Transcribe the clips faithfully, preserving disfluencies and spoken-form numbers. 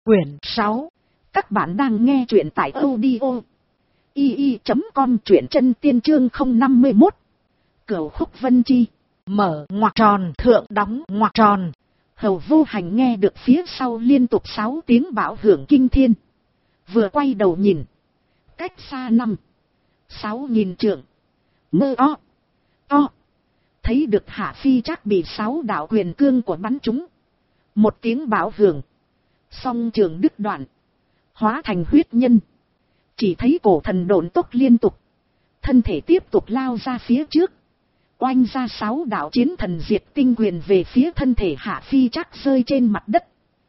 Quyển sáu. Các bạn đang nghe truyện tại audio i i chấm com, truyện chân tiên chương không năm mươi mốt. Cửu khúc vân chi, mở ngoặc tròn, thượng đóng ngoặc tròn. Hầu Vô Hành nghe được phía sau liên tục sáu tiếng bão hưởng kinh thiên. Vừa quay đầu nhìn, cách xa năm, sáu nghìn trượng, mơ o, o. Thấy được Hạ Phi Trác bị sáu đạo quyền cương của bắn trúng. Một tiếng bão hưởng, song trường đứt đoạn, hóa thành huyết nhân. Chỉ thấy cổ thần độn tốc liên tục, thân thể tiếp tục lao ra phía trước, oanh ra sáu đạo chiến thần diệt tinh quyền về phía thân thể Hạ Phi Trác rơi trên mặt đất.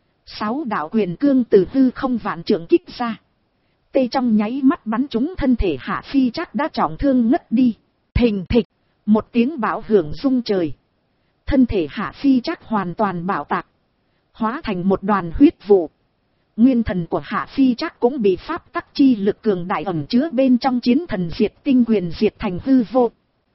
Sáu đạo quyền cương từ hư không vạn trượng kích ra, tê trong nháy mắt bắn trúng thân thể Hạ Phi Trác đã trọng thương ngất đi. Thình thịch, một tiếng bão hưởng rung trời, thân thể Hạ Phi Trác hoàn toàn bạo tạc, hóa thành một đoàn huyết vụ. Nguyên thần của Hạ Phi Trác cũng bị pháp tắc chi lực cường đại ẩn chứa bên trong chiến thần diệt tinh quyền diệt thành hư vô.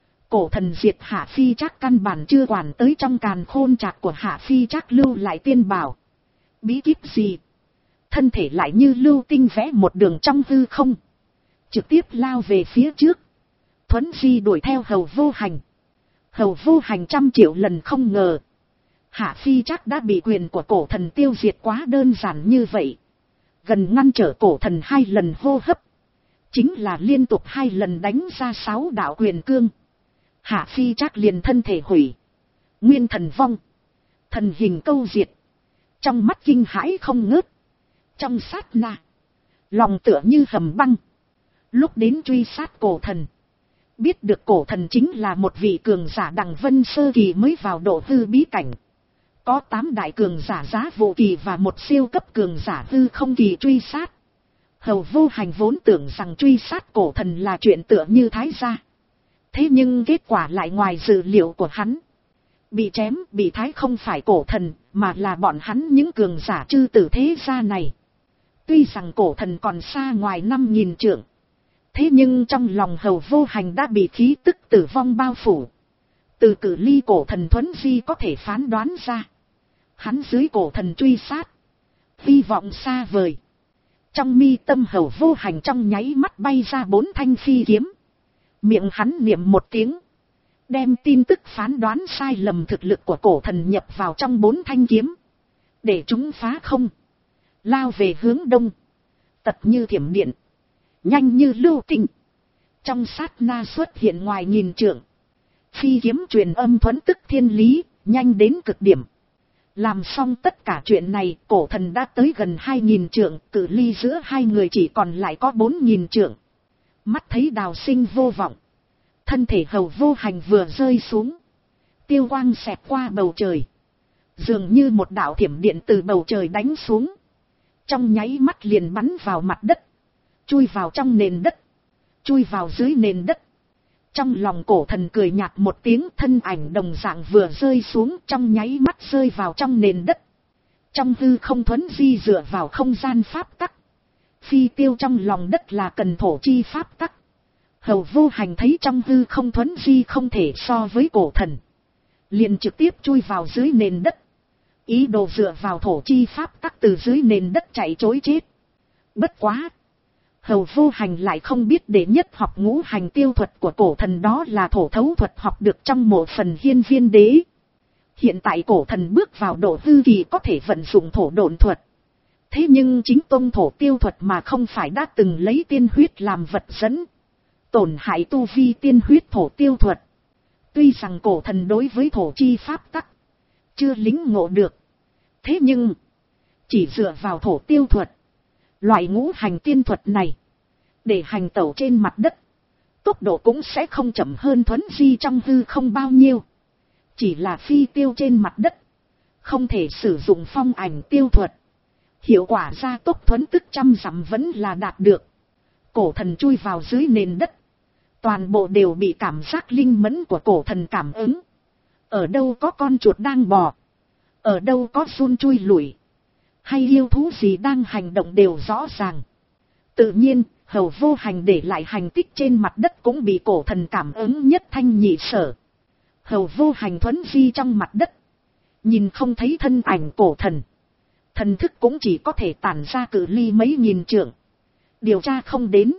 Cổ thần diệt Hạ Phi Trác căn bản chưa quản tới trong càn khôn trạc của Hạ Phi Trác lưu lại tiên bảo, bí kíp gì. Thân thể lại như lưu tinh vẽ một đường trong hư không, trực tiếp lao về phía trước, thuấn di đuổi theo Hầu Vô Hành. Hầu Vô Hành trăm triệu lần không ngờ Hạ Phi Trác đã bị quyền của cổ thần tiêu diệt quá đơn giản như vậy. Gần ngăn trở cổ thần hai lần hô hấp, chính là liên tục hai lần đánh ra sáu đạo quyền cương. Hạ Phi Trác liền thân thể hủy, nguyên thần vong, thần hình câu diệt, trong mắt kinh hãi không ngớt. Trong sát na, lòng tựa như hầm băng. Lúc đến truy sát cổ thần, biết được cổ thần chính là một vị cường giả đằng vân sơ kỳ mới vào độ hư bí cảnh. Có tám đại cường giả giá vô kỳ và một siêu cấp cường giả hư không kỳ truy sát. Hầu Vô Hành vốn tưởng rằng truy sát cổ thần là chuyện tựa như thái gia. Thế nhưng kết quả lại ngoài dự liệu của hắn. Bị chém bị thái không phải cổ thần, mà là bọn hắn những cường giả chư tử thế gia này. Tuy rằng cổ thần còn xa ngoài năm nghìn trượng, thế nhưng trong lòng Hầu Vô Hành đã bị khí tức tử vong bao phủ. Từ cự ly cổ thần thuấn di có thể phán đoán ra, hắn dưới cổ thần truy sát, hy vọng xa vời. Trong mi tâm Hầu Vô Hành trong nháy mắt bay ra bốn thanh phi kiếm. Miệng hắn niệm một tiếng, đem tin tức phán đoán sai lầm thực lực của cổ thần nhập vào trong bốn thanh kiếm, để chúng phá không, lao về hướng đông, tật như thiểm điện, nhanh như lưu tinh. Trong sát na xuất hiện ngoài nghìn trượng, phi kiếm truyền âm thuấn tức thiên lý, nhanh đến cực điểm. Làm xong tất cả chuyện này, cổ thần đã tới gần hai nghìn trượng, cự ly giữa hai người chỉ còn lại có bốn nghìn trượng. Mắt thấy đào sinh vô vọng, thân thể Hầu Vô Hành vừa rơi xuống, tiêu quang xẹt qua bầu trời, dường như một đạo thiểm điện từ bầu trời đánh xuống, trong nháy mắt liền bắn vào mặt đất, chui vào trong nền đất, chui vào dưới nền đất. Trong lòng cổ thần cười nhạt một tiếng, thân ảnh đồng dạng vừa rơi xuống, trong nháy mắt rơi vào trong nền đất. Trong hư không thuấn di dựa vào không gian pháp tắc, phi tiêu trong lòng đất là cần thổ chi pháp tắc. Hầu Vô Hành thấy trong hư không thuấn di không thể so với cổ thần, liền trực tiếp chui vào dưới nền đất, ý đồ dựa vào thổ chi pháp tắc từ dưới nền đất chạy trối chết. Bất quá, Hầu Vô Hành lại không biết đệ nhất học ngũ hành tiêu thuật của cổ thần đó là thổ thấu thuật học được trong một phần hiên viên đế. Hiện tại cổ thần bước vào độ hư kỳ có thể vận dụng thổ độn thuật. Thế nhưng chính tông thổ tiêu thuật mà không phải đã từng lấy tiên huyết làm vật dẫn, tổn hại tu vi tiên huyết thổ tiêu thuật. Tuy rằng cổ thần đối với thổ chi pháp tắc chưa lĩnh ngộ được, thế nhưng chỉ dựa vào thổ tiêu thuật, loại ngũ hành tiên thuật này, để hành tẩu trên mặt đất, tốc độ cũng sẽ không chậm hơn thuấn di trong hư không bao nhiêu. Chỉ là phi tiêu trên mặt đất, không thể sử dụng phong ảnh tiêu thuật, hiệu quả gia tốc thuấn tức trăm dặm vẫn là đạt được. Cổ thần chui vào dưới nền đất, toàn bộ đều bị cảm giác linh mẫn của cổ thần cảm ứng. Ở đâu có con chuột đang bò, ở đâu có run chui lủi, hay yêu thú gì đang hành động đều rõ ràng. Tự nhiên, Hầu Vô Hành để lại hành tích trên mặt đất cũng bị cổ thần cảm ứng nhất thanh nhị sở. Hầu Vô Hành thuấn di trong mặt đất, nhìn không thấy thân ảnh cổ thần, thần thức cũng chỉ có thể tản ra cự ly mấy nghìn trượng, điều tra không đến.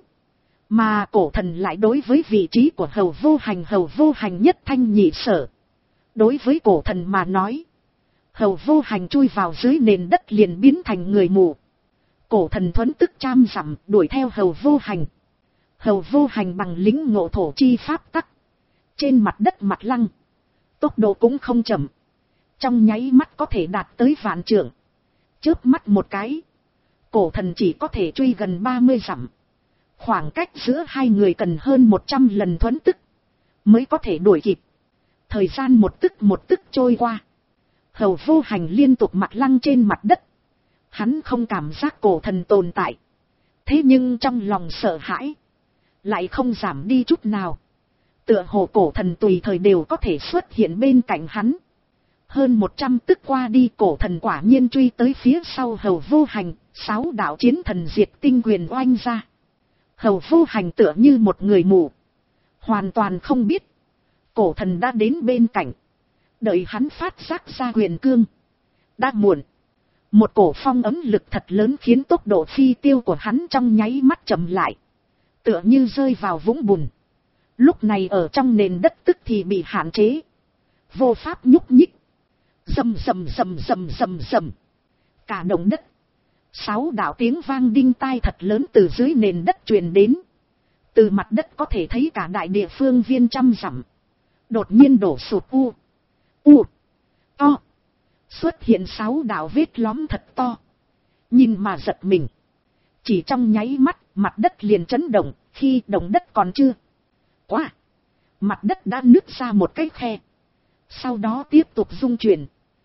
Mà cổ thần lại đối với vị trí của Hầu Vô Hành Hầu Vô Hành nhất thanh nhị sở. Đối với cổ thần mà nói, Hầu Vô Hành chui vào dưới nền đất liền biến thành người mù. Cổ thần thuấn tức trăm dặm đuổi theo Hầu Vô Hành. Hầu Vô Hành bằng lính ngộ thổ chi pháp tắc, trên mặt đất mặt lăng, tốc độ cũng không chậm, trong nháy mắt có thể đạt tới vạn trượng. Chớp mắt một cái, cổ thần chỉ có thể truy gần ba mươi dặm. Khoảng cách giữa hai người cần hơn một trăm lần thuấn tức mới có thể đuổi kịp. Thời gian một tức một tức trôi qua, Hầu Vô Hành liên tục mặt lăng trên mặt đất. Hắn không cảm giác cổ thần tồn tại, thế nhưng trong lòng sợ hãi lại không giảm đi chút nào. Tựa hồ cổ thần tùy thời đều có thể xuất hiện bên cạnh hắn. Hơn một trăm tức qua đi, cổ thần quả nhiên truy tới phía sau Hầu Vô Hành. Sáu đạo chiến thần diệt tinh quyền oanh ra. Hầu Vô Hành tựa như một người mù, hoàn toàn không biết cổ thần đã đến bên cạnh. Đợi hắn phát giác ra quyền cương, đã muộn. Một cổ phong ấm lực thật lớn khiến tốc độ phi tiêu của hắn trong nháy mắt chậm lại, tựa như rơi vào vũng bùn. Lúc này ở trong nền đất tức thì bị hạn chế, vô pháp nhúc nhích. Rầm rầm rầm rầm rầm rầm, cả động đất, sáu đạo tiếng vang đinh tai thật lớn từ dưới nền đất truyền đến. Từ mặt đất có thể thấy cả đại địa phương viên trăm dặm đột nhiên đổ sụt u u to, xuất hiện sáu đạo vết lõm thật to. Nhìn mà giật mình, chỉ trong nháy mắt mặt đất liền chấn động. Khi động đất còn chưa qua, mặt đất đã nứt ra một cái khe, sau đó tiếp tục rung chuyển.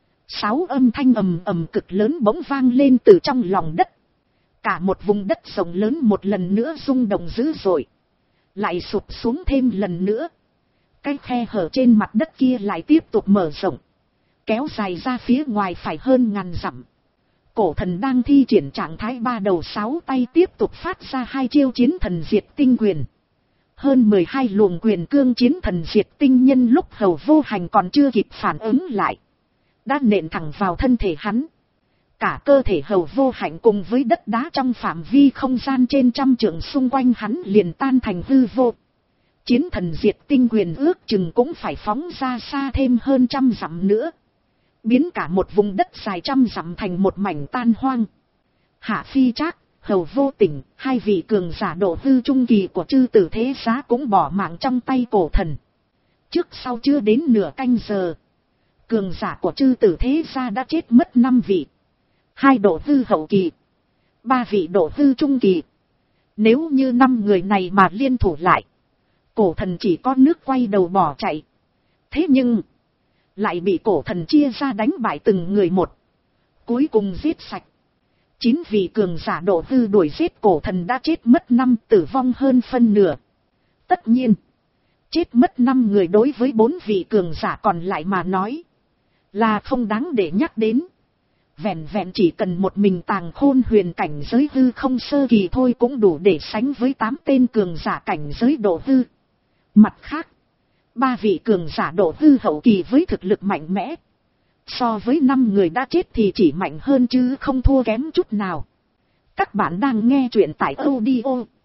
Sáu âm thanh ầm ầm cực lớn bỗng vang lên từ trong lòng đất. Cả một vùng đất rộng lớn một lần nữa rung động dữ dội, lại sụp xuống thêm lần nữa. Cái khe hở trên mặt đất kia lại tiếp tục mở rộng, kéo dài ra phía ngoài phải hơn ngàn dặm. Cổ thần đang thi triển trạng thái ba đầu sáu tay tiếp tục phát ra hai chiêu chiến thần diệt tinh quyền. Hơn mười hai luồng quyền cương chiến thần diệt tinh nhân lúc Hầu Vô Hành còn chưa kịp phản ứng lại, đã nện thẳng vào thân thể hắn. Cả cơ thể Hầu Vô Hành cùng với đất đá trong phạm vi không gian trên trăm trượng xung quanh hắn liền tan thành hư vô. Chiến thần diệt tinh quyền ước chừng cũng phải phóng ra xa thêm hơn trăm dặm nữa, biến cả một vùng đất dài trăm dặm thành một mảnh tan hoang. Hạ Phi Trác, Hầu Vô Tình, hai vị cường giả độ hư trung kỳ của chư tử thế giá cũng bỏ mạng trong tay cổ thần. Trước sau chưa đến nửa canh giờ, cường giả của chư tử thế gia đã chết mất năm vị, hai độ hư hậu kỳ, ba vị độ hư trung kỳ. Nếu như năm người này mà liên thủ lại, cổ thần chỉ có nước quay đầu bỏ chạy. Thế nhưng lại bị cổ thần chia ra đánh bại từng người một, cuối cùng giết sạch. Chín vị cường giả độ hư đuổi giết cổ thần đã chết mất năm, tử vong hơn phân nửa. Tất nhiên, chết mất năm người đối với bốn vị cường giả còn lại mà nói là không đáng để nhắc đến. Vẹn vẹn chỉ cần một mình Tàng Khôn huyền cảnh giới hư không sơ kỳ thôi cũng đủ để sánh với tám tên cường giả cảnh giới độ hư. Mặt khác, ba vị cường giả độ hư hậu kỳ với thực lực mạnh mẽ, so với năm người đã chết thì chỉ mạnh hơn chứ không thua kém chút nào. Các bạn đang nghe truyện tại audio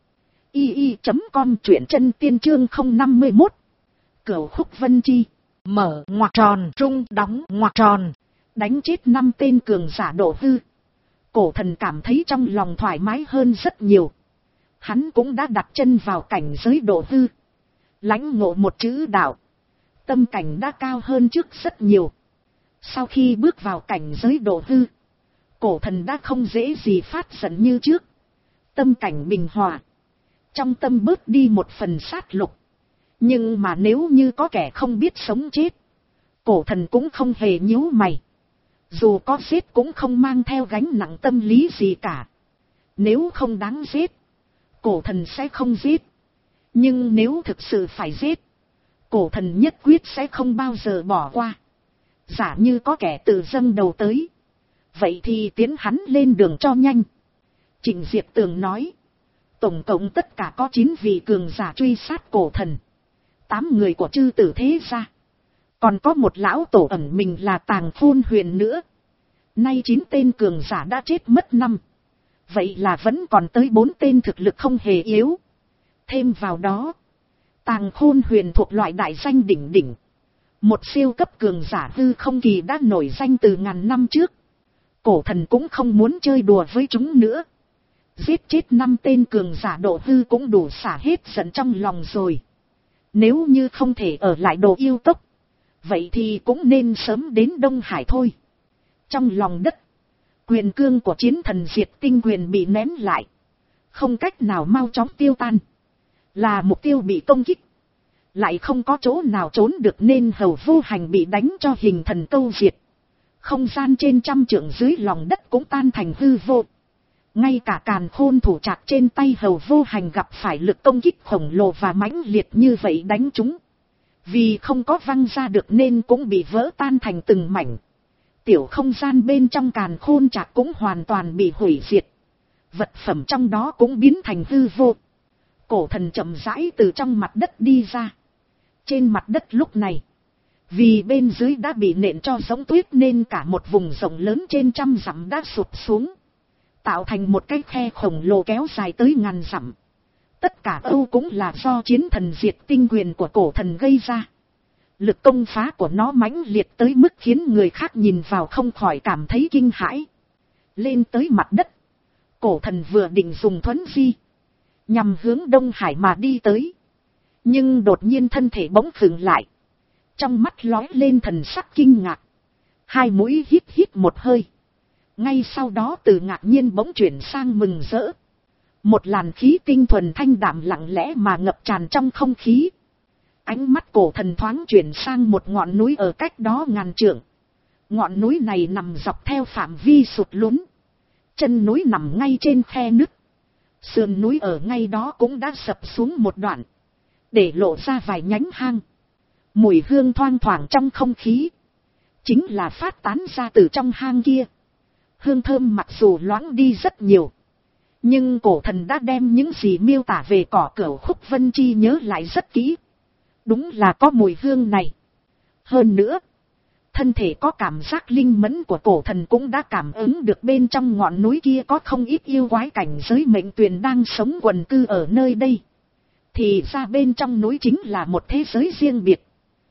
i i chấm com, truyện chân tiên chương không năm mươi mốt. Cửu khúc vân chi, mở ngoặc tròn trung đóng ngoặc tròn, đánh chết năm tên cường giả độ hư. Cổ thần cảm thấy trong lòng thoải mái hơn rất nhiều. Hắn cũng đã đặt chân vào cảnh giới độ hư, lãnh ngộ một chữ đạo, tâm cảnh đã cao hơn trước rất nhiều. Sau khi bước vào cảnh giới độ hư, cổ thần đã không dễ gì phát giận như trước. Tâm cảnh bình hòa, trong tâm bớt đi một phần sát lục. Nhưng mà nếu như có kẻ không biết sống chết, cổ thần cũng không hề nhíu mày. Dù có giết cũng không mang theo gánh nặng tâm lý gì cả. Nếu không đáng giết, cổ thần sẽ không giết. Nhưng nếu thực sự phải giết, cổ thần nhất quyết sẽ không bao giờ bỏ qua. Giả như có kẻ tự dâng đầu tới, vậy thì tiến hắn lên đường cho nhanh. Trịnh Diệp Tường nói, tổng cộng tất cả có chín vị cường giả truy sát cổ thần, tám người của chư tử thế gia, còn có một lão tổ ẩn mình là Tàng Khôn huyền nữa. Nay chín tên cường giả đã chết mất năm. Vậy là vẫn còn tới bốn tên thực lực không hề yếu. Thêm vào đó, Tàng Khôn Huyền thuộc loại đại danh đỉnh đỉnh. Một siêu cấp cường giả hư không kỳ đã nổi danh từ ngàn năm trước. Cổ thần cũng không muốn chơi đùa với chúng nữa. Giết chết năm tên cường giả độ hư cũng đủ xả hết giận trong lòng rồi. Nếu như không thể ở lại Đồ Yêu Cốc, vậy thì cũng nên sớm đến Đông Hải thôi. Trong lòng đất, quyền cương của chiến thần diệt tinh quyền bị nén lại. Không cách nào mau chóng tiêu tan. Là mục tiêu bị công kích. Lại không có chỗ nào trốn được nên Hầu Vô Hành bị đánh cho hình thần câu diệt. Không gian trên trăm trượng dưới lòng đất cũng tan thành hư vô. Ngay cả càn khôn thủ trạc trên tay Hầu Vô Hành gặp phải lực công kích khổng lồ và mãnh liệt như vậy đánh chúng. Vì không có văng ra được nên cũng bị vỡ tan thành từng mảnh. Tiểu không gian bên trong càn khôn trạc cũng hoàn toàn bị hủy diệt. Vật phẩm trong đó cũng biến thành hư vô. Cổ thần chậm rãi từ trong mặt đất đi ra. Trên mặt đất lúc này, vì bên dưới đã bị nện cho giống tuyết nên cả một vùng rộng lớn trên trăm dặm đã sụp xuống. Tạo thành một cái khe khổng lồ kéo dài tới ngàn dặm. Tất cả Âu cũng là do chiến thần diệt tinh quyền của cổ thần gây ra. Lực công phá của nó mãnh liệt tới mức khiến người khác nhìn vào không khỏi cảm thấy kinh hãi. Lên tới mặt đất, cổ thần vừa định dùng thuấn di, nhằm hướng Đông Hải mà đi tới. Nhưng đột nhiên thân thể bỗng khựng lại. Trong mắt lóe lên thần sắc kinh ngạc. Hai mũi hít hít một hơi. Ngay sau đó từ ngạc nhiên bỗng chuyển sang mừng rỡ. Một làn khí tinh thuần thanh đạm lặng lẽ mà ngập tràn trong không khí. Ánh mắt cổ thần thoáng chuyển sang một ngọn núi ở cách đó ngàn trượng. Ngọn núi này nằm dọc theo phạm vi sụt lún. Chân núi nằm ngay trên khe nứt. Sườn núi ở ngay đó cũng đã sập xuống một đoạn, để lộ ra vài nhánh hang. Mùi hương thoang thoảng trong không khí, chính là phát tán ra từ trong hang kia. Hương thơm mặc dù loãng đi rất nhiều, nhưng cổ thần đã đem những gì miêu tả về cỏ cửu khúc vân chi nhớ lại rất kỹ. Đúng là có mùi hương này. Hơn nữa, thân thể có cảm giác linh mẫn của cổ thần cũng đã cảm ứng được bên trong ngọn núi kia có không ít yêu quái cảnh giới mệnh tuyền đang sống quần cư ở nơi đây. Thì ra bên trong núi chính là một thế giới riêng biệt,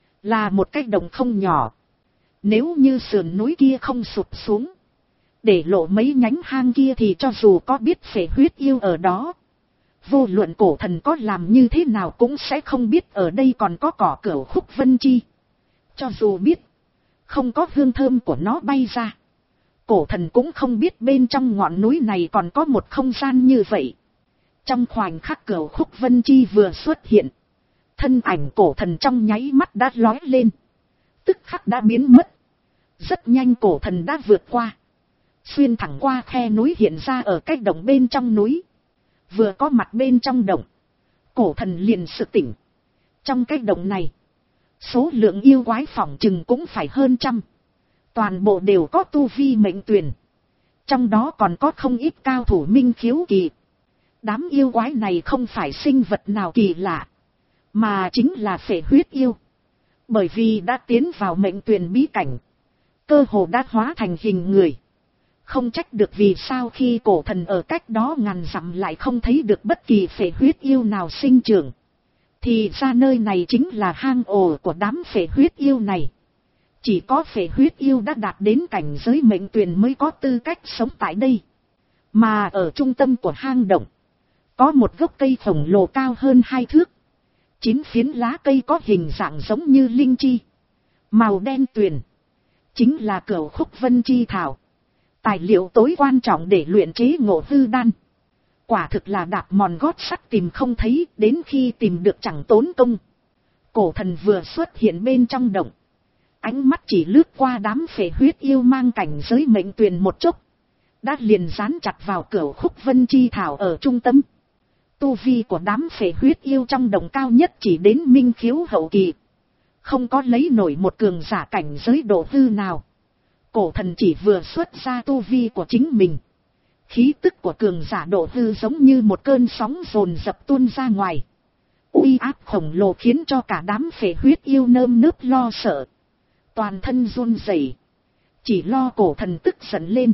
là một cái đồng không nhỏ. Nếu như sườn núi kia không sụp xuống, để lộ mấy nhánh hang kia thì cho dù có biết phệ huyết yêu ở đó, vô luận cổ thần có làm như thế nào cũng sẽ không biết ở đây còn có cỏ cửu khúc vân chi. Cho dù biết, không có hương thơm của nó bay ra, cổ thần cũng không biết bên trong ngọn núi này còn có một không gian như vậy. Trong khoảnh khắc cửu khúc vân chi vừa xuất hiện, thân ảnh cổ thần trong nháy mắt đã lói lên, tức khắc đã biến mất. Rất nhanh cổ thần đã vượt qua, xuyên thẳng qua khe núi hiện ra ở cái động bên trong núi. Vừa có mặt bên trong động, cổ thần liền sực tỉnh. Trong cái động này, số lượng yêu quái phỏng chừng cũng phải hơn trăm. Toàn bộ đều có tu vi mệnh tuyền. Trong đó còn có không ít cao thủ minh khiếu kỳ. Đám yêu quái này không phải sinh vật nào kỳ lạ, mà chính là phệ huyết yêu. Bởi vì đã tiến vào mệnh tuyền bí cảnh, cơ hồ đã hóa thành hình người. Không trách được vì sao khi cổ thần ở cách đó ngàn dặm lại không thấy được bất kỳ phệ huyết yêu nào sinh trưởng. Thì ra nơi này chính là hang ổ của đám phệ huyết yêu này. Chỉ có phệ huyết yêu đã đạt đến cảnh giới mệnh tuyền mới có tư cách sống tại đây. Mà ở trung tâm của hang động, có một gốc cây khổng lồ cao hơn hai thước. Chín phiến lá cây có hình dạng giống như linh chi, màu đen tuyền, chính là cửu khúc vân chi thảo. Tài liệu tối quan trọng để luyện chế ngộ hư đan. Quả thực là đạp mòn gót sắt tìm không thấy, đến khi tìm được chẳng tốn công. Cổ thần vừa xuất hiện bên trong động, ánh mắt chỉ lướt qua đám phệ huyết yêu mang cảnh giới mệnh tuyền một chốc, đã liền dán chặt vào cửu khúc vân chi thảo ở trung tâm. Tu vi của đám phệ huyết yêu trong động cao nhất chỉ đến minh khiếu hậu kỳ, không có lấy nổi một cường giả cảnh giới độ hư nào. Cổ thần chỉ vừa xuất ra tu vi của chính mình, khí tức của cường giả độ hư giống như một cơn sóng dồn dập tuôn ra ngoài. Uy áp khổng lồ khiến cho cả đám phệ huyết yêu nơm nớp lo sợ, toàn thân run rẩy, chỉ lo cổ thần tức giận lên,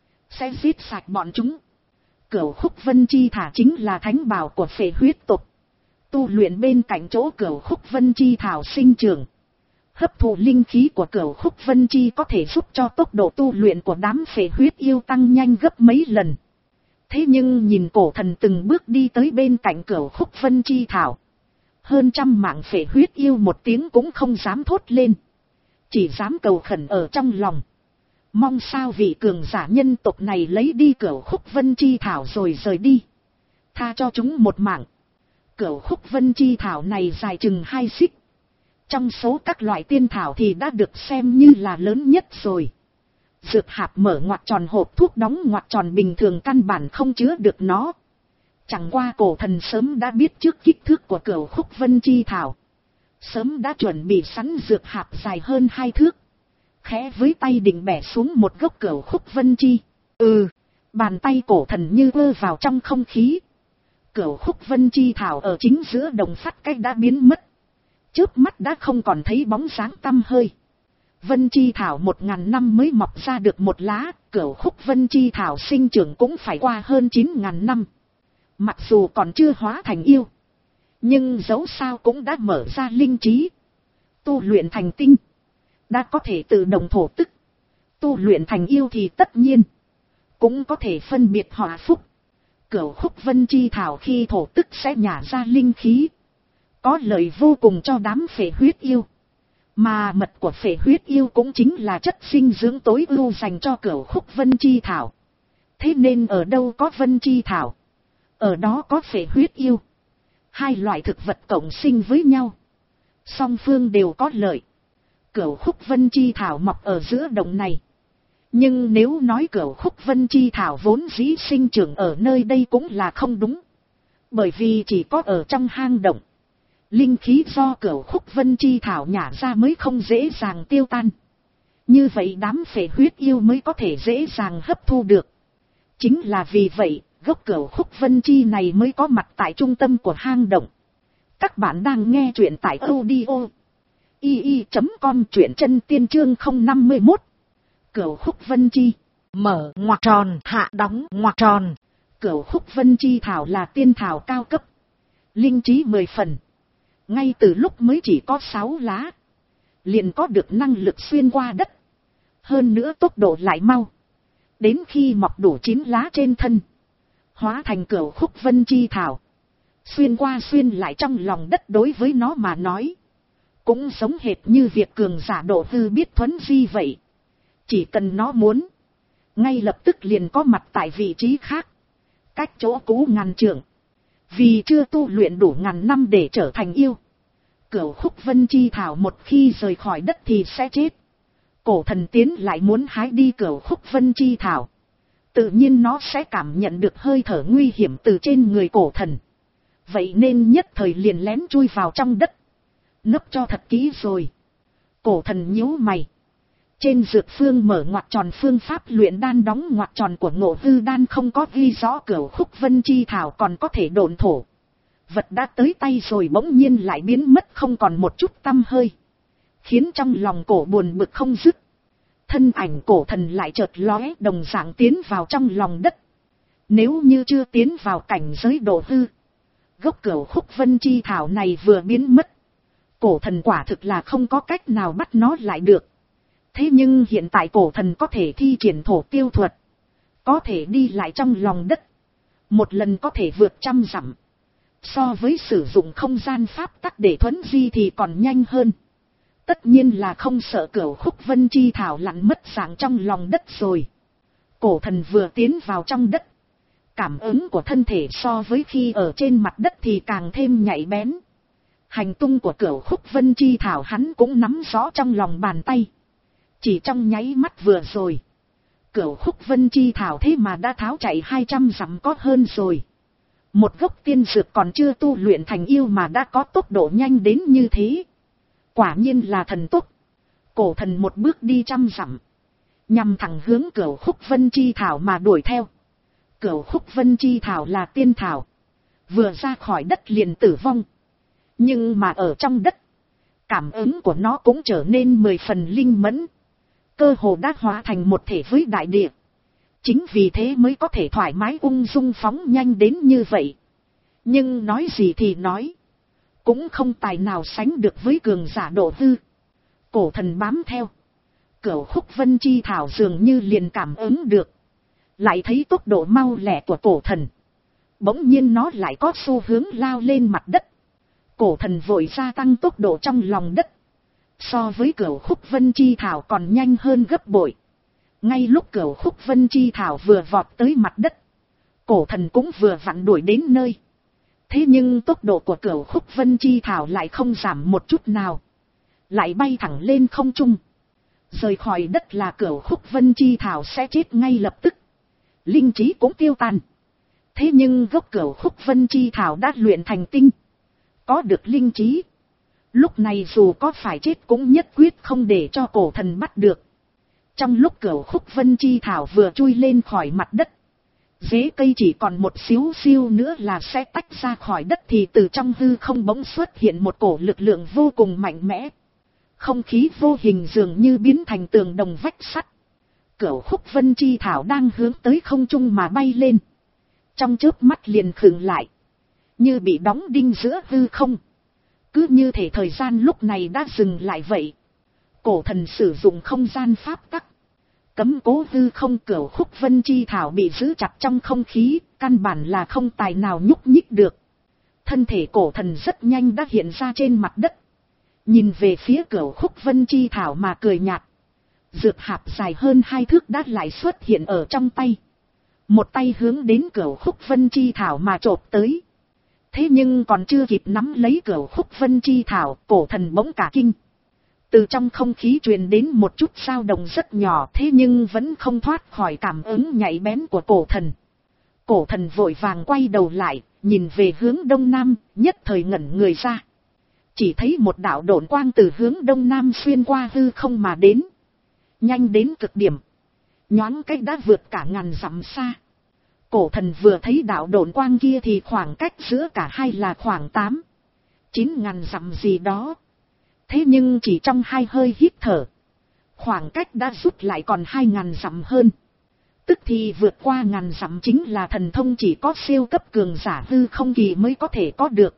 sẽ giết sạch bọn chúng. Cửu khúc vân chi thảo chính là thánh bảo của phệ huyết tộc, tu luyện bên cạnh chỗ cửu khúc vân chi thảo sinh trưởng. Hấp thụ linh khí của cửu khúc vân chi có thể giúp cho tốc độ tu luyện của đám phệ huyết yêu tăng nhanh gấp mấy lần. Thế nhưng nhìn cổ thần từng bước đi tới bên cạnh cửu khúc vân chi thảo, hơn trăm mạng phệ huyết yêu một tiếng cũng không dám thốt lên, chỉ dám cầu khẩn ở trong lòng, mong sao vị cường giả nhân tộc này lấy đi cửu khúc vân chi thảo rồi rời đi, tha cho chúng một mạng. Cửu khúc vân chi thảo này dài chừng hai xích, trong số các loại tiên thảo thì đã được xem như là lớn nhất rồi. Dược hạp mở ngoặc tròn, hộp thuốc đóng ngoặc tròn, bình thường căn bản không chứa được nó. Chẳng qua cổ thần sớm đã biết trước kích thước của cửu khúc vân chi thảo, sớm đã chuẩn bị sẵn dược hạp dài hơn hai thước, khẽ với tay định bẻ xuống một gốc cửu khúc vân chi. Ừ, bàn tay cổ thần như vơ vào trong không khí. Cửu khúc vân chi thảo ở chính giữa đồng phát cách đã biến mất, chớp mắt đã không còn thấy bóng dáng tăm hơi. Vân chi thảo một ngàn năm mới mọc ra được một lá, cửu khúc vân chi thảo sinh trưởng cũng phải qua hơn chín ngàn năm. Mặc dù còn chưa hóa thành yêu, nhưng dẫu sao cũng đã mở ra linh trí, tu luyện thành tinh, đã có thể tự động thổ tức. Tu luyện thành yêu thì tất nhiên cũng có thể phân biệt họa phúc. Cửu khúc vân chi thảo khi thổ tức sẽ nhả ra linh khí, có lợi vô cùng cho đám phệ huyết yêu. Mà mật của phệ huyết yêu cũng chính là chất dinh dưỡng tối ưu dành cho cửu khúc vân chi thảo. Thế nên ở đâu có vân chi thảo, ở đó có phệ huyết yêu. Hai loại thực vật cộng sinh với nhau, song phương đều có lợi. Cửu khúc vân chi thảo mọc ở giữa đồng này, nhưng nếu nói cửu khúc vân chi thảo vốn dĩ sinh trưởng ở nơi đây cũng là không đúng. Bởi vì chỉ có ở trong hang động, linh khí do cửu khúc vân chi thảo nhả ra mới không dễ dàng tiêu tan. Như vậy đám phệ huyết yêu mới có thể dễ dàng hấp thu được. Chính là vì vậy, gốc cửu khúc vân chi này mới có mặt tại trung tâm của hang động. Các bạn đang nghe truyện tại audio i i chấm com, truyện chân tiên chương không năm mươi mốt. Cửu khúc vân chi, mở ngoặc tròn, hạ đóng ngoặc tròn. Cửu khúc vân chi thảo là tiên thảo cao cấp, linh trí mười phần. Ngay từ lúc mới chỉ có sáu lá, liền có được năng lực xuyên qua đất. Hơn nữa tốc độ lại mau. Đến khi mọc đủ chín lá trên thân, hóa thành cửu khúc vân chi thảo, xuyên qua xuyên lại trong lòng đất, đối với nó mà nói cũng giống hệt như việc cường giả độ hư biết thuấn di vậy. Chỉ cần nó muốn, ngay lập tức liền có mặt tại vị trí khác, cách chỗ cũ ngàn trượng. Vì chưa tu luyện đủ ngàn năm để trở thành yêu, cửu khúc vân chi thảo một khi rời khỏi đất thì sẽ chết. Cổ thần tiến lại muốn hái đi cửu khúc vân chi thảo, tự nhiên nó sẽ cảm nhận được hơi thở nguy hiểm từ trên người cổ thần. Vậy nên nhất thời liền lén chui vào trong đất, nấp cho thật kỹ rồi. Cổ thần nhíu mày. Trên dược phương mở ngoặc tròn phương pháp luyện đan đóng ngoặc tròn của Ngộ Hư đan không có ghi rõ cửu khúc vân chi thảo còn có thể độn thổ. Vật đã tới tay rồi bỗng nhiên lại biến mất không còn một chút tăm hơi, khiến trong lòng cổ buồn bực không dứt. Thân ảnh cổ thần lại chợt lóe, đồng dạng tiến vào trong lòng đất. Nếu như chưa tiến vào cảnh giới độ hư, gốc cửu khúc vân chi thảo này vừa biến mất, cổ thần quả thực là không có cách nào bắt nó lại được. Thế nhưng hiện tại cổ thần có thể thi triển thổ tiêu thuật, có thể đi lại trong lòng đất, một lần có thể vượt trăm dặm. So với sử dụng không gian pháp tắc để thuấn di thì còn nhanh hơn. Tất nhiên là không sợ cửu khúc vân chi thảo lặn mất dạng trong lòng đất rồi. Cổ thần vừa tiến vào trong đất, cảm ứng của thân thể so với khi ở trên mặt đất thì càng thêm nhạy bén. Hành tung của cửu khúc vân chi thảo hắn cũng nắm rõ trong lòng bàn tay. Chỉ trong nháy mắt vừa rồi, cửu khúc vân chi thảo thế mà đã tháo chạy hai trăm dặm có hơn rồi. Một gốc tiên dược còn chưa tu luyện thành yêu mà đã có tốc độ nhanh đến như thế, quả nhiên là thần tốc. Cổ thần một bước đi trăm dặm, nhằm thẳng hướng cửu khúc vân chi thảo mà đuổi theo. Cửu khúc vân chi thảo là tiên thảo, vừa ra khỏi đất liền tử vong. Nhưng mà ở trong đất, cảm ứng của nó cũng trở nên mười phần linh mẫn. cơ hồ đã hóa thành một thể với đại địa. Chính vì thế mới có thể thoải mái ung dung phóng nhanh đến như vậy. Nhưng nói gì thì nói, cũng không tài nào sánh được với cường giả độ hư. Cổ thần bám theo. Cửu khúc vân chi thảo dường như liền cảm ứng được. Lại thấy tốc độ mau lẹ của cổ thần. Bỗng nhiên nó lại có xu hướng lao lên mặt đất. Cổ thần vội gia tăng tốc độ trong lòng đất. So với cửu khúc vân chi thảo còn nhanh hơn gấp bội. Ngay lúc cửu khúc vân chi thảo vừa vọt tới mặt đất, cổ thần cũng vừa vặn đuổi đến nơi. Thế nhưng tốc độ của cửu khúc vân chi thảo lại không giảm một chút nào. Lại bay thẳng lên không trung. Rời khỏi đất là cửu khúc vân chi thảo sẽ chết ngay lập tức. Linh trí cũng tiêu tan. Thế nhưng gốc cửu khúc vân chi thảo đã luyện thành tinh. Có được linh trí. Lúc này dù có phải chết cũng nhất quyết không để cho cổ thần bắt được. Trong lúc cửu khúc vân chi thảo vừa chui lên khỏi mặt đất, rễ cây chỉ còn một xíu xiu nữa là sẽ tách ra khỏi đất thì từ trong hư không bỗng xuất hiện một cổ lực lượng vô cùng mạnh mẽ. Không khí vô hình dường như biến thành tường đồng vách sắt. Cửu khúc vân chi thảo đang hướng tới không trung mà bay lên. Trong chớp mắt liền khựng lại. Như bị đóng đinh giữa hư không. Cứ như thể thời gian lúc này đã dừng lại vậy. Cổ thần sử dụng không gian pháp tắc. Cấm cố hư không, cửu khúc vân chi thảo bị giữ chặt trong không khí. Căn bản là không tài nào nhúc nhích được. Thân thể cổ thần rất nhanh đã hiện ra trên mặt đất. Nhìn về phía cửu khúc vân chi thảo mà cười nhạt. Dược hạp dài hơn hai thước đã lại xuất hiện ở trong tay. Một tay hướng đến cửu khúc vân chi thảo mà chộp tới. Thế nhưng còn chưa kịp nắm lấy cửu khúc vân chi thảo, cổ thần bỗng cả kinh. Từ trong không khí truyền đến một chút dao động rất nhỏ, thế nhưng vẫn không thoát khỏi cảm ứng nhạy bén của cổ thần. Cổ thần vội vàng quay đầu lại, nhìn về hướng đông nam, nhất thời ngẩn người ra. Chỉ thấy một đạo độn quang từ hướng đông nam xuyên qua hư không mà đến. Nhanh đến cực điểm. Nhoáng cách đã vượt cả ngàn dặm xa. Cổ thần vừa thấy đạo độn quang kia thì khoảng cách giữa cả hai là khoảng tám, chín ngàn dặm gì đó. Thế nhưng chỉ trong hai hơi hít thở, khoảng cách đã rút lại còn hai ngàn dặm hơn. Tức thì vượt qua ngàn dặm chính là thần thông chỉ có siêu cấp cường giả hư không kỳ mới có thể có được.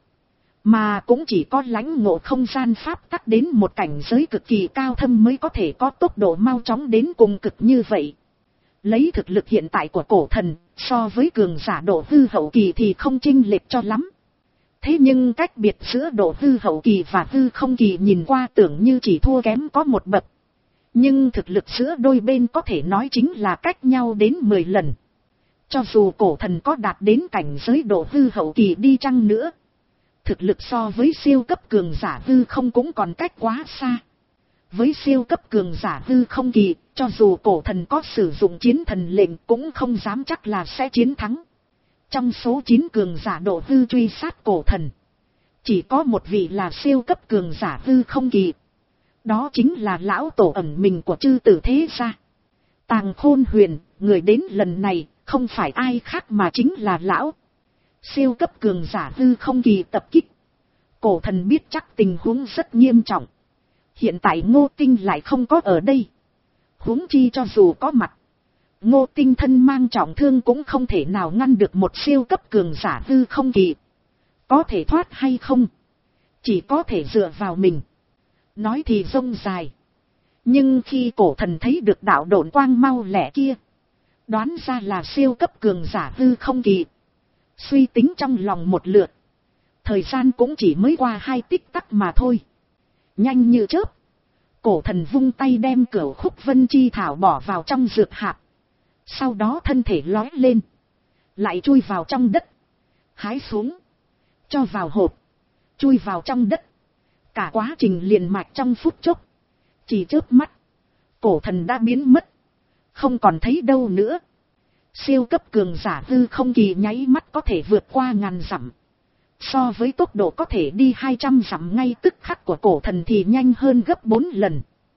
Mà cũng chỉ có lãnh ngộ không gian pháp tắc đến một cảnh giới cực kỳ cao thâm mới có thể có tốc độ mau chóng đến cùng cực như vậy. Lấy thực lực hiện tại của cổ thần, so với cường giả độ hư hậu kỳ thì không chênh lệch cho lắm. Thế nhưng cách biệt giữa độ hư hậu kỳ và hư không kỳ nhìn qua tưởng như chỉ thua kém có một bậc. Nhưng thực lực giữa đôi bên có thể nói chính là cách nhau đến mười lần. Cho dù cổ thần có đạt đến cảnh giới độ hư hậu kỳ đi chăng nữa, thực lực so với siêu cấp cường giả hư không cũng còn cách quá xa. Với siêu cấp cường giả hư không kỳ, cho dù cổ thần có sử dụng chiến thần lệnh cũng không dám chắc là sẽ chiến thắng. Trong số chín cường giả độ hư truy sát cổ thần, chỉ có một vị là siêu cấp cường giả hư không kỳ. Đó chính là lão tổ ẩn mình của chư tử thế gia. Tàng Khôn Huyền, người đến lần này, không phải ai khác mà chính là lão. Siêu cấp cường giả hư không kỳ tập kích. Cổ thần biết chắc tình huống rất nghiêm trọng. Hiện tại Ngô Tinh lại không có ở đây. Huống chi cho dù có mặt, Ngô Tinh thân mang trọng thương cũng không thể nào ngăn được một siêu cấp cường giả hư không kỳ. Có thể thoát hay không, chỉ có thể dựa vào mình. Nói thì rông dài, nhưng khi cổ thần thấy được đạo độn quang mau lẻ kia, đoán ra là siêu cấp cường giả hư không kỳ. Suy tính trong lòng một lượt, thời gian cũng chỉ mới qua hai tích tắc mà thôi. Nhanh như chớp, cổ thần vung tay đem cửu khúc vân chi thảo bỏ vào trong dược hạp. Sau đó thân thể lói lên, lại chui vào trong đất, hái xuống, cho vào hộp, chui vào trong đất. Cả quá trình liền mạch trong phút chốc, chỉ chớp mắt, cổ thần đã biến mất, không còn thấy đâu nữa. Siêu cấp cường giả hư không kỳ nháy mắt có thể vượt qua ngàn dặm. So với tốc độ có thể đi hai trăm dặm ngay tức khắc của cổ thần thì nhanh hơn gấp bốn lần.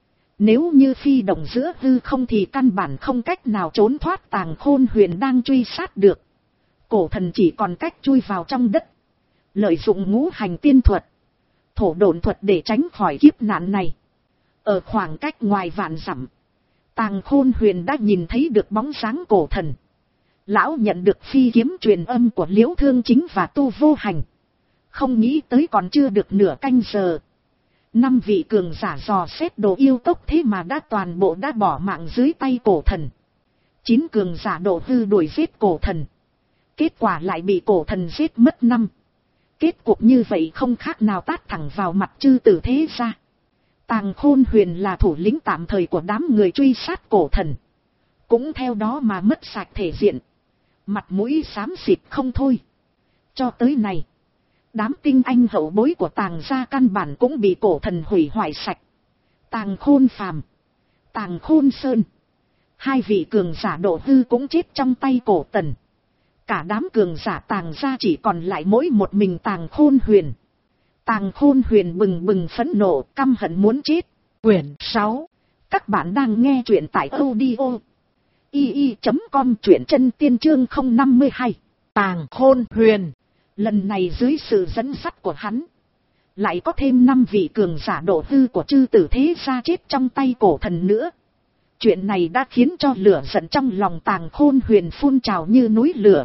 Nếu như phi động giữa hư không thì căn bản không cách nào trốn thoát Tàng Khôn Huyền đang truy sát được. Cổ thần chỉ còn cách chui vào trong đất, lợi dụng ngũ hành tiên thuật, thổ độn thuật để tránh khỏi kiếp nạn này. Ở khoảng cách ngoài vạn dặm, Tàng Khôn Huyền đã nhìn thấy được bóng dáng cổ thần. Lão nhận được phi kiếm truyền âm của Liễu Thương Chính và Tu Vô Hành. Không nghĩ tới còn chưa được nửa canh giờ. Năm vị cường giả dò xét đồ yêu tốc thế mà đã toàn bộ đã bỏ mạng dưới tay cổ thần. Chín cường giả độ hư đuổi giết cổ thần. Kết quả lại bị cổ thần giết mất năm. Kết cục như vậy không khác nào tát thẳng vào mặt chư tử thế gia. Tàng Khôn Huyền là thủ lĩnh tạm thời của đám người truy sát cổ thần. Cũng theo đó mà mất sạch thể diện. Mặt mũi xám xịt không thôi. Cho tới này, đám tinh anh hậu bối của Tàng gia căn bản cũng bị cổ thần hủy hoại sạch. Tàng Khôn Phàm, Tàng Khôn Sơn, hai vị cường giả độ hư cũng chết trong tay cổ tần. Cả đám cường giả Tàng gia chỉ còn lại mỗi một mình Tàng Khôn Huyền. Tàng Khôn Huyền bừng bừng phẫn nộ, căm hận muốn chết. Quyển sáu. Các bạn đang nghe truyện tại audio i i chấm com, truyện chân tiên chương không năm hai. Tàng Khôn Huyền. Lần này dưới sự dẫn dắt của hắn, lại có thêm năm vị cường giả độ hư của chư tử thế gia chết trong tay cổ thần nữa. Chuyện này đã khiến cho lửa giận trong lòng Tàng Khôn Huyền phun trào như núi lửa.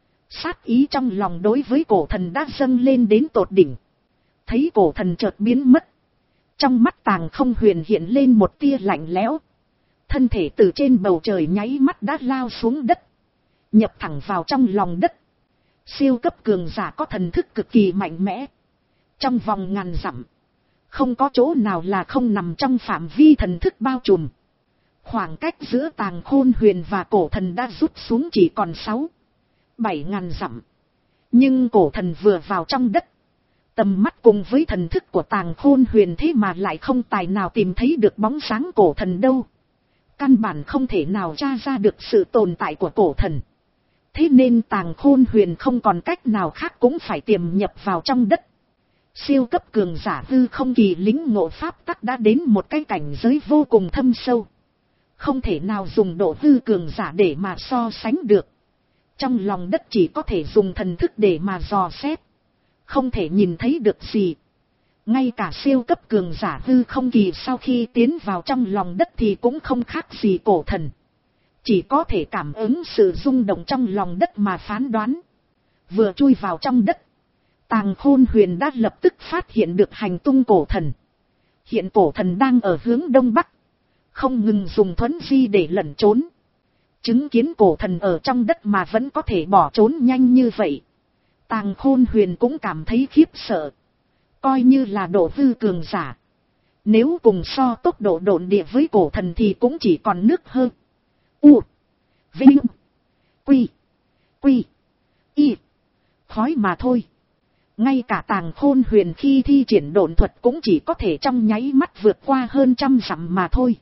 Sát ý trong lòng đối với cổ thần đã dâng lên đến tột đỉnh. Thấy cổ thần chợt biến mất, trong mắt Tàng Khôn Huyền hiện lên một tia lạnh lẽo. Thân thể từ trên bầu trời nháy mắt đã lao xuống đất, nhập thẳng vào trong lòng đất. Siêu cấp cường giả có thần thức cực kỳ mạnh mẽ. Trong vòng ngàn dặm, không có chỗ nào là không nằm trong phạm vi thần thức bao trùm. Khoảng cách giữa Tàng Khôn Huyền và cổ thần đã rút xuống chỉ còn sáu, bảy ngàn dặm. Nhưng cổ thần vừa vào trong đất, tầm mắt cùng với thần thức của Tàng Khôn Huyền thế mà lại không tài nào tìm thấy được bóng sáng cổ thần đâu. Căn bản không thể nào tra ra được sự tồn tại của cổ thần. Thế nên Tàng Khôn Huyền không còn cách nào khác cũng phải tiềm nhập vào trong đất. Siêu cấp cường giả hư không kỳ lĩnh ngộ pháp tắc đã đến một cái cảnh giới vô cùng thâm sâu. Không thể nào dùng độ hư cường giả để mà so sánh được. Trong lòng đất chỉ có thể dùng thần thức để mà dò xét. Không thể nhìn thấy được gì. Ngay cả siêu cấp cường giả hư không kỳ sau khi tiến vào trong lòng đất thì cũng không khác gì cổ thần. Chỉ có thể cảm ứng sự rung động trong lòng đất mà phán đoán. Vừa chui vào trong đất, Tàng Khôn Huyền đã lập tức phát hiện được hành tung cổ thần. Hiện cổ thần đang ở hướng đông bắc, không ngừng dùng thuấn di để lẩn trốn. Chứng kiến cổ thần ở trong đất mà vẫn có thể bỏ trốn nhanh như vậy, Tàng Khôn Huyền cũng cảm thấy khiếp sợ. Coi như là độ hư cường giả, nếu cùng so tốc độ độn địa với cổ thần thì cũng chỉ còn nước hơn. U, Vinh, Quy, Quy, Y, khói mà thôi. Ngay cả Tàng Khôn Huyền khi thi triển độn thuật cũng chỉ có thể trong nháy mắt vượt qua hơn trăm dặm mà thôi.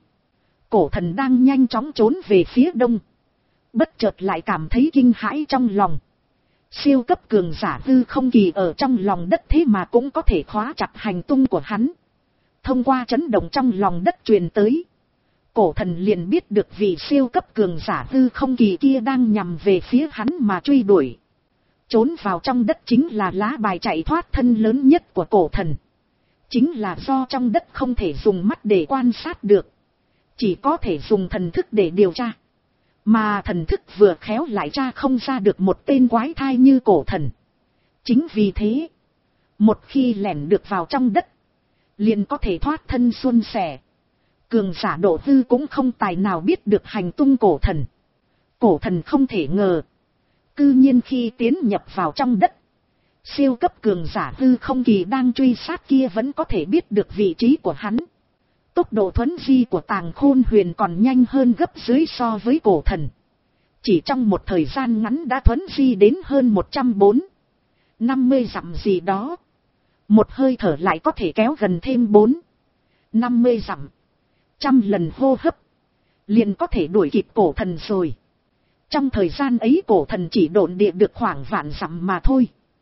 Cổ thần đang nhanh chóng trốn về phía đông. Bất chợt lại cảm thấy kinh hãi trong lòng. Siêu cấp cường giả hư không kỳ ở trong lòng đất thế mà cũng có thể khóa chặt hành tung của hắn. Thông qua chấn động trong lòng đất truyền tới, cổ thần liền biết được vị siêu cấp cường giả hư không kỳ kia đang nhằm về phía hắn mà truy đuổi. Trốn vào trong đất chính là lá bài chạy thoát thân lớn nhất của cổ thần. Chính là do trong đất không thể dùng mắt để quan sát được, chỉ có thể dùng thần thức để điều tra. Mà thần thức vừa khéo lại tra không ra được một tên quái thai như cổ thần. Chính vì thế, một khi lẻn được vào trong đất, liền có thể thoát thân suôn sẻ. Cường giả độ hư cũng không tài nào biết được hành tung cổ thần. Cổ thần không thể ngờ, cư nhiên khi tiến nhập vào trong đất, siêu cấp cường giả hư không kỳ đang truy sát kia vẫn có thể biết được vị trí của hắn. Tốc độ thuấn di của Tàng Khôn Huyền còn nhanh hơn gấp dưới so với cổ thần. Chỉ trong một thời gian ngắn đã thuấn di đến hơn một trăm bốn mươi, năm mươi dặm gì đó. Một hơi thở lại có thể kéo gần thêm bốn, năm mươi dặm. Trăm lần hô hấp, liền có thể đuổi kịp cổ thần rồi. Trong thời gian ấy cổ thần chỉ độn địa được khoảng vạn dặm mà thôi.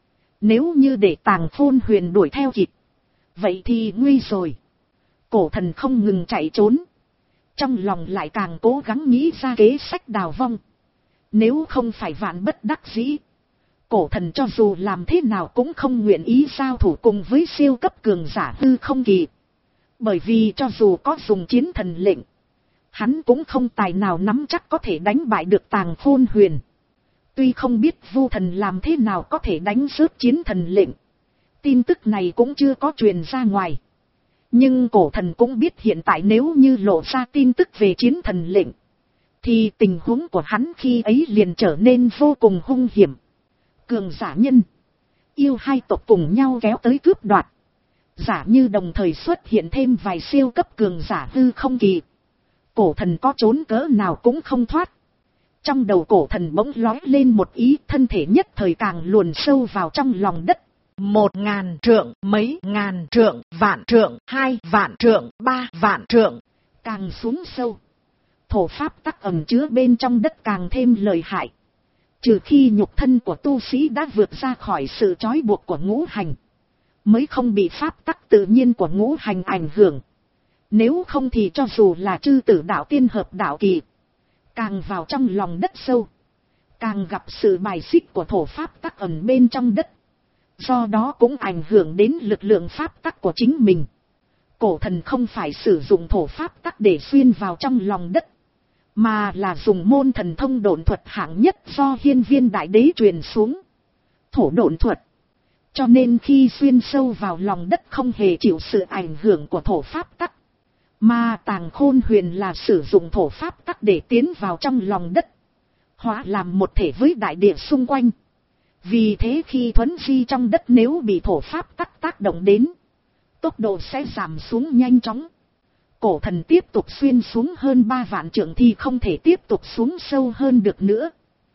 Nếu như để Tàng Khôn Huyền đuổi theo kịp, vậy thì nguy rồi. Cổ thần không ngừng chạy trốn, trong lòng lại càng cố gắng nghĩ ra kế sách đào vong. Nếu không phải vạn bất đắc dĩ, cổ thần cho dù làm thế nào cũng không nguyện ý giao thủ cùng với siêu cấp cường giả hư không kỳ. Bởi vì cho dù có dùng chiến thần lệnh, Hắn cũng không tài nào nắm chắc có thể đánh bại được Tàng Khôn Huyền. Tuy không biết Vu Thần làm thế nào có thể đánh rớt chiến thần lệnh. Tin tức này cũng chưa có truyền ra ngoài. Nhưng cổ thần cũng biết hiện tại nếu như lộ ra tin tức về chiến thần lệnh, thì tình huống của hắn khi ấy liền trở nên vô cùng hung hiểm. Cường giả nhân, yêu hai tộc cùng nhau kéo tới cướp đoạt. Giả như đồng thời xuất hiện thêm vài siêu cấp cường giả hư không kỳ, cổ thần có trốn cỡ nào cũng không thoát. Trong đầu cổ thần bỗng lói lên một ý, thân thể nhất thời càng luồn sâu vào trong lòng đất. Một ngàn trượng, mấy ngàn trượng, vạn trượng, hai vạn trượng, ba vạn trượng. Càng xuống sâu, thổ pháp tắc ẩn chứa bên trong đất càng thêm lợi hại. Trừ khi nhục thân của tu sĩ đã vượt ra khỏi sự trói buộc của ngũ hành, mới không bị pháp tắc tự nhiên của ngũ hành ảnh hưởng. Nếu không thì cho dù là chư tử đạo tiên hợp đạo kỳ, càng vào trong lòng đất sâu, càng gặp sự bài xích của thổ pháp tắc ẩn bên trong đất. Do đó cũng ảnh hưởng đến lực lượng pháp tắc của chính mình. Cổ thần không phải sử dụng thổ pháp tắc để xuyên vào trong lòng đất, mà là dùng môn thần thông độn thuật hạng nhất do Hiên Viên Đại Đế truyền xuống, thổ độn thuật. Cho nên khi xuyên sâu vào lòng đất không hề chịu sự ảnh hưởng của thổ pháp tắc. Mà Tàng Khôn Huyền là sử dụng thổ pháp tắc để tiến vào trong lòng đất, hóa làm một thể với đại địa xung quanh. Vì thế khi thuấn di trong đất nếu bị thổ pháp tắc tác động đến, tốc độ sẽ giảm xuống nhanh chóng. Cổ thần tiếp tục xuyên xuống hơn ba vạn trượng thì không thể tiếp tục xuống sâu hơn được nữa.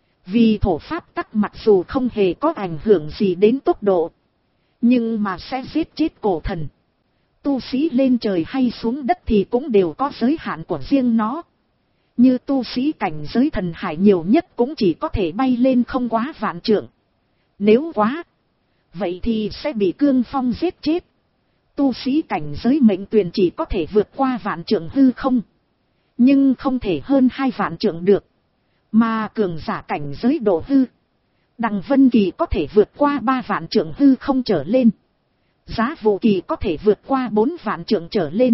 Vì thổ pháp tắc mặc dù không hề có ảnh hưởng gì đến tốc độ, nhưng mà sẽ giết chết cổ thần. Tu sĩ lên trời hay xuống đất thì cũng đều có giới hạn của riêng nó. Như tu sĩ cảnh giới thần hải nhiều nhất cũng chỉ có thể bay lên không quá vạn trượng. Nếu quá, vậy thì sẽ bị cương phong giết chết. Tu sĩ cảnh giới mệnh tuyền chỉ có thể vượt qua vạn trượng hư không, nhưng không thể hơn hai vạn trượng được. Mà cường giả cảnh giới độ hư, Đằng Vân Kỳ có thể vượt qua ba vạn trượng hư không trở lên. Giá Vụ Kỳ có thể vượt qua bốn vạn trượng trở lên.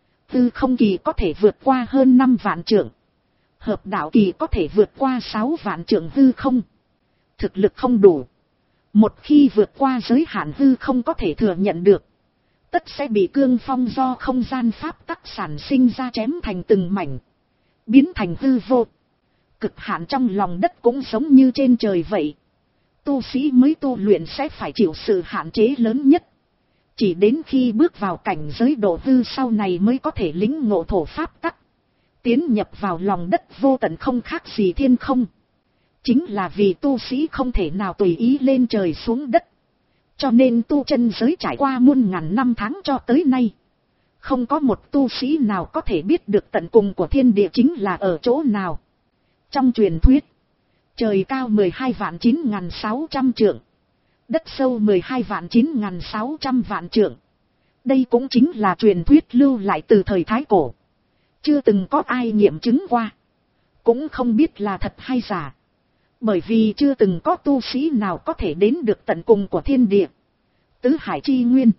Hư không kỳ có thể vượt qua hơn năm vạn trượng. Hợp đạo kỳ có thể vượt qua sáu vạn trượng hư không. Thực lực không đủ, một khi vượt qua giới hạn hư không có thể thừa nhận được, tất sẽ bị cương phong do không gian pháp tắc sản sinh ra chém thành từng mảnh, biến thành hư vô. Cực hạn trong lòng đất cũng giống như trên trời vậy. Tu sĩ mới tu luyện sẽ phải chịu sự hạn chế lớn nhất. Chỉ đến khi bước vào cảnh giới độ hư sau này mới có thể lĩnh ngộ thổ pháp tắc, tiến nhập vào lòng đất vô tận không khác gì thiên không. Chính là vì tu sĩ không thể nào tùy ý lên trời xuống đất, cho nên tu chân giới trải qua muôn ngàn năm tháng cho tới nay, không có một tu sĩ nào có thể biết được tận cùng của thiên địa chính là ở chỗ nào. Trong truyền thuyết, trời cao mười hai vạn chín ngàn sáu trăm trượng, đất sâu mười hai vạn chín ngàn sáu trăm vạn trượng. Đây cũng chính là truyền thuyết lưu lại từ thời Thái Cổ, chưa từng có ai nghiệm chứng qua, cũng không biết là thật hay giả. Bởi vì chưa từng có tu sĩ nào có thể đến được tận cùng của thiên địa, tứ hải chi nguyên.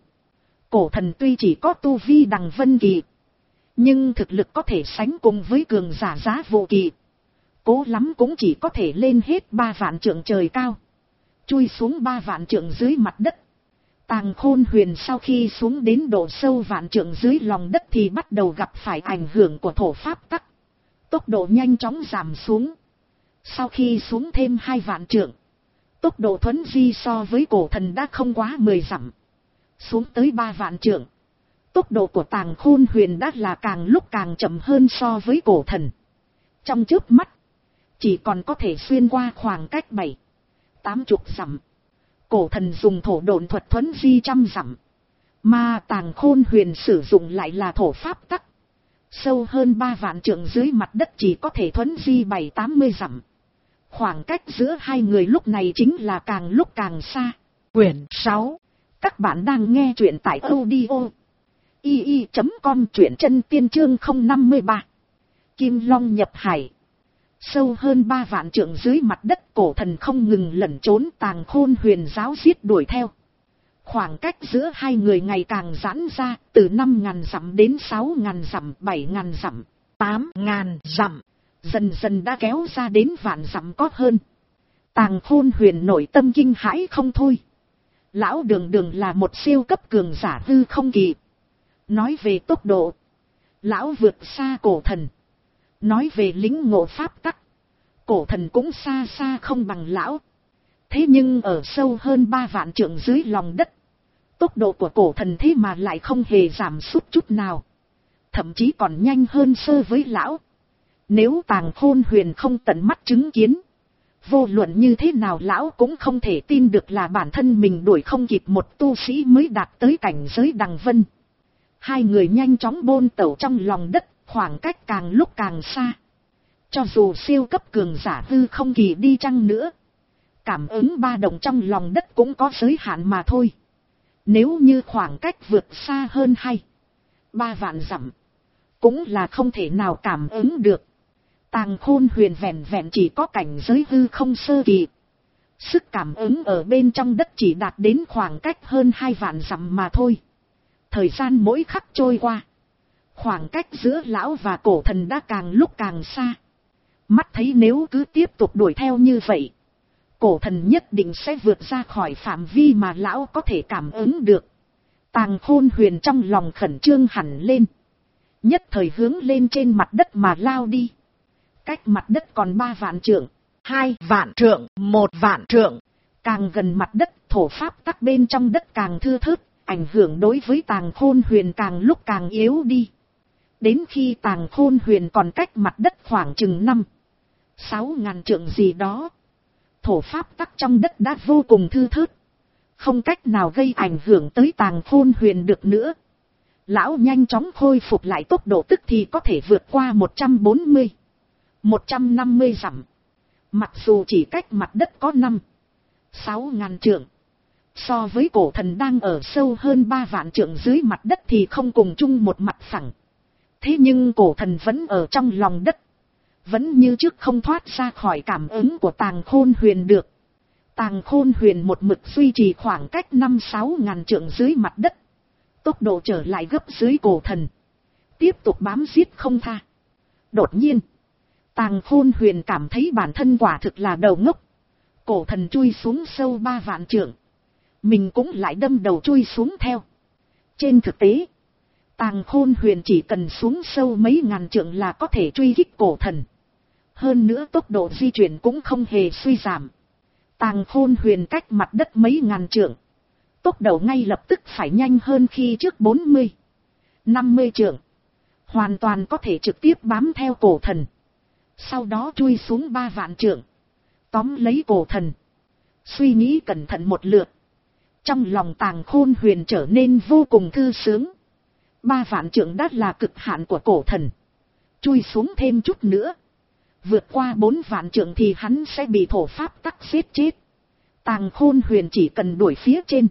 Cổ thần tuy chỉ có tu vi Đằng Vân Kỳ, nhưng thực lực có thể sánh cùng với cường giả Giá Vụ Kỳ. Cố lắm cũng chỉ có thể lên hết ba vạn trượng trời cao, chui xuống ba vạn trượng dưới mặt đất. Tàng Khôn Huyền sau khi xuống đến độ sâu vạn trượng dưới lòng đất thì bắt đầu gặp phải ảnh hưởng của thổ pháp tắc, tốc độ nhanh chóng giảm xuống. Sau khi xuống thêm hai vạn trượng, tốc độ thuấn di so với cổ thần đã không quá mười dặm. Xuống tới ba vạn trượng, tốc độ của Tàng Khôn Huyền đã là càng lúc càng chậm hơn so với cổ thần. Trong chớp mắt, chỉ còn có thể xuyên qua khoảng cách bảy, tám chục dặm. Cổ thần dùng thổ độn thuật thuấn di trăm dặm, mà Tàng Khôn Huyền sử dụng lại là thổ pháp tắc. Sâu hơn ba vạn trượng dưới mặt đất chỉ có thể thuấn di bảy tám mươi dặm. Khoảng cách giữa hai người lúc này chính là càng lúc càng xa. Quyển sáu. Các bạn đang nghe truyện tại audio i i chấm com, truyện chân tiên chương không năm ba. Kim Long nhập hải. Sâu hơn ba vạn trượng dưới mặt đất, cổ thần không ngừng lẩn trốn, Tàng Khôn Huyền giáo giết đuổi theo. Khoảng cách giữa hai người ngày càng giãn ra, từ năm ngàn dặm đến sáu ngàn dặm, bảy ngàn dặm. tám ngàn dặm, dần dần đã kéo ra đến vạn dặm có hơn. Tàng Khôn Huyền nội tâm kinh hãi không thôi. Lão Đường Đường là một siêu cấp cường giả hư không kỳ. Nói về tốc độ, lão vượt xa Cổ Thần. Nói về lĩnh ngộ pháp tắc, Cổ Thần cũng xa xa không bằng lão. Thế nhưng ở sâu hơn ba vạn trượng dưới lòng đất, tốc độ của Cổ Thần thế mà lại không hề giảm sút chút nào. Thậm chí còn nhanh hơn so với lão. Nếu Tàng Khôn Huyền không tận mắt chứng kiến, vô luận như thế nào lão cũng không thể tin được là bản thân mình đuổi không kịp một tu sĩ mới đạt tới cảnh giới đằng vân. Hai người nhanh chóng bôn tẩu trong lòng đất, khoảng cách càng lúc càng xa. Cho dù siêu cấp cường giả hư không kỳ đi chăng nữa, cảm ứng ba động trong lòng đất cũng có giới hạn mà thôi. Nếu như khoảng cách vượt xa hơn hai, ba vạn dặm, cũng là không thể nào cảm ứng được. Tàng Khôn Huyền vẹn vẹn chỉ có cảnh giới hư không sơ kỳ. Sức cảm ứng ở bên trong đất chỉ đạt đến khoảng cách hơn hai vạn dặm mà thôi. Thời gian mỗi khắc trôi qua, khoảng cách giữa lão và Cổ Thần đã càng lúc càng xa. Mắt thấy nếu cứ tiếp tục đuổi theo như vậy, Cổ Thần nhất định sẽ vượt ra khỏi phạm vi mà lão có thể cảm ứng được. Tàng Khôn Huyền trong lòng khẩn trương hẳn lên, nhất thời hướng lên trên mặt đất mà lao đi. Cách mặt đất còn ba vạn trượng, hai vạn trượng, một vạn trượng. Càng gần mặt đất, thổ pháp tắc bên trong đất càng thưa thớt, ảnh hưởng đối với Tàng Khôn Huyền càng lúc càng yếu đi. Đến khi Tàng Khôn Huyền còn cách mặt đất khoảng chừng năm, sáu ngàn trượng gì đó, thổ pháp tắc trong đất đã vô cùng thưa thớt, không cách nào gây ảnh hưởng tới Tàng Khôn Huyền được nữa. Lão nhanh chóng khôi phục lại tốc độ, tức thì có thể vượt qua một trăm bốn mươi, một trăm năm mươi dặm. Mặc dù chỉ cách mặt đất có năm, sáu ngàn trượng, so với Cổ Thần đang ở sâu hơn ba vạn trượng dưới mặt đất thì không cùng chung một mặt phẳng. Thế nhưng Cổ Thần vẫn ở trong lòng đất, vẫn như trước không thoát ra khỏi cảm ứng của Tàng Khôn Huyền được. Tàng Khôn Huyền một mực duy trì khoảng cách năm sáu ngàn trượng dưới mặt đất, tốc độ trở lại gấp dưới Cổ Thần, tiếp tục bám giết không tha. Đột nhiên, Tàng Khôn Huyền cảm thấy bản thân quả thực là đầu ngốc. Cổ Thần chui xuống sâu ba vạn trượng, mình cũng lại đâm đầu chui xuống theo. Trên thực tế, Tàng Khôn Huyền chỉ cần xuống sâu mấy ngàn trượng là có thể truy kích Cổ Thần. Hơn nữa tốc độ di chuyển cũng không hề suy giảm. Tàng Khôn Huyền cách mặt đất mấy ngàn trượng, tốc độ ngay lập tức phải nhanh hơn khi trước bốn mươi, năm mươi trượng. Hoàn toàn có thể trực tiếp bám theo Cổ Thần, sau đó chui xuống ba vạn trượng, tóm lấy Cổ Thần. Suy nghĩ cẩn thận một lượt, trong lòng Tàng Khôn Huyền trở nên vô cùng thư sướng. Ba vạn trượng đã là cực hạn của Cổ Thần, chui xuống thêm chút nữa, vượt qua bốn vạn trượng thì hắn sẽ bị thổ pháp tắc giết chết. Tàng Khôn Huyền chỉ cần đuổi phía trên,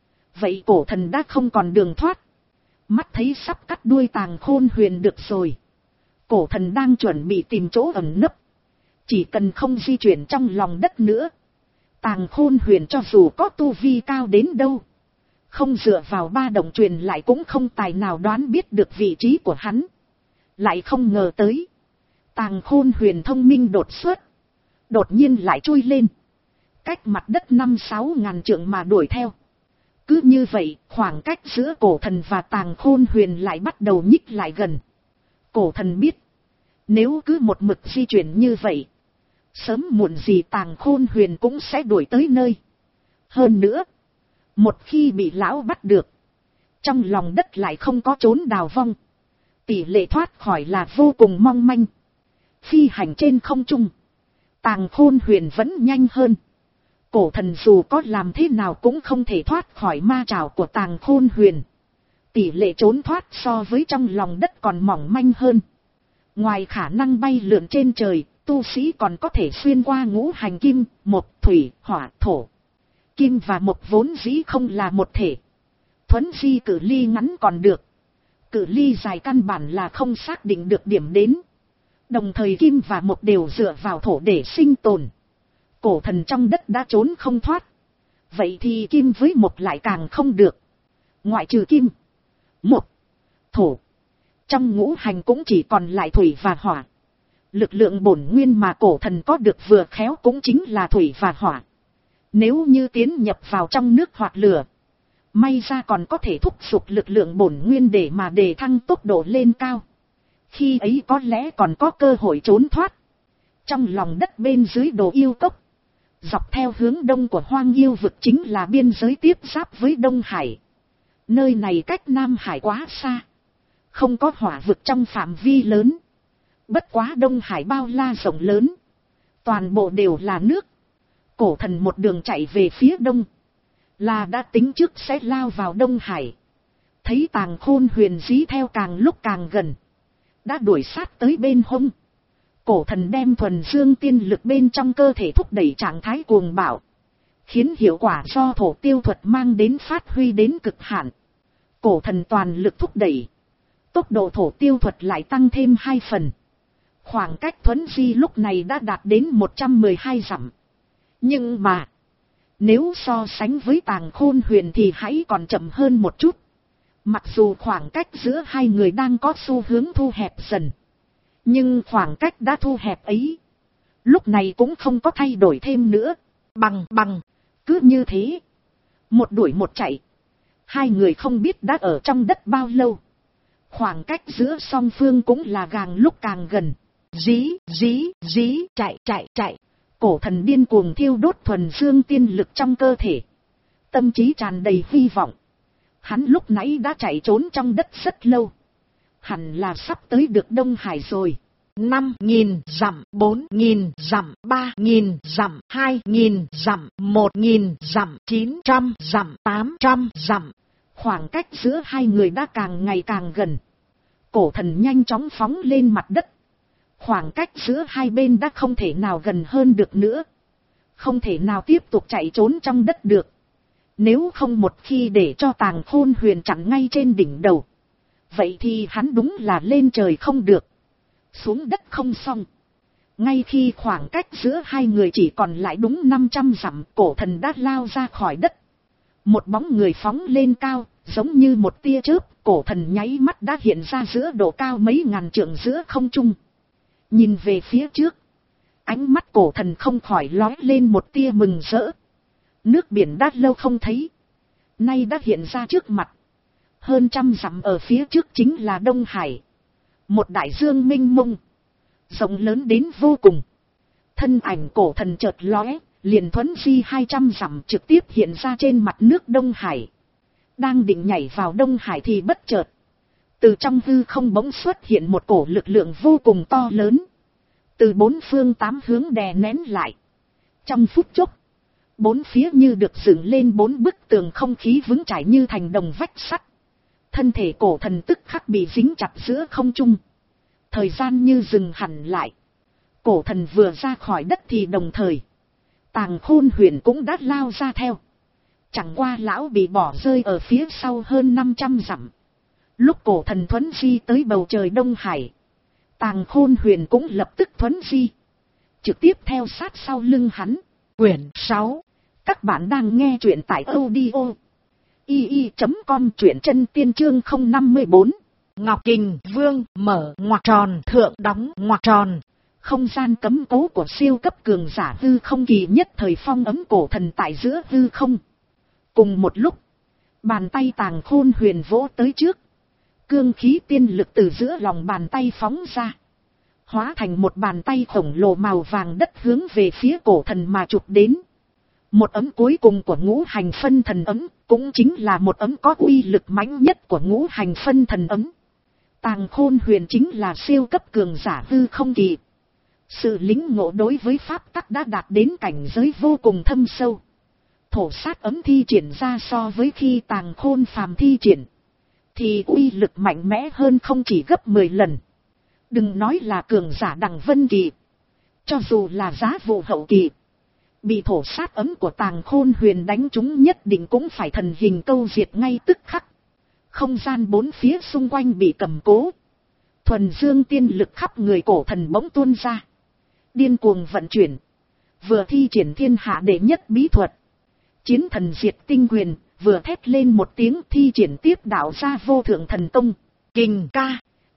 vậy Cổ Thần đã không còn đường thoát. Mắt thấy sắp cắt đuôi Tàng Khôn Huyền được rồi, Cổ Thần đang chuẩn bị tìm chỗ ẩn nấp, chỉ cần không di chuyển trong lòng đất nữa, Tàng Khôn Huyền cho dù có tu vi cao đến đâu, không dựa vào ba động truyền lại cũng không tài nào đoán biết được vị trí của hắn. Lại không ngờ tới, Tàng Khôn Huyền thông minh đột xuất, đột nhiên lại chui lên, cách mặt đất năm sáu ngàn trượng mà đuổi theo. Cứ như vậy, khoảng cách giữa Cổ Thần và Tàng Khôn Huyền lại bắt đầu nhích lại gần. Cổ Thần biết, nếu cứ một mực di chuyển như vậy, sớm muộn gì Tàng Khôn Huyền cũng sẽ đuổi tới nơi. Hơn nữa, một khi bị lão bắt được, trong lòng đất lại không có trốn đào vong, tỷ lệ thoát khỏi là vô cùng mong manh. Phi hành trên không trung, Tàng Khôn Huyền vẫn nhanh hơn. Cổ Thần dù có làm thế nào cũng không thể thoát khỏi ma trảo của Tàng Khôn Huyền. Tỷ lệ trốn thoát so với trong lòng đất còn mỏng manh hơn. Ngoài khả năng bay lượn trên trời, tu sĩ còn có thể xuyên qua ngũ hành kim, mộc, thủy, hỏa, thổ. Kim và mộc vốn dĩ không là một thể. Thuấn di cự ly ngắn còn được, cự ly dài căn bản là không xác định được điểm đến. Đồng thời kim và mộc đều dựa vào thổ để sinh tồn. Cổ Thần trong đất đã trốn không thoát, vậy thì kim với mộc lại càng không được. Ngoại trừ kim, mộc, thổ, Trong ngũ hành cũng chỉ còn lại thủy và hỏa. Lực lượng bổn nguyên mà cổ thần có được vừa khéo cũng chính là thủy và hỏa. Nếu như tiến nhập vào trong nước hoặc lửa, may ra còn có thể thúc giục lực lượng bổn nguyên để mà đề thăng tốc độ lên cao. Khi ấy có lẽ còn có cơ hội trốn thoát. Trong lòng đất bên dưới Đồ Yêu Cốc, dọc theo hướng đông của Hoang Yêu vực chính là biên giới tiếp giáp với Đông Hải. Nơi này cách Nam Hải quá xa, không có hỏa vực trong phạm vi lớn. Bất quá Đông Hải bao la rộng lớn, toàn bộ đều là nước. Cổ thần một đường chạy về phía đông, là đã tính trước sẽ lao vào Đông Hải. Thấy Tàng Khôn huyền dí theo càng lúc càng gần, đã đuổi sát tới bên hông. Cổ thần đem thuần dương tiên lực bên trong cơ thể thúc đẩy trạng thái cuồng bạo, khiến hiệu quả do thổ tiêu thuật mang đến phát huy đến cực hạn. Cổ thần toàn lực thúc đẩy, tốc độ thổ tiêu thuật lại tăng thêm hai phần. Khoảng cách thuấn di lúc này đã đạt đến một trăm mười hai dặm. Nhưng mà, nếu so sánh với Tàng Khôn huyền thì hãy còn chậm hơn một chút. Mặc dù khoảng cách giữa hai người đang có xu hướng thu hẹp dần, nhưng khoảng cách đã thu hẹp ấy, lúc này cũng không có thay đổi thêm nữa. Bằng bằng, cứ như thế, một đuổi một chạy, hai người không biết đã ở trong đất bao lâu. Khoảng cách giữa song phương cũng là càng lúc càng gần. Dí, dí, dí, chạy, chạy, chạy. Cổ thần điên cuồng thiêu đốt thuần dương tiên lực trong cơ thể, tâm trí tràn đầy hy vọng. Hắn lúc nãy đã chạy trốn trong đất rất lâu, hẳn là sắp tới được Đông Hải rồi. Năm nghìn dặm, bốn nghìn dặm, ba nghìn dặm, hai nghìn dặm, một nghìn dặm, chín trăm dặm, tám trăm dặm. Khoảng cách giữa hai người đã càng ngày càng gần. Cổ thần nhanh chóng phóng lên mặt đất. Khoảng cách giữa hai bên đã không thể nào gần hơn được nữa. Không thể nào tiếp tục chạy trốn trong đất được. Nếu không một khi để cho Tàng Khôn huyền chặn ngay trên đỉnh đầu, vậy thì hắn đúng là lên trời không được, xuống đất không xong. Ngay khi khoảng cách giữa hai người chỉ còn lại đúng năm trăm dặm, cổ thần đã lao ra khỏi đất. Một bóng người phóng lên cao, giống như một tia chớp, cổ thần nháy mắt đã hiện ra giữa độ cao mấy ngàn trượng giữa không trung. Nhìn về phía trước, ánh mắt cổ thần không khỏi lóe lên một tia mừng rỡ. Nước biển đã lâu không thấy, nay đã hiện ra trước mặt. Hơn trăm dặm ở phía trước chính là Đông Hải, một đại dương mênh mông, rộng lớn đến vô cùng. Thân ảnh cổ thần chợt lóe, liền thuấn di hai trăm dặm trực tiếp hiện ra trên mặt nước Đông Hải. Đang định nhảy vào Đông Hải thì bất chợt, từ trong hư không bỗng xuất hiện một cổ lực lượng vô cùng to lớn, từ bốn phương tám hướng đè nén lại. Trong phút chốc, bốn phía như được dựng lên bốn bức tường không khí vững chãi như thành đồng vách sắt. Thân thể cổ thần tức khắc bị dính chặt giữa không trung. Thời gian như dừng hẳn lại. Cổ thần vừa ra khỏi đất thì đồng thời, Tàng Khôn huyền cũng đã lao ra theo. Chẳng qua lão bị bỏ rơi ở phía sau hơn năm trăm dặm. Lúc cổ thần thuấn di tới bầu trời Đông Hải, Tàng Khôn huyền cũng lập tức thuấn di, trực tiếp theo sát sau lưng hắn. Quyển sáu. Các bạn đang nghe truyện tại audio i i chấm com, truyện chân tiên chương không năm bốn. Ngọc Kình Vương mở ngoặc tròn thượng đóng ngoặc tròn. Không gian cấm cố của siêu cấp cường giả hư không kỳ nhất thời phong ấm cổ thần tại giữa hư không. Cùng một lúc, bàn tay Tàng Khôn huyền vỗ tới trước. Cương khí tiên lực từ giữa lòng bàn tay phóng ra, hóa thành một bàn tay khổng lồ màu vàng đất hướng về phía cổ thần mà chụp đến. Một ấm cuối cùng của ngũ hành phân thần ấm, cũng chính là một ấm có uy lực mãnh nhất của ngũ hành phân thần ấm. Tàng Khôn huyền chính là siêu cấp cường giả hư không kỳ. Sự lĩnh ngộ đối với pháp tắc đã đạt đến cảnh giới vô cùng thâm sâu. Thổ sát ấm thi triển ra so với khi Tàng Khôn phàm thi triển, thì uy lực mạnh mẽ hơn không chỉ gấp mười lần. Đừng nói là cường giả đằng vân kỳ, cho dù là giá vụ hậu kỳ, bị thổ sát ấm của Tàng Khôn huyền đánh trúng nhất định cũng phải thần hình câu diệt ngay tức khắc. Không gian bốn phía xung quanh bị cầm cố. Thuần dương tiên lực khắp người cổ thần bỗng tuôn ra, điên cuồng vận chuyển, vừa thi triển thiên hạ đệ nhất bí thuật Chiến Thần Diệt Tinh Quyền, vừa thét lên một tiếng thi triển tiếp đạo ra vô thượng thần tông, kình ca.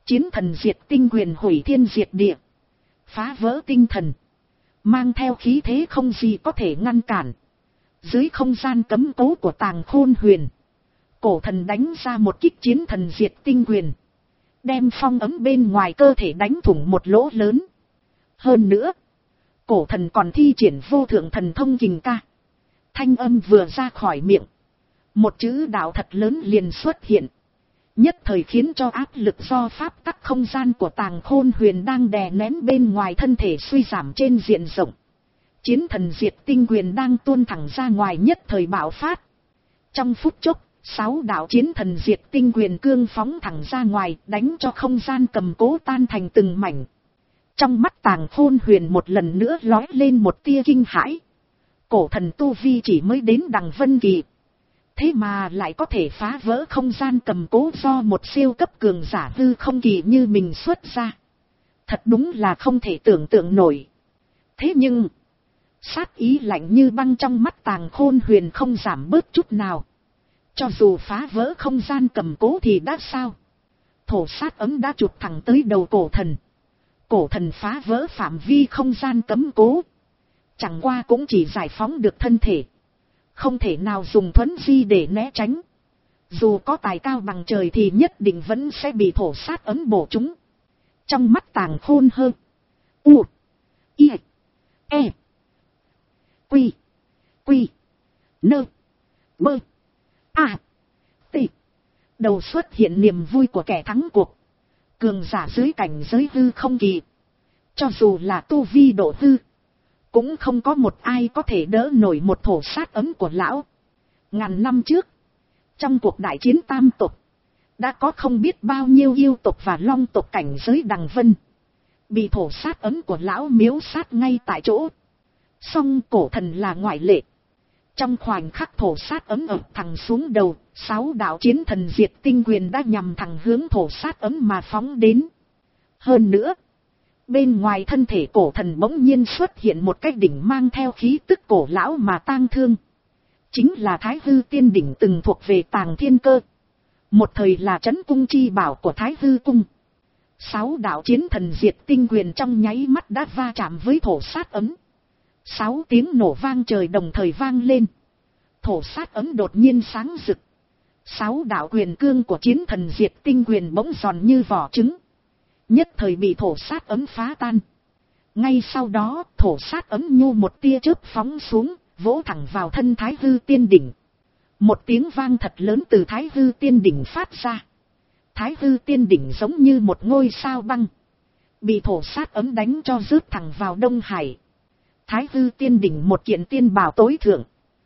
Chiến thần diệt tinh quyền hủy thiên diệt địa, phá vỡ tinh thần, mang theo khí thế không gì có thể ngăn cản. Dưới không gian cấm cố của Tàng Khôn Huyền, cổ thần đánh ra một kích chiến thần diệt tinh quyền, đem phong ấm bên ngoài cơ thể đánh thủng một lỗ lớn. Hơn nữa, cổ thần còn thi triển vô thượng thần thông kình ca. Thanh âm vừa ra khỏi miệng, một chữ đạo thật lớn liền xuất hiện, nhất thời khiến cho áp lực do pháp tắc không gian của Tàng Khôn Huyền đang đè nén bên ngoài thân thể suy giảm trên diện rộng. Chiến thần diệt tinh quyền đang tuôn thẳng ra ngoài nhất thời bạo phát. Trong phút chốc, sáu đạo chiến thần diệt tinh quyền cương phóng thẳng ra ngoài, đánh cho không gian cầm cố tan thành từng mảnh. Trong mắt Tàng Khôn Huyền một lần nữa lói lên một tia kinh hãi. Cổ thần tu vi chỉ mới đến đằng vân kỳ, thế mà lại có thể phá vỡ không gian cầm cố do một siêu cấp cường giả hư không kỳ như mình xuất ra. Thật đúng là không thể tưởng tượng nổi. Thế nhưng, sát ý lạnh như băng trong mắt Tàng Khôn Huyền không giảm bớt chút nào. Cho dù phá vỡ không gian cầm cố thì đã sao? Thổ sát ấm đã chụp thẳng tới đầu cổ thần. Cổ thần phá vỡ phạm vi không gian cấm cố, chẳng qua cũng chỉ giải phóng được thân thể, không thể nào dùng thuấn di để né tránh. Dù có tài cao bằng trời thì nhất định vẫn sẽ bị thổ sát ấm bổ trúng. Trong mắt Tàng Khôn hơn U I E Quy Quy Nơ Bơ A T, đầu xuất hiện niềm vui của kẻ thắng cuộc. Cường giả dưới cảnh giới hư không kỳ, cho dù là tu vi độ hư, cũng không có một ai có thể đỡ nổi một thổ sát ấm của lão. Ngàn năm trước, trong cuộc đại chiến tam tộc, đã có không biết bao nhiêu yêu tộc và long tộc cảnh giới đằng vân bị thổ sát ấm của lão miếu sát ngay tại chỗ. Song cổ thần là ngoại lệ. Trong khoảnh khắc thổ sát ấm ập thẳng xuống đầu, sáu đạo chiến thần diệt tinh quyền đã nhằm thẳng hướng thổ sát ấm mà phóng đến. Hơn nữa, bên ngoài thân thể cổ thần bỗng nhiên xuất hiện một cái đỉnh mang theo khí tức cổ lão mà tang thương. Chính là Thái Hư Tiên Đỉnh từng thuộc về Tàng Thiên Cơ, một thời là trấn cung chi bảo của Thái Hư Cung. Sáu đạo chiến thần diệt tinh quyền trong nháy mắt đã va chạm với thổ sát ấm. Sáu tiếng nổ vang trời đồng thời vang lên. Thổ sát ấm đột nhiên sáng rực. Sáu đạo quyền cương của chiến thần diệt tinh quyền bỗng giòn như vỏ trứng, nhất thời bị thổ sát ấm phá tan. Ngay sau đó, thổ sát ấm nhô một tia chớp phóng xuống, vỗ thẳng vào thân Thái Hư Tiên Đỉnh. Một tiếng vang thật lớn từ Thái Hư Tiên Đỉnh phát ra. Thái Hư Tiên Đỉnh giống như một ngôi sao băng, bị thổ sát ấm đánh cho rớt thẳng vào Đông Hải. Thái Hư Tiên Đỉnh một kiện tiên bảo tối thượng,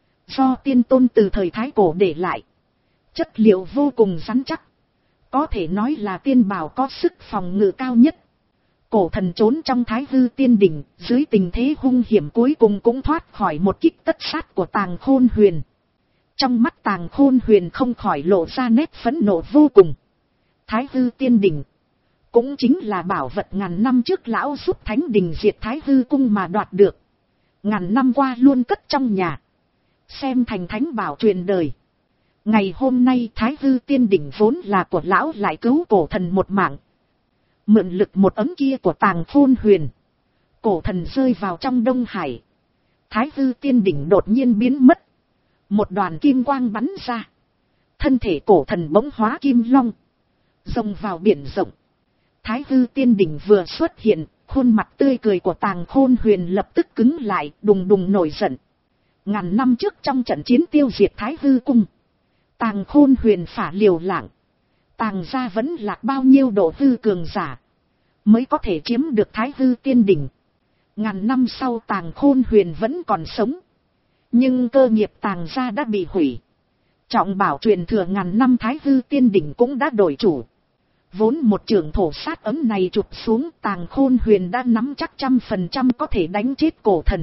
do tiên tôn từ thời Thái Cổ để lại. Chất liệu vô cùng rắn chắc, có thể nói là tiên bảo có sức phòng ngự cao nhất. Cổ thần trốn trong Thái Hư Tiên Đỉnh, dưới tình thế hung hiểm cuối cùng cũng thoát khỏi một kích tất sát của Tàng Khôn Huyền. Trong mắt Tàng Khôn Huyền không khỏi lộ ra nét phẫn nộ vô cùng. Thái Hư Tiên Đỉnh cũng chính là bảo vật ngàn năm trước lão giúp Thánh Đình diệt Thái Hư Cung mà đoạt được. Ngàn năm qua luôn cất trong nhà, xem thành thánh bảo truyền đời. Ngày hôm nay Thái Hư Tiên Đỉnh vốn là của lão lại cứu cổ thần một mạng. Mượn lực một ấm kia của Tàng Khôn Huyền, cổ thần rơi vào trong Đông Hải. Thái Hư Tiên Đỉnh đột nhiên biến mất. Một đoàn kim quang bắn ra. Thân thể cổ thần bỗng hóa kim long, rồng vào biển rộng. Thái Hư Tiên Đỉnh vừa xuất hiện, khuôn mặt tươi cười của Tàng Khôn Huyền lập tức cứng lại, đùng đùng nổi giận. Ngàn năm trước trong trận chiến tiêu diệt Thái Hư Cung, Tàng Khôn Huyền phả liều lạng. Tàng gia vẫn lạc bao nhiêu độ hư cường giả mới có thể chiếm được Thái Hư Tiên Đỉnh. Ngàn năm sau Tàng Khôn Huyền vẫn còn sống, nhưng cơ nghiệp Tàng gia đã bị hủy. Trọng bảo truyền thừa ngàn năm Thái Hư Tiên Đỉnh cũng đã đổi chủ. Vốn một trường thổ sát ấm này chụp xuống, Tàng Khôn Huyền đã nắm chắc trăm phần trăm có thể đánh chết cổ thần.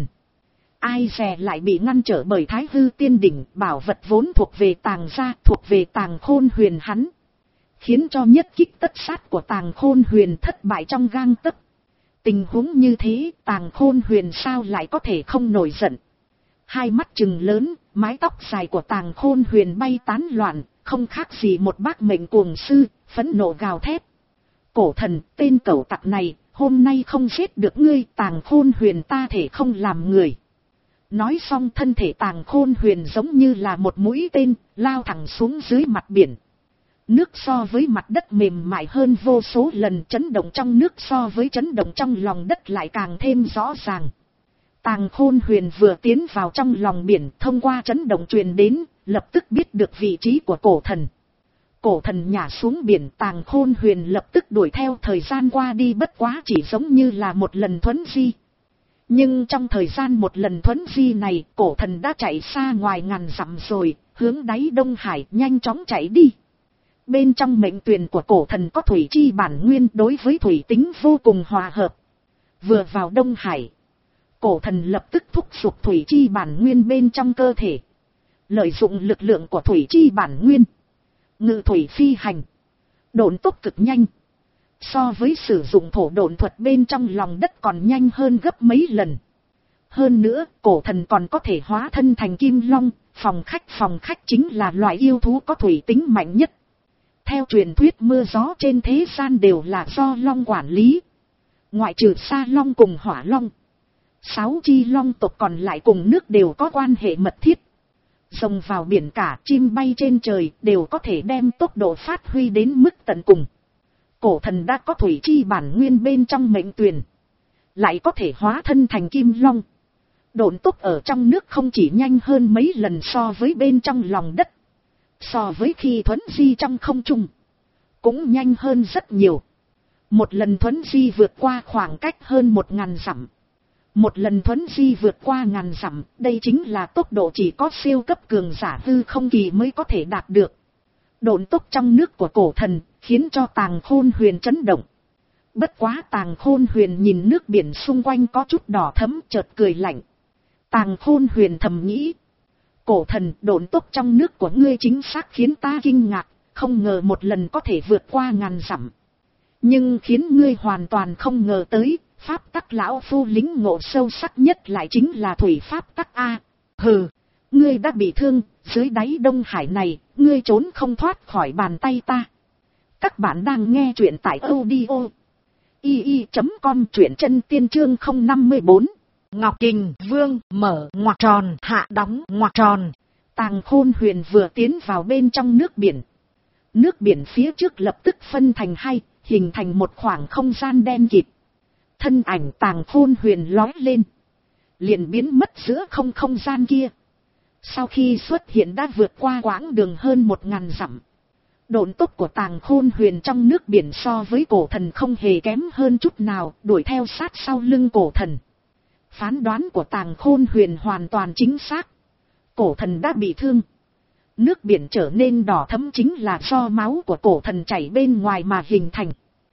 Ai dè lại bị ngăn trở bởi Thái Hư Tiên Đỉnh, bảo vật vốn thuộc về Tàng gia, thuộc về Tàng Khôn Huyền hắn. Khiến cho nhất kích tất sát của Tàng Khôn Huyền thất bại trong gang tấc. Tình huống như thế, Tàng Khôn Huyền sao lại có thể không nổi giận. Hai mắt trừng lớn, mái tóc dài của Tàng Khôn Huyền bay tán loạn, không khác gì một bác mệnh cuồng sư, phẫn nộ gào thét. Cổ thần, tên cẩu tặc này, hôm nay không giết được ngươi, Tàng Khôn Huyền ta thể không làm người. Nói xong thân thể Tàng Khôn Huyền giống như là một mũi tên, lao thẳng xuống dưới mặt biển. Nước so với mặt đất mềm mại hơn vô số lần, chấn động trong nước so với chấn động trong lòng đất lại càng thêm rõ ràng. Tàng Khôn Huyền vừa tiến vào trong lòng biển, thông qua chấn động truyền đến, lập tức biết được vị trí của cổ thần. Cổ thần nhả xuống biển, Tàng Khôn Huyền lập tức đuổi theo. Thời gian qua đi bất quá chỉ giống như là một lần thuấn di. Nhưng trong thời gian một lần thuấn di này, cổ thần đã chạy xa ngoài ngàn dặm rồi, hướng đáy Đông Hải nhanh chóng chạy đi. Bên trong mệnh tuyền của cổ thần có thủy chi bản nguyên, đối với thủy tính vô cùng hòa hợp. Vừa vào Đông Hải, cổ thần lập tức thúc giục thủy chi bản nguyên bên trong cơ thể. Lợi dụng lực lượng của thủy chi bản nguyên, ngự thủy phi hành, độn tốc cực nhanh. So với sử dụng thổ độn thuật bên trong lòng đất còn nhanh hơn gấp mấy lần. Hơn nữa, cổ thần còn có thể hóa thân thành kim long. Phòng khách phòng khách chính là loại yêu thú có thủy tính mạnh nhất. Theo truyền thuyết mưa gió trên thế gian đều là do long quản lý. Ngoại trừ sa long cùng hỏa long, sáu chi long tộc còn lại cùng nước đều có quan hệ mật thiết. Rồng vào biển cả, chim bay trên trời đều có thể đem tốc độ phát huy đến mức tận cùng. Cổ thần đã có thủy chi bản nguyên bên trong mệnh tuyền, lại có thể hóa thân thành kim long. Độn tốc ở trong nước không chỉ nhanh hơn mấy lần so với bên trong lòng đất, so với khi thuấn di trong không trung cũng nhanh hơn rất nhiều. Một lần thuấn di vượt qua khoảng cách hơn một ngàn dặm. Một lần thuấn di vượt qua ngàn dặm, đây chính là tốc độ chỉ có siêu cấp cường giả hư không kỳ mới có thể đạt được. Độn tốc trong nước của cổ thần khiến cho Tàng Khôn Huyền chấn động. Bất quá Tàng Khôn Huyền nhìn nước biển xung quanh có chút đỏ thẫm, chợt cười lạnh. Tàng Khôn Huyền thầm nghĩ, cổ thần, độn tốc trong nước của ngươi chính xác khiến ta kinh ngạc, không ngờ một lần có thể vượt qua ngàn dặm. Nhưng khiến ngươi hoàn toàn không ngờ tới, pháp tắc lão phu lính ngộ sâu sắc nhất lại chính là thủy pháp tắc A. Hừ, ngươi đã bị thương, dưới đáy Đông Hải này, ngươi trốn không thoát khỏi bàn tay ta. Các bạn đang nghe truyện tại audio i i chấm com, truyện chân tiên chương không năm bốn. Ngọc Kình Vương mở ngoặc tròn, hạ đóng ngoặc tròn. Tàng Khôn Huyền vừa tiến vào bên trong nước biển. Nước biển phía trước lập tức phân thành hai, hình thành một khoảng không gian đen kịt. Thân ảnh Tàng Khôn Huyền lói lên, liền biến mất giữa không không gian kia. Sau khi xuất hiện đã vượt qua quãng đường hơn một ngàn dặm. Độn tốc của Tàng Khôn Huyền trong nước biển so với cổ thần không hề kém hơn chút nào, đuổi theo sát sau lưng cổ thần. Phán đoán của Tàng Khôn Huyền hoàn toàn chính xác. Cổ thần đã bị thương. Nước biển trở nên đỏ thẫm chính là do máu của cổ thần chảy bên ngoài mà hình thành.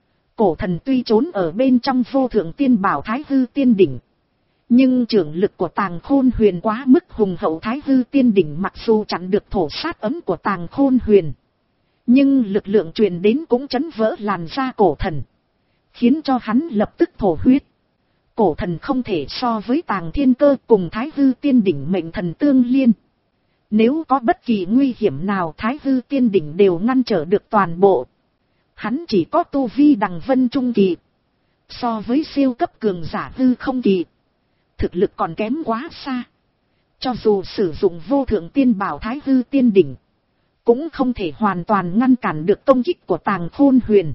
Cổ thần tuy trốn ở bên trong vô thượng tiên bảo Thái Hư Tiên Đỉnh, nhưng trưởng lực của Tàng Khôn Huyền quá mức hùng hậu. Thái Hư Tiên Đỉnh mặc dù chặn được thổ sát ấm của Tàng Khôn Huyền, nhưng lực lượng truyền đến cũng chấn vỡ làn da cổ thần, khiến cho hắn lập tức thổ huyết. Cổ thần không thể so với Tàng Thiên Cơ cùng Thái Hư Tiên Đỉnh mệnh thần tương liên. Nếu có bất kỳ nguy hiểm nào, Thái Hư Tiên Đỉnh đều ngăn trở được toàn bộ. Hắn chỉ có tu vi đằng vân trung kỳ, so với siêu cấp cường giả hư không kỳ, thực lực còn kém quá xa. Cho dù sử dụng vô thượng tiên bảo Thái Hư Tiên Đỉnh, cũng không thể hoàn toàn ngăn cản được công kích của Tàng Khôn Huyền.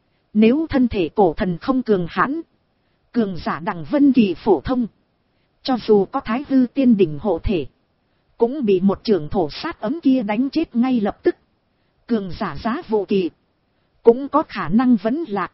Nếu thân thể cổ thần không cường hãn, cường giả đằng vân kỳ phổ thông, cho dù có Thái Hư Tiên Đỉnh hộ thể, cũng bị một trường thổ sát ấm kia đánh chết ngay lập tức. Cường giả giá vô kỳ cũng có khả năng vẫn lạc.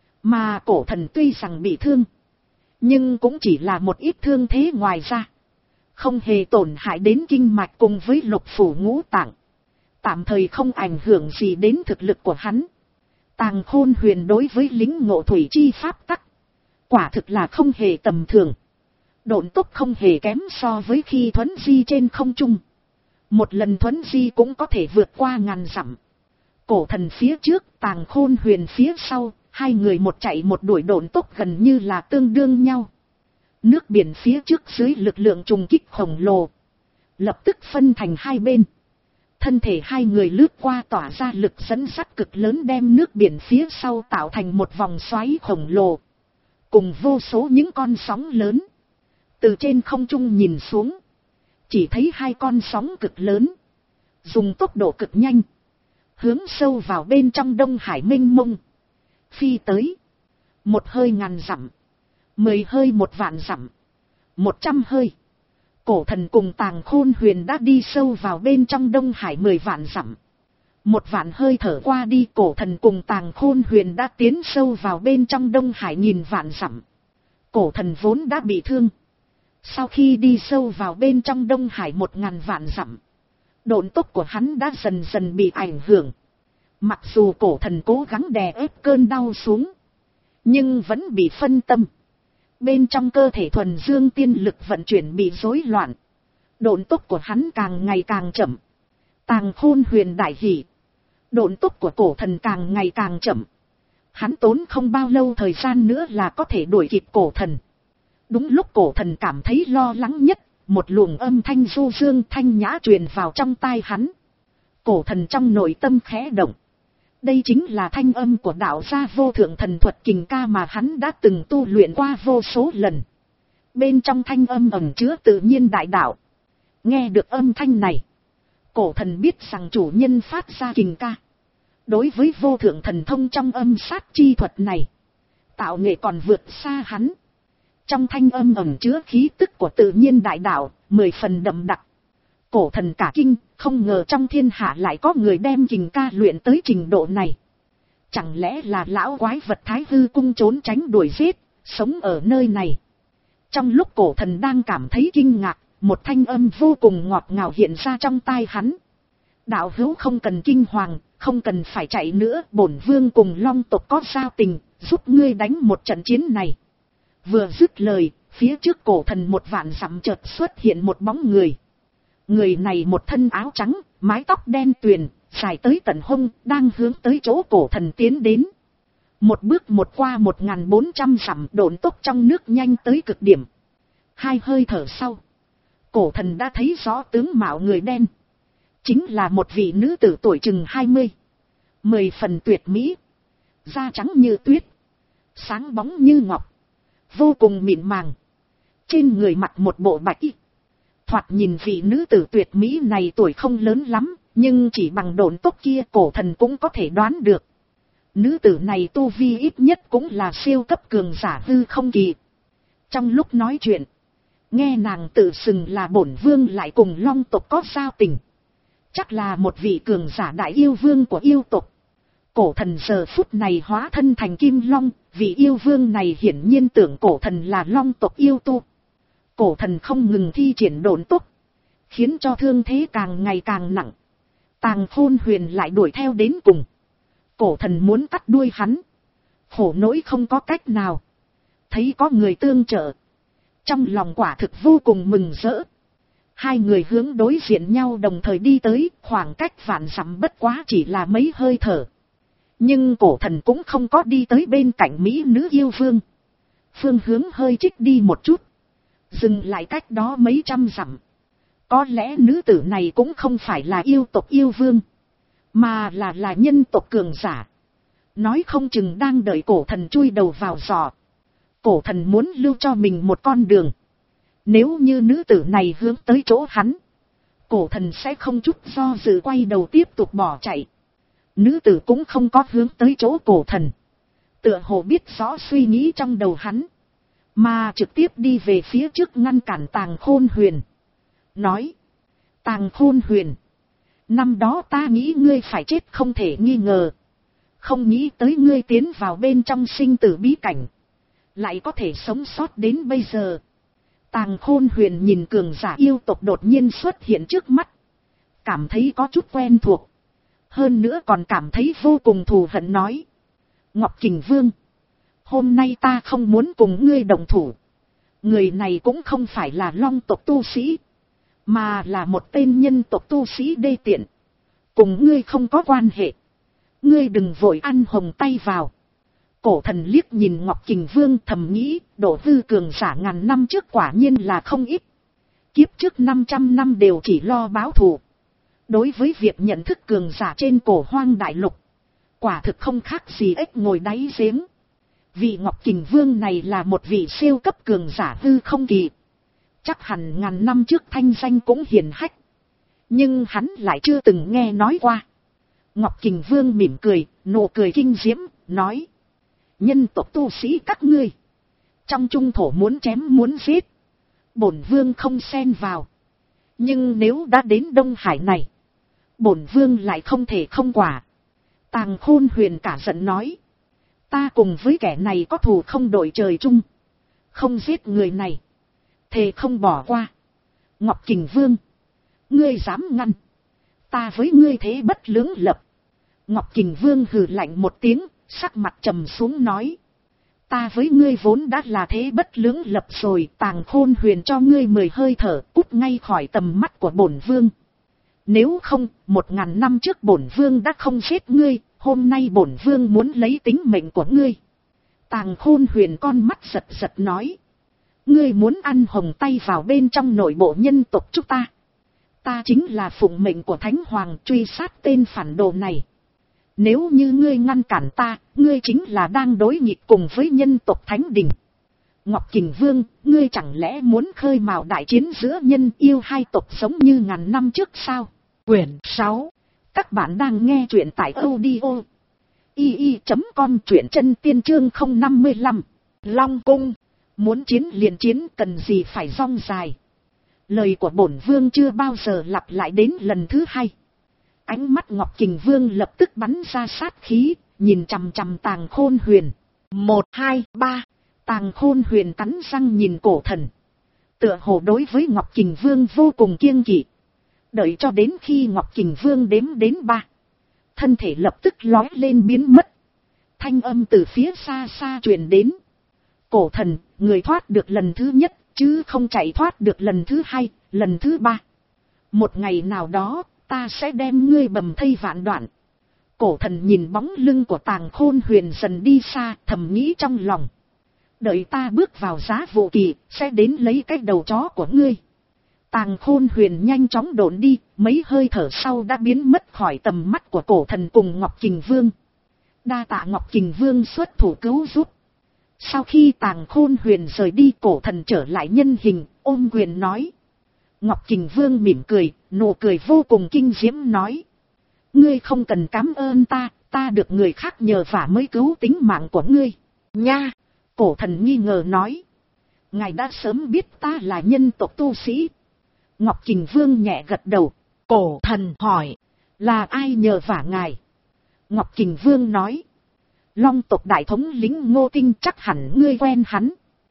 Mà cổ thần tuy rằng bị thương, nhưng cũng chỉ là một ít thương thế ngoài ra, không hề tổn hại đến kinh mạch cùng với lục phủ ngũ tạng, tạm thời không ảnh hưởng gì đến thực lực của hắn. Tàng Khôn Huyền đối với lính ngộ thủy chi pháp tắc, quả thực là không hề tầm thường. Độn tốc không hề kém so với khi thuấn di trên không trung. Một lần thuấn di cũng có thể vượt qua ngàn dặm. Cổ thần phía trước, Tàng Khôn Huyền phía sau, hai người một chạy một đuổi, độn tốc gần như là tương đương nhau. Nước biển phía trước dưới lực lượng trùng kích khổng lồ, lập tức phân thành hai bên. Thân thể hai người lướt qua tỏa ra lực dẫn sắt cực lớn đem nước biển phía sau tạo thành một vòng xoáy khổng lồ. Cùng vô số những con sóng lớn. Từ trên không trung nhìn xuống. Chỉ thấy hai con sóng cực lớn. Dùng tốc độ cực nhanh. Hướng sâu vào bên trong Đông Hải mênh mông. Phi tới. Một hơi ngàn dặm. Mười hơi một vạn dặm. Một trăm hơi. Cổ thần cùng Tàng Khôn Huyền đã đi sâu vào bên trong Đông Hải mười vạn dặm. Một vạn hơi thở qua đi, cổ thần cùng Tàng Khôn Huyền đã tiến sâu vào bên trong Đông Hải nghìn vạn dặm. Cổ thần vốn đã bị thương. Sau khi đi sâu vào bên trong Đông Hải một ngàn vạn dặm, độn tốc của hắn đã dần dần bị ảnh hưởng. Mặc dù cổ thần cố gắng đè ép cơn đau xuống, nhưng vẫn bị phân tâm. Bên trong cơ thể thuần dương tiên lực vận chuyển bị rối loạn. Độn tốc của hắn càng ngày càng chậm. Tàng Khôn Huyền đại hỉ. Độn tốc của cổ thần càng ngày càng chậm. Hắn tốn không bao lâu thời gian nữa là có thể đuổi kịp cổ thần. Đúng lúc cổ thần cảm thấy lo lắng nhất, một luồng âm thanh du dương thanh nhã truyền vào trong tai hắn. Cổ thần trong nội tâm khẽ động. Đây chính là thanh âm của đạo gia vô thượng thần thuật kình ca mà hắn đã từng tu luyện qua vô số lần. Bên trong thanh âm ẩn chứa tự nhiên đại đạo. Nghe được âm thanh này, cổ thần biết rằng chủ nhân phát ra kình ca. Đối với vô thượng thần thông trong âm sát chi thuật này, tạo nghệ còn vượt xa hắn. Trong thanh âm ẩn chứa khí tức của tự nhiên đại đạo, mười phần đậm đặc. Cổ thần cả kinh, không ngờ trong thiên hạ lại có người đem kình ca luyện tới trình độ này. Chẳng lẽ là lão quái vật Thái Hư cung trốn tránh đuổi giết, sống ở nơi này. Trong lúc cổ thần đang cảm thấy kinh ngạc, một thanh âm vô cùng ngọt ngào hiện ra trong tai hắn. Đạo hữu không cần kinh hoàng, không cần phải chạy nữa, bổn vương cùng Long tộc có giao tình, giúp ngươi đánh một trận chiến này. Vừa dứt lời, phía trước cổ thần một vạn dặm chợt xuất hiện một bóng người. Người này một thân áo trắng, mái tóc đen tuyền, dài tới tận hông, đang hướng tới chỗ cổ thần tiến đến. Một bước một qua một ngàn bốn trăm dặm, độn tốc trong nước nhanh tới cực điểm. Hai hơi thở sau, cổ thần đã thấy rõ tướng mạo người đen. Chính là một vị nữ tử tuổi chừng hai mươi. Mười phần tuyệt mỹ. Da trắng như tuyết. Sáng bóng như ngọc. Vô cùng mịn màng. Trên người mặc một bộ bạch y. Thoạt nhìn vị nữ tử tuyệt mỹ này tuổi không lớn lắm, nhưng chỉ bằng độn tốc kia cổ thần cũng có thể đoán được. Nữ tử này tu vi ít nhất cũng là siêu cấp cường giả hư không kỳ. Trong lúc nói chuyện, nghe nàng tự xưng là bổn vương lại cùng Long tộc có giao tình. Chắc là một vị cường giả đại yêu vương của yêu tộc. Cổ thần giờ phút này hóa thân thành Kim Long, vị yêu vương này hiển nhiên tưởng cổ thần là Long tộc yêu tu. Cổ thần không ngừng thi triển độn tốc, khiến cho thương thế càng ngày càng nặng. Tàng Khôn Huyền lại đuổi theo đến cùng. Cổ thần muốn cắt đuôi hắn, khổ nỗi không có cách nào. Thấy có người tương trợ, trong lòng quả thực vô cùng mừng rỡ. Hai người hướng đối diện nhau đồng thời đi tới, khoảng cách vạn dặm bất quá chỉ là mấy hơi thở. Nhưng cổ thần cũng không có đi tới bên cạnh mỹ nữ yêu vương. Phương hướng hơi trích đi một chút, dừng lại cách đó mấy trăm dặm. Có lẽ nữ tử này cũng không phải là yêu tộc yêu vương, mà là là nhân tộc cường giả. Nói không chừng đang đợi cổ thần chui đầu vào giò. Cổ thần muốn lưu cho mình một con đường. Nếu như nữ tử này hướng tới chỗ hắn, cổ thần sẽ không chút do dự quay đầu tiếp tục bỏ chạy. Nữ tử cũng không có hướng tới chỗ cổ thần, tựa hồ biết rõ suy nghĩ trong đầu hắn, mà trực tiếp đi về phía trước ngăn cản Tàng Khôn Huyền. Nói: Tàng Khôn Huyền, năm đó ta nghĩ ngươi phải chết không thể nghi ngờ. Không nghĩ tới ngươi tiến vào bên trong sinh tử bí cảnh, lại có thể sống sót đến bây giờ. Tàng Khôn Huyền nhìn cường giả yêu tộc đột nhiên xuất hiện trước mắt, cảm thấy có chút quen thuộc, hơn nữa còn cảm thấy vô cùng thù hận. Nói: Ngọc Kình Vương, hôm nay ta không muốn cùng ngươi đồng thủ. Người này cũng không phải là Long tộc tu sĩ, mà là một tên nhân tộc tu sĩ đê tiện, cùng ngươi không có quan hệ. Ngươi đừng vội ăn hồng tay vào. Cổ thần liếc nhìn Ngọc Kình Vương thầm nghĩ, độ hư cường giả ngàn năm trước quả nhiên là không ít. Kiếp trước năm trăm năm đều chỉ lo báo thù, Đối với việc nhận thức cường giả trên cổ hoang đại lục, quả thực không khác gì ếch ngồi đáy giếng. Vị Ngọc Kình Vương này là một vị siêu cấp cường giả hư không kỳ. Chắc hẳn ngàn năm trước thanh danh cũng hiển hách. Nhưng hắn lại chưa từng nghe nói qua. Ngọc Kình Vương mỉm cười, nụ cười kinh diễm, nói. Nhân tộc tu sĩ các ngươi, trong trung thổ muốn chém muốn giết, bổn vương không xen vào. Nhưng nếu đã đến Đông Hải này, bổn vương lại không thể không quả. Tàng Khôn Huyền cả giận nói. Ta cùng với kẻ này có thù không đội trời chung, không giết người này, thề không bỏ qua. Ngọc Kình Vương, ngươi dám ngăn, ta với ngươi thế bất lưỡng lập. Ngọc Kình Vương hừ lạnh một tiếng, sắc mặt trầm xuống nói. Ta với ngươi vốn đã là thế bất lưỡng lập rồi. Tàng Khôn Huyền cho ngươi mười hơi thở, cút ngay khỏi tầm mắt của bổn vương. Nếu không, một ngàn năm trước bổn vương đã không giết ngươi, hôm nay bổn vương muốn lấy tính mệnh của ngươi. Tàng Khôn Huyền con mắt giật giật nói. Ngươi muốn ăn hồng tay vào bên trong nội bộ nhân tộc chúng ta. Ta chính là phụng mệnh của Thánh Hoàng truy sát tên phản đồ này. Nếu như ngươi ngăn cản ta, ngươi chính là đang đối nghịch cùng với nhân tộc Thánh Đình. Ngọc Kình Vương, ngươi chẳng lẽ muốn khơi mào đại chiến giữa nhân yêu hai tộc giống như ngàn năm trước sao? Quyển sáu. Các bạn đang nghe truyện tại audio i i chấm com, truyện chân tiên chương không năm mươi lăm. Long cung, muốn chiến liền chiến, cần gì phải rong dài. Lời của bổn vương chưa bao giờ lặp lại đến lần thứ hai. Ánh mắt Ngọc Kình Vương lập tức bắn ra sát khí, nhìn chằm chằm Tàng Khôn Huyền. Một, hai, ba. Tàng Khôn Huyền cắn răng nhìn cổ thần. Tựa hồ đối với Ngọc Kình Vương vô cùng kiêng kỵ. Đợi cho đến khi Ngọc Kình Vương đếm đến ba, thân thể lập tức lói lên biến mất. Thanh âm từ phía xa xa truyền đến. Cổ thần, người thoát được lần thứ nhất, chứ không chạy thoát được lần thứ hai, lần thứ ba. Một ngày nào đó, ta sẽ đem ngươi bầm thây vạn đoạn. Cổ thần nhìn bóng lưng của Tàng Khôn Huyền dần đi xa, thầm nghĩ trong lòng. Đợi ta bước vào giá vụ kỳ, sẽ đến lấy cái đầu chó của ngươi. Tàng Khôn Huyền nhanh chóng độn đi, mấy hơi thở sau đã biến mất khỏi tầm mắt của cổ thần cùng Ngọc Kình Vương. Đa tạ Ngọc Kình Vương xuất thủ cứu giúp. Sau khi Tàng Khôn Huyền rời đi, cổ thần trở lại nhân hình, ôm quyền nói. Ngọc Kình Vương mỉm cười, nụ cười vô cùng kinh diễm nói. Ngươi không cần cảm ơn ta, ta được người khác nhờ vả mới cứu tính mạng của ngươi. Nha! Cổ thần nghi ngờ nói. Ngài đã sớm biết ta là nhân tộc tu sĩ. Ngọc Kình Vương nhẹ gật đầu. Cổ thần hỏi. Là ai nhờ vả ngài? Ngọc Kình Vương nói. Long tộc đại thống lĩnh Ngô Tinh, chắc hẳn ngươi quen hắn.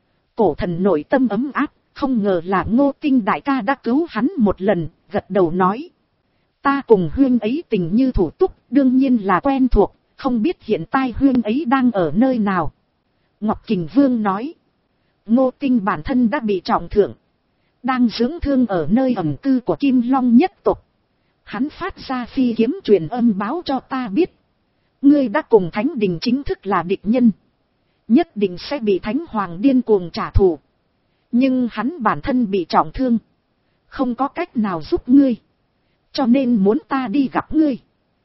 Cổ thần nội tâm ấm áp, không ngờ là Ngô Tinh đại ca đã cứu hắn một lần, gật đầu nói. Ta cùng huyên ấy tình như thủ túc, đương nhiên là quen thuộc, không biết hiện tại huyên ấy đang ở nơi nào. Ngọc Kình Vương nói. Ngô Tinh bản thân đã bị trọng thương, đang dưỡng thương ở nơi ẩn cư của Kim Long nhất tộc. Hắn phát ra phi kiếm truyền âm báo cho ta biết. Ngươi đã cùng Thánh Đình chính thức là địch nhân. Nhất định sẽ bị Thánh Hoàng điên cuồng trả thù. Nhưng hắn bản thân bị trọng thương, không có cách nào giúp ngươi. Cho nên muốn ta đi gặp ngươi.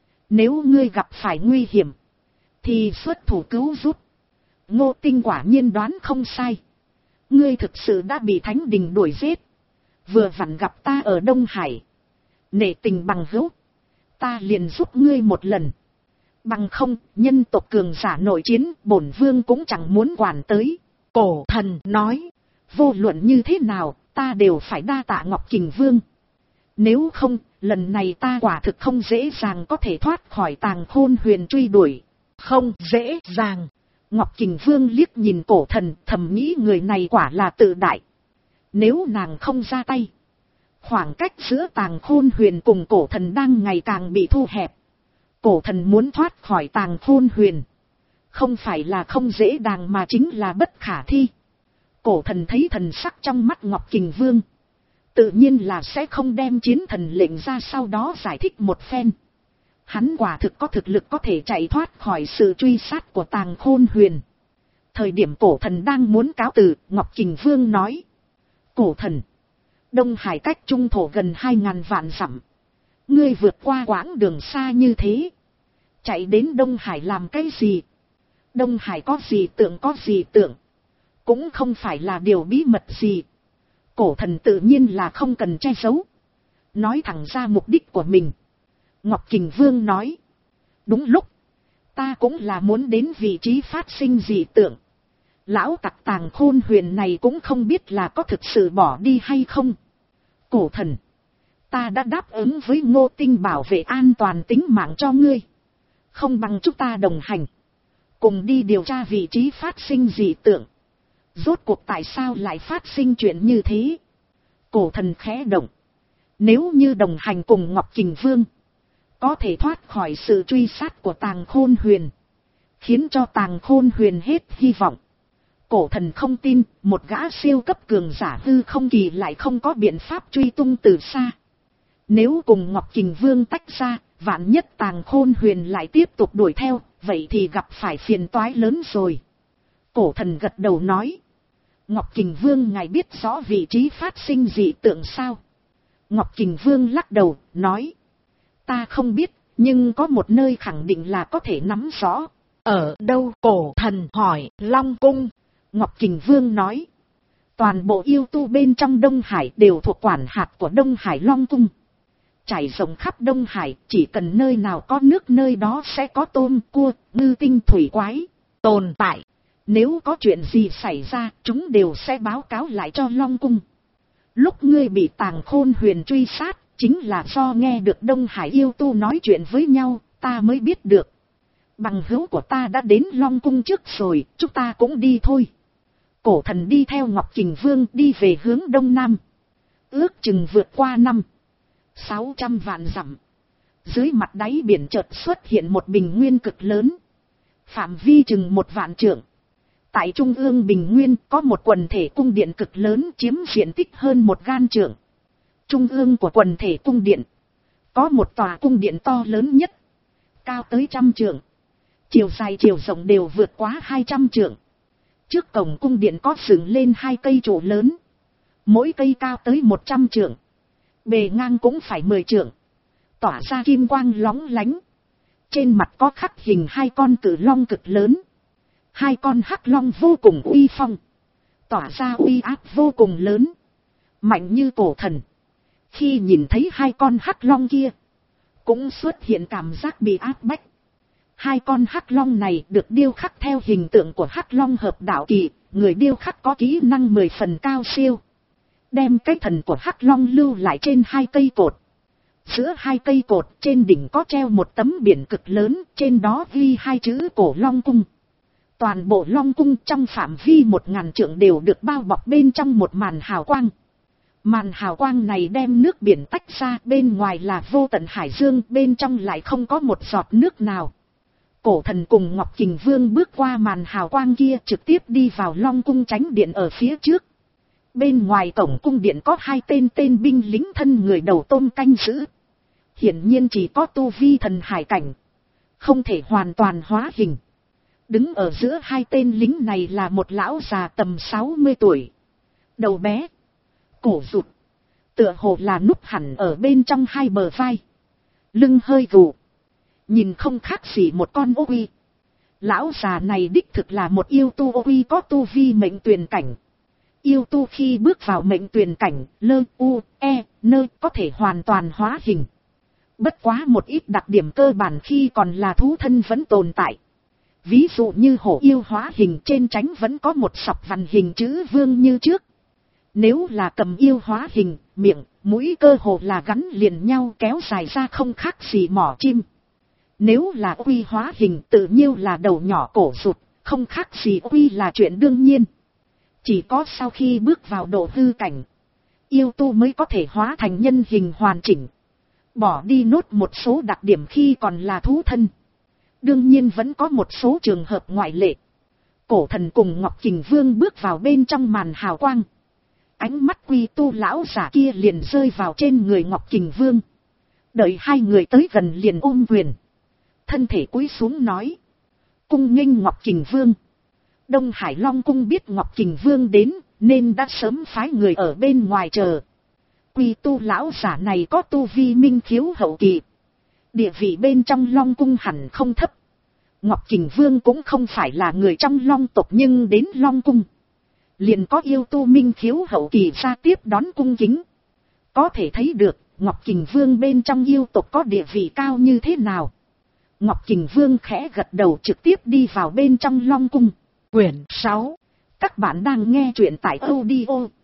Nếu ngươi gặp phải nguy hiểm, thì xuất thủ cứu giúp. Ngô Tinh quả nhiên đoán không sai. Ngươi thực sự đã bị Thánh Đình đuổi giết. Vừa vặn gặp ta ở Đông Hải. Nể tình bằng hữu, ta liền giúp ngươi một lần. Bằng không, nhân tộc cường giả nội chiến, bổn vương cũng chẳng muốn quản tới. Cổ thần nói. Vô luận như thế nào, ta đều phải đa tạ Ngọc Kình Vương. Nếu không, lần này ta quả thực không dễ dàng có thể thoát khỏi Tàng Khôn Huyền truy đuổi. Không dễ dàng. Ngọc Kình Vương liếc nhìn cổ thần, thầm nghĩ người này quả là tự đại. Nếu nàng không ra tay, khoảng cách giữa Tàng Khôn Huyền cùng cổ thần đang ngày càng bị thu hẹp. Cổ thần muốn thoát khỏi Tàng Khôn Huyền, không phải là không dễ dàng mà chính là bất khả thi. Cổ thần thấy thần sắc trong mắt Ngọc Kình Vương, tự nhiên là sẽ không đem chiến thần lệnh ra, sau đó giải thích một phen. Hắn quả thực có thực lực có thể chạy thoát khỏi sự truy sát của Tàng Khôn Huyền. Thời điểm cổ thần đang muốn cáo từ, Ngọc Kình Vương nói. Cổ thần, Đông Hải cách trung thổ gần hai ngàn vạn dặm. Ngươi vượt qua quãng đường xa như thế, chạy đến Đông Hải làm cái gì? Đông Hải có gì tượng có gì tượng, cũng không phải là điều bí mật gì. Cổ thần tự nhiên là không cần che giấu, nói thẳng ra mục đích của mình. Ngọc Kình Vương nói, đúng lúc, ta cũng là muốn đến vị trí phát sinh dị tượng. Lão tặc Tàng Khôn Huyền này cũng không biết là có thực sự bỏ đi hay không. Cổ thần, ta đã đáp ứng với Ngô Tinh bảo vệ an toàn tính mạng cho ngươi, không bằng chúng ta đồng hành, cùng đi điều tra vị trí phát sinh dị tượng. Rốt cuộc tại sao lại phát sinh chuyện như thế? Cổ thần khẽ động, nếu như đồng hành cùng Ngọc Kình Vương, có thể thoát khỏi sự truy sát của Tàng Khôn Huyền, khiến cho Tàng Khôn Huyền hết hy vọng. Cổ thần không tin một gã siêu cấp cường giả hư không kỳ lại không có biện pháp truy tung từ xa. Nếu cùng Ngọc Kình Vương tách ra, vạn nhất Tàng Khôn Huyền lại tiếp tục đuổi theo, vậy thì gặp phải phiền toái lớn rồi. Cổ thần gật đầu nói, Ngọc Kình Vương ngài biết rõ vị trí phát sinh dị tượng sao? Ngọc Kình Vương lắc đầu, nói, ta không biết, nhưng có một nơi khẳng định là có thể nắm rõ. Ở đâu? Cổ thần hỏi. Long Cung. Ngọc Kình Vương nói, toàn bộ yêu tu bên trong Đông Hải đều thuộc quản hạt của Đông Hải Long Cung. Trải rộng khắp Đông Hải, chỉ cần nơi nào có nước nơi đó sẽ có tôm, cua, ngư tinh thủy quái tồn tại. Nếu có chuyện gì xảy ra, chúng đều sẽ báo cáo lại cho Long Cung. Lúc ngươi bị Tàng Khôn Huyền truy sát, chính là do nghe được Đông Hải yêu tu nói chuyện với nhau, ta mới biết được. Bằng hữu của ta đã đến Long Cung trước rồi, chúng ta cũng đi thôi. Cổ thần đi theo Ngọc Kình Vương đi về hướng Đông Nam. Ước chừng vượt qua năm sáu trăm vạn dặm. Dưới mặt đáy biển chợt xuất hiện một bình nguyên cực lớn, phạm vi chừng một vạn trượng. Tại trung ương bình nguyên có một quần thể cung điện cực lớn chiếm diện tích hơn một gan trượng. Trung ương của quần thể cung điện có một tòa cung điện to lớn nhất, cao tới trăm trượng, chiều dài chiều rộng đều vượt quá hai trăm trượng. Trước cổng cung điện có dựng lên hai cây trụ lớn, mỗi cây cao tới một trăm trượng, bề ngang cũng phải mười trượng, tỏa ra kim quang lóng lánh. Trên mặt có khắc hình hai con cự long cực lớn. Hai con hắc long vô cùng uy phong, tỏa ra uy áp vô cùng lớn, mạnh như cổ thần. Khi nhìn thấy hai con hắc long kia, cũng xuất hiện cảm giác bị áp bách. Hai con hắc long này được điêu khắc theo hình tượng của hắc long hợp đạo kỳ, người điêu khắc có kỹ năng mười phần cao siêu. Đem cái thần của hắc long lưu lại trên hai cây cột. Giữa hai cây cột trên đỉnh có treo một tấm biển cực lớn, trên đó ghi hai chữ Cổ Long Cung. Toàn bộ Long Cung trong phạm vi một ngàn trượng đều được bao bọc bên trong một màn hào quang. Màn hào quang này đem nước biển tách ra, bên ngoài là vô tận hải dương, bên trong lại không có một giọt nước nào. Cổ thần cùng Ngọc Kình Vương bước qua màn hào quang kia, trực tiếp đi vào Long Cung tránh điện ở phía trước. Bên ngoài cổng cung điện có hai tên tên binh lính thân người đầu tôm canh giữ. Hiển nhiên chỉ có tu vi thần hải cảnh, không thể hoàn toàn hóa hình. Đứng ở giữa hai tên lính này là một lão già tầm sáu mươi tuổi. Đầu bé, cổ rụt, tựa hồ là núp hẳn ở bên trong hai bờ vai. Lưng hơi gù, nhìn không khác gì một con ô uy. Lão già này đích thực là một yêu tu ô uy có tu vi mệnh tuyền cảnh. Yêu tu khi bước vào mệnh tuyền cảnh, lơ u, e, nơ có thể hoàn toàn hóa hình. Bất quá một ít đặc điểm cơ bản khi còn là thú thân vẫn tồn tại. Ví dụ như hổ yêu hóa hình trên trán vẫn có một sọc vằn hình chữ vương như trước. Nếu là cầm yêu hóa hình, miệng, mũi cơ hồ là gắn liền nhau kéo dài ra không khác gì mỏ chim. Nếu là uy hóa hình tự nhiên là đầu nhỏ cổ rụt, không khác gì uy là chuyện đương nhiên. Chỉ có sau khi bước vào độ hư cảnh, yêu tu mới có thể hóa thành nhân hình hoàn chỉnh. Bỏ đi nốt một số đặc điểm khi còn là thú thân. Đương nhiên vẫn có một số trường hợp ngoại lệ. Cổ thần cùng Ngọc Kình Vương bước vào bên trong màn hào quang. Ánh mắt quy tu lão giả kia liền rơi vào trên người Ngọc Kình Vương. Đợi hai người tới gần liền ôm quyền. Thân thể cúi xuống nói. Cung nghênh Ngọc Kình Vương. Đông Hải Long Cung biết Ngọc Kình Vương đến, nên đã sớm phái người ở bên ngoài chờ. Quy tu lão giả này có tu vi minh khiếu hậu kỳ. Địa vị bên trong Long cung hẳn không thấp. Ngọc Kình Vương cũng không phải là người trong Long tộc, nhưng đến Long cung liền có yêu tu minh khiếu hậu kỳ ra tiếp đón cung kính. Có thể thấy được Ngọc Kình Vương bên trong yêu tộc có địa vị cao như thế nào. Ngọc Kình Vương khẽ gật đầu trực tiếp đi vào bên trong Long cung. Quyển sáu. Các bạn đang nghe truyện tại audio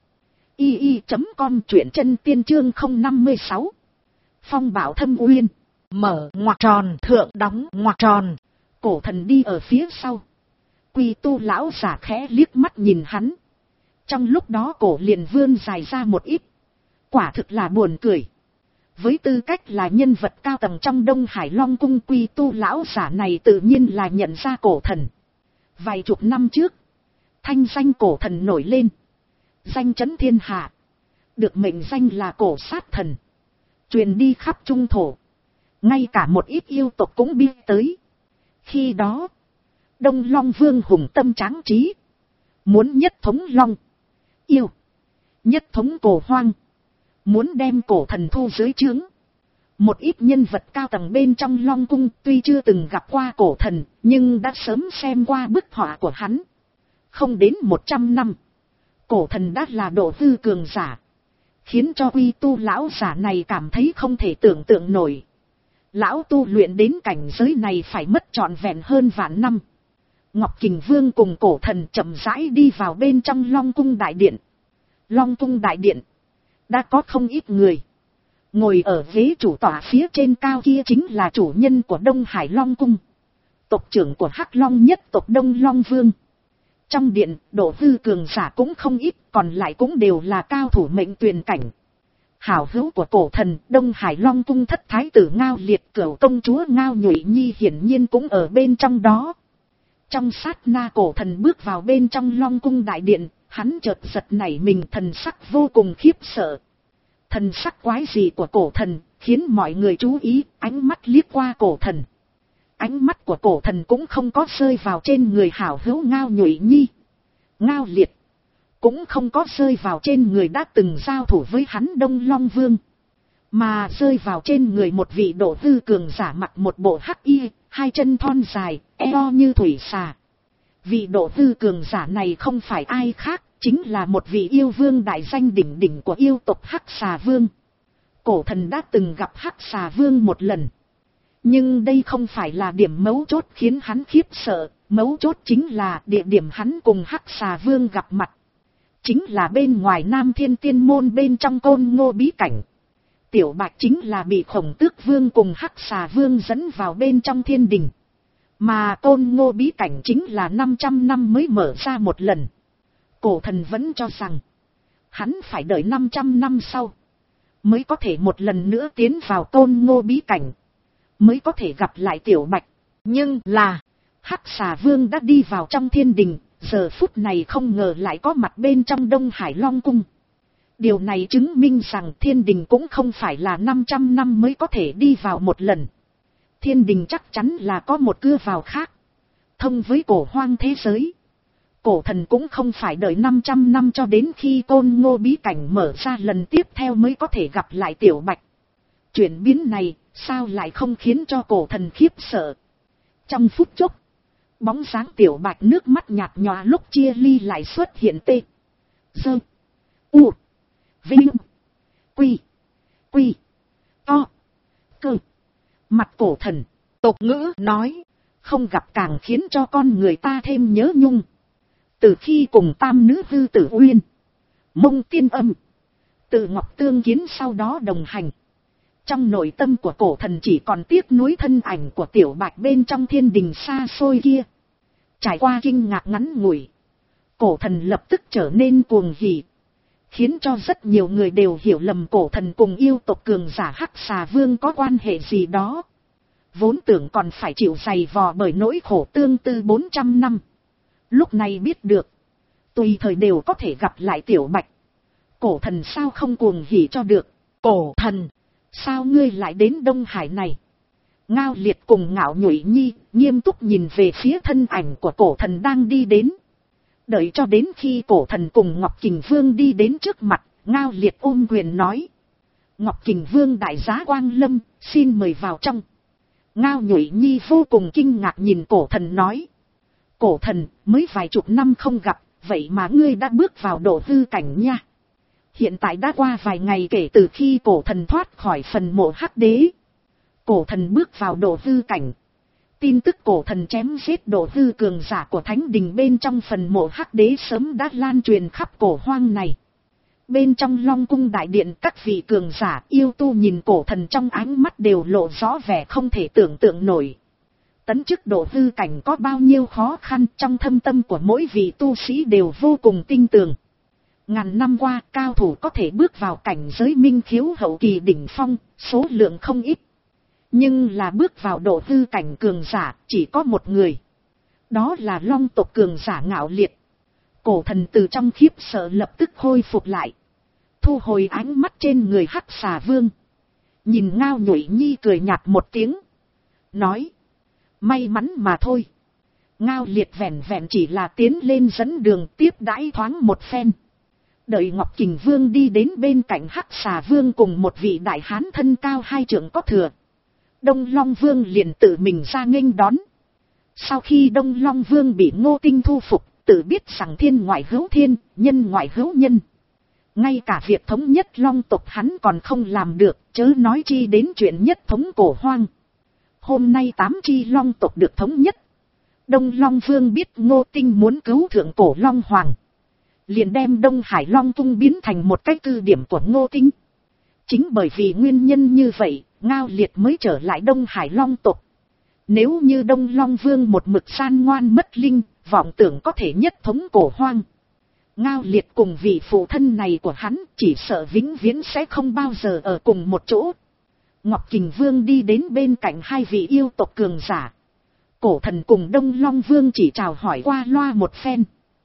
i i chấm com, truyện chân tiên chương không năm sáu. Phong bảo thâm uyên. Mở ngoặc tròn thượng đóng ngoặc tròn. Cổ thần đi ở phía sau. Quy tu lão giả khẽ liếc mắt nhìn hắn. Trong lúc đó cổ liền vươn dài ra một ít. Quả thực là buồn cười. Với tư cách là nhân vật cao tầng trong Đông Hải Long cung, Quy tu lão giả này tự nhiên là nhận ra cổ thần. Vài chục năm trước, thanh danh cổ thần nổi lên. Danh chấn thiên hạ. Được mệnh danh là cổ sát thần. Truyền đi khắp trung thổ. Ngay cả một ít yêu tộc cũng biết tới. Khi đó, Đông Long Vương hùng tâm tráng trí. Muốn nhất thống Long, yêu, nhất thống cổ hoang. Muốn đem cổ thần thu dưới trướng. Một ít nhân vật cao tầng bên trong Long cung tuy chưa từng gặp qua cổ thần, nhưng đã sớm xem qua bức họa của hắn. Không đến một trăm năm, cổ thần đã là độ hư cường giả. Khiến cho Quy tu lão giả này cảm thấy không thể tưởng tượng nổi. Lão tu luyện đến cảnh giới này phải mất trọn vẹn hơn vạn năm. Ngọc Kình Vương cùng cổ thần chậm rãi đi vào bên trong Long cung đại điện. Long cung đại điện đã có không ít người. Ngồi ở ghế chủ tọa phía trên cao kia chính là chủ nhân của Đông Hải Long cung. Tộc trưởng của Hắc Long nhất tộc Đông Long Vương. Trong điện, độ hư cường giả cũng không ít, còn lại cũng đều là cao thủ mệnh tuyền cảnh. Hảo hữu của cổ thần, Đông Hải Long cung thất thái tử Ngao Liệt, cửu công chúa Ngao Nhụy Nhi hiển nhiên cũng ở bên trong đó. Trong sát na cổ thần bước vào bên trong Long cung đại điện, hắn chợt giật nảy mình, thần sắc vô cùng khiếp sợ. Thần sắc quái dị của cổ thần khiến mọi người chú ý, ánh mắt liếc qua cổ thần. Ánh mắt của cổ thần cũng không có rơi vào trên người hảo hữu Ngao Nhụy Nhi, Ngao Liệt, cũng không có rơi vào trên người đã từng giao thủ với hắn Đông Long Vương, mà rơi vào trên người một vị độ hư cường giả mặc một bộ hắc y, hai chân thon dài, eo như thủy xà. Vị độ hư cường giả này không phải ai khác, chính là một vị yêu vương đại danh đỉnh đỉnh của yêu tộc Hắc Xà Vương. Cổ thần đã từng gặp Hắc Xà Vương một lần. Nhưng đây không phải là điểm mấu chốt khiến hắn khiếp sợ, mấu chốt chính là địa điểm hắn cùng Hắc Xà Vương gặp mặt. Chính là bên ngoài Nam Thiên Tiên Môn bên trong Côn Ngô bí cảnh. Tiểu Bạch chính là bị Khổng Tước Vương cùng Hắc Xà Vương dẫn vào bên trong thiên đình. Mà Côn Ngô bí cảnh chính là năm trăm năm mới mở ra một lần. Cổ thần vẫn cho rằng hắn phải đợi năm trăm năm sau mới có thể một lần nữa tiến vào Côn Ngô bí cảnh, mới có thể gặp lại Tiểu Bạch. Nhưng là Hắc Xà Vương đã đi vào trong thiên đình, giờ phút này không ngờ lại có mặt bên trong Đông Hải Long cung. Điều này chứng minh rằng thiên đình cũng không phải là năm trăm năm mới có thể đi vào một lần. Thiên đình chắc chắn là có một cửa vào khác, thông với cổ hoang thế giới. Cổ thần cũng không phải đợi năm trăm năm cho đến khi Côn Ngô bí cảnh mở ra lần tiếp theo mới có thể gặp lại Tiểu Bạch. Chuyển biến này sao lại không khiến cho cổ thần khiếp sợ. Trong phút chốc, bóng dáng Tiểu Bạch nước mắt nhạt nhòa lúc chia ly lại xuất hiện tê, dơ, u, vinh, quy, quy, to, cơ. Mặt cổ thần, tục ngữ nói, không gặp càng khiến cho con người ta thêm nhớ nhung. Từ khi cùng tam nữ hư tử Uyên, Mông Tiên Âm, Tự Ngọc tương kiến sau đó đồng hành. Trong nội tâm của cổ thần chỉ còn tiếc nuối thân ảnh của Tiểu Bạch bên trong thiên đình xa xôi kia. Trải qua kinh ngạc ngắn ngủi, cổ thần lập tức trở nên cuồng hỉ, khiến cho rất nhiều người đều hiểu lầm cổ thần cùng yêu tộc cường giả Hắc Xà Vương có quan hệ gì đó. Vốn tưởng còn phải chịu dày vò bởi nỗi khổ tương tư bốn trăm năm. Lúc này biết được, tùy thời đều có thể gặp lại Tiểu Bạch. Cổ thần sao không cuồng hỉ cho được. Cổ thần, sao ngươi lại đến Đông Hải này? Ngao Liệt cùng Ngạo Nhụy Nhi nghiêm túc nhìn về phía thân ảnh của cổ thần đang đi đến. Đợi cho đến khi cổ thần cùng Ngọc Kình Vương đi đến trước mặt, Ngao Liệt ôm quyền nói. Ngọc Kình Vương đại giá Quang Lâm, xin mời vào trong. Ngao Nhụy Nhi vô cùng kinh ngạc nhìn cổ thần nói. Cổ thần, mới vài chục năm không gặp, vậy mà ngươi đã bước vào độ hư cảnh nha. Hiện tại đã qua vài ngày kể từ khi cổ thần thoát khỏi phần mộ hắc đế. Cổ thần bước vào độ hư cảnh. Tin tức cổ thần chém giết độ hư cường giả của thánh đình bên trong phần mộ hắc đế sớm đã lan truyền khắp cổ hoang này. Bên trong Long cung đại điện, các vị cường giả yêu tu nhìn cổ thần trong ánh mắt đều lộ rõ vẻ không thể tưởng tượng nổi. Tấn chức độ hư cảnh có bao nhiêu khó khăn, trong thâm tâm của mỗi vị tu sĩ đều vô cùng tinh tường. Ngàn năm qua, cao thủ có thể bước vào cảnh giới minh khiếu hậu kỳ đỉnh phong, số lượng không ít. Nhưng là bước vào độ hư cảnh cường giả, chỉ có một người. Đó là Long tộc cường giả Ngạo Liệt. Cổ thần từ trong khiếp sợ lập tức khôi phục lại. Thu hồi ánh mắt trên người Hắc Xà Vương. Nhìn Ngao Nhụy Nhi cười nhạt một tiếng. Nói. May mắn mà thôi. Ngao Liệt vẹn vẹn chỉ là tiến lên dẫn đường tiếp đãi thoáng một phen. Đợi Ngọc Kình Vương đi đến bên cạnh Hắc Xà Vương cùng một vị đại hán thân cao hai trượng có thừa. Đông Long Vương liền tự mình ra nghênh đón. Sau khi Đông Long Vương bị Ngô Tinh thu phục, tự biết rằng thiên ngoại hữu thiên, nhân ngoại hữu nhân. Ngay cả việc thống nhất Long tộc hắn còn không làm được, chớ nói chi đến chuyện nhất thống cổ hoang. Hôm nay tám chi Long tộc được thống nhất. Đông Long Vương biết Ngô Tinh muốn cứu thượng cổ Long Hoàng. Liền đem Đông Hải Long cung biến thành một cái cư điểm của Ngô Tinh. Chính bởi vì nguyên nhân như vậy, Ngao Liệt mới trở lại Đông Hải Long tộc. Nếu như Đông Long Vương một mực san ngoan mất linh, vọng tưởng có thể nhất thống cổ hoang. Ngao Liệt cùng vị phụ thân này của hắn chỉ sợ vĩnh viễn sẽ không bao giờ ở cùng một chỗ. Ngọc Kình Vương đi đến bên cạnh hai vị yêu tộc cường giả. Cổ thần cùng Đông Long Vương chỉ chào hỏi qua loa một phen.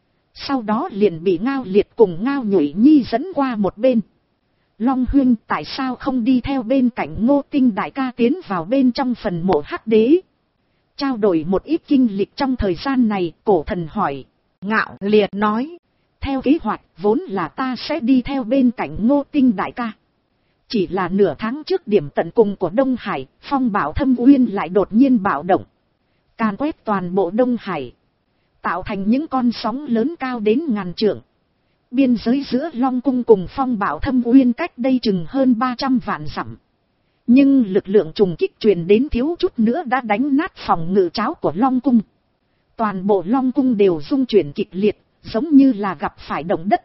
Sau đó liền bị Ngao Liệt cùng Ngao Nhụy Nhi dẫn qua một bên. Long huynh, tại sao không đi theo bên cạnh Ngô Tinh đại ca tiến vào bên trong phần mộ hắc đế? Trao đổi một ít kinh lịch trong thời gian này, cổ thần hỏi. Ngạo Liệt nói, theo kế hoạch vốn là ta sẽ đi theo bên cạnh Ngô Tinh đại ca. Chỉ là nửa tháng trước điểm tận cùng của Đông Hải, phong bạo Thâm Uyên lại đột nhiên bạo động. Càn quét toàn bộ Đông Hải. Tạo thành những con sóng lớn cao đến ngàn trượng. Biên giới giữa Long cung cùng phong bạo Thâm Uyên cách đây chừng hơn ba trăm vạn dặm. Nhưng lực lượng trùng kích truyền đến thiếu chút nữa đã đánh nát phòng ngự tráo của Long cung. Toàn bộ Long cung đều rung chuyển kịch liệt, giống như là gặp phải động đất.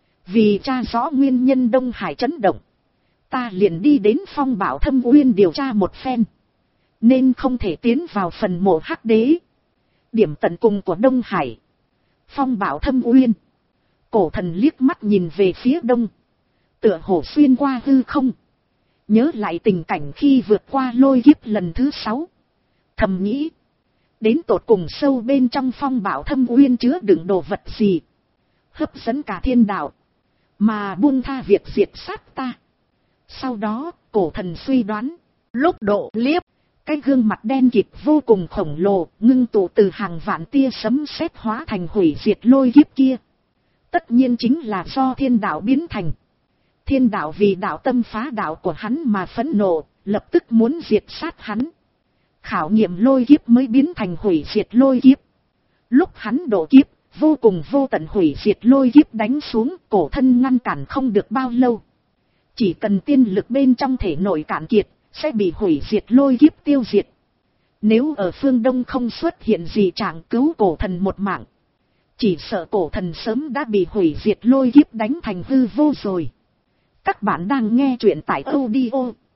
Vì tra rõ nguyên nhân Đông Hải chấn động, ta liền đi đến phong bạo Thâm Uyên điều tra một phen. Nên không thể tiến vào phần mộ hắc đế. Điểm tận cùng của Đông Hải, phong bạo Thâm Uyên. Cổ thần liếc mắt nhìn về phía đông, tựa hồ xuyên qua hư không. Nhớ lại tình cảnh khi vượt qua lôi kiếp lần thứ sáu. Thầm nghĩ, đến tột cùng sâu bên trong phong bạo Thâm Uyên chứa đựng đồ vật gì, hấp dẫn cả thiên đạo, mà buông tha việc diệt sát ta. Sau đó, cổ thần suy đoán, lúc độ liếp, cái gương mặt đen kịt vô cùng khổng lồ, ngưng tụ từ hàng vạn tia sấm sét hóa thành hủy diệt lôi kiếp kia. Tất nhiên chính là do thiên đạo biến thành. Thiên đạo vì đạo tâm phá đạo của hắn mà phẫn nộ, lập tức muốn diệt sát hắn. Khảo nghiệm lôi kiếp mới biến thành hủy diệt lôi kiếp. Lúc hắn độ kiếp, vô cùng vô tận hủy diệt lôi kiếp đánh xuống, cổ thân ngăn cản không được bao lâu. Chỉ cần tiên lực bên trong thể nội cạn kiệt, sẽ bị hủy diệt lôi kiếp tiêu diệt. Nếu ở phương Đông không xuất hiện gì trạng cứu cổ thần một mạng, chỉ sợ cổ thần sớm đã bị hủy diệt lôi kiếp đánh thành hư vô rồi. Các bạn đang nghe truyện tại audio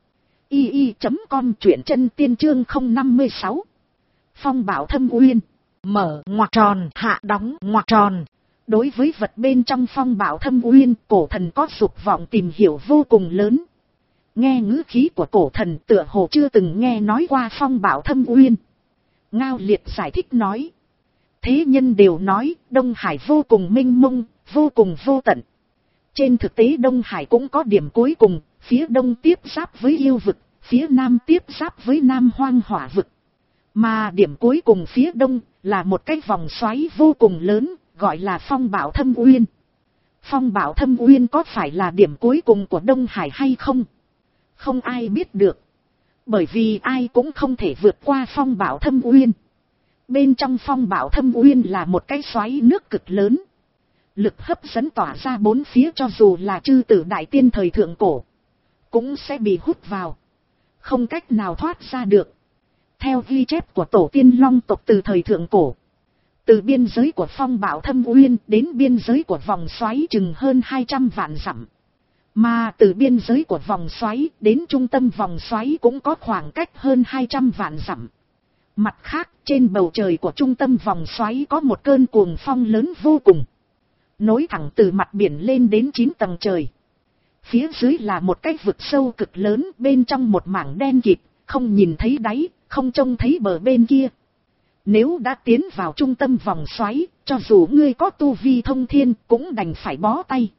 i i chấm com, truyện chân tiên chương không năm sáu. Phong bạo Thâm Uyên, mở ngoặc tròn, hạ đóng ngoặc tròn. Đối với vật bên trong phong bạo Thâm Uyên, cổ thần có dục vọng tìm hiểu vô cùng lớn. Nghe ngữ khí của cổ thần tựa hồ chưa từng nghe nói qua phong bạo Thâm Uyên. Ngao Liệt giải thích nói. Thế nhân đều nói Đông Hải vô cùng mênh mông, vô cùng vô tận. Trên thực tế Đông Hải cũng có điểm cuối cùng, phía đông tiếp giáp với yêu vực, phía nam tiếp giáp với nam hoang hỏa vực. Mà điểm cuối cùng phía đông là một cái vòng xoáy vô cùng lớn, gọi là phong bạo Thâm Uyên. Phong bạo Thâm Uyên có phải là điểm cuối cùng của Đông Hải hay không? Không ai biết được. Bởi vì ai cũng không thể vượt qua phong bạo thâm uyên. Bên trong phong bạo thâm uyên là một cái xoáy nước cực lớn. Lực hấp dẫn tỏa ra bốn phía, cho dù là chư tử đại tiên thời thượng cổ cũng sẽ bị hút vào, không cách nào thoát ra được. Theo ghi chép của tổ tiên long tộc từ thời thượng cổ, từ biên giới của phong bạo thâm uyên đến biên giới của vòng xoáy chừng hơn hai trăm vạn dặm. Mà từ biên giới của vòng xoáy đến trung tâm vòng xoáy cũng có khoảng cách hơn hai trăm vạn dặm. Mặt khác, trên bầu trời của trung tâm vòng xoáy có một cơn cuồng phong lớn vô cùng, nối thẳng từ mặt biển lên đến chín tầng trời. Phía dưới là một cái vực sâu cực lớn, bên trong một mảng đen kịt, không nhìn thấy đáy, không trông thấy bờ bên kia. Nếu đã tiến vào trung tâm vòng xoáy, cho dù ngươi có tu vi thông thiên cũng đành phải bó tay.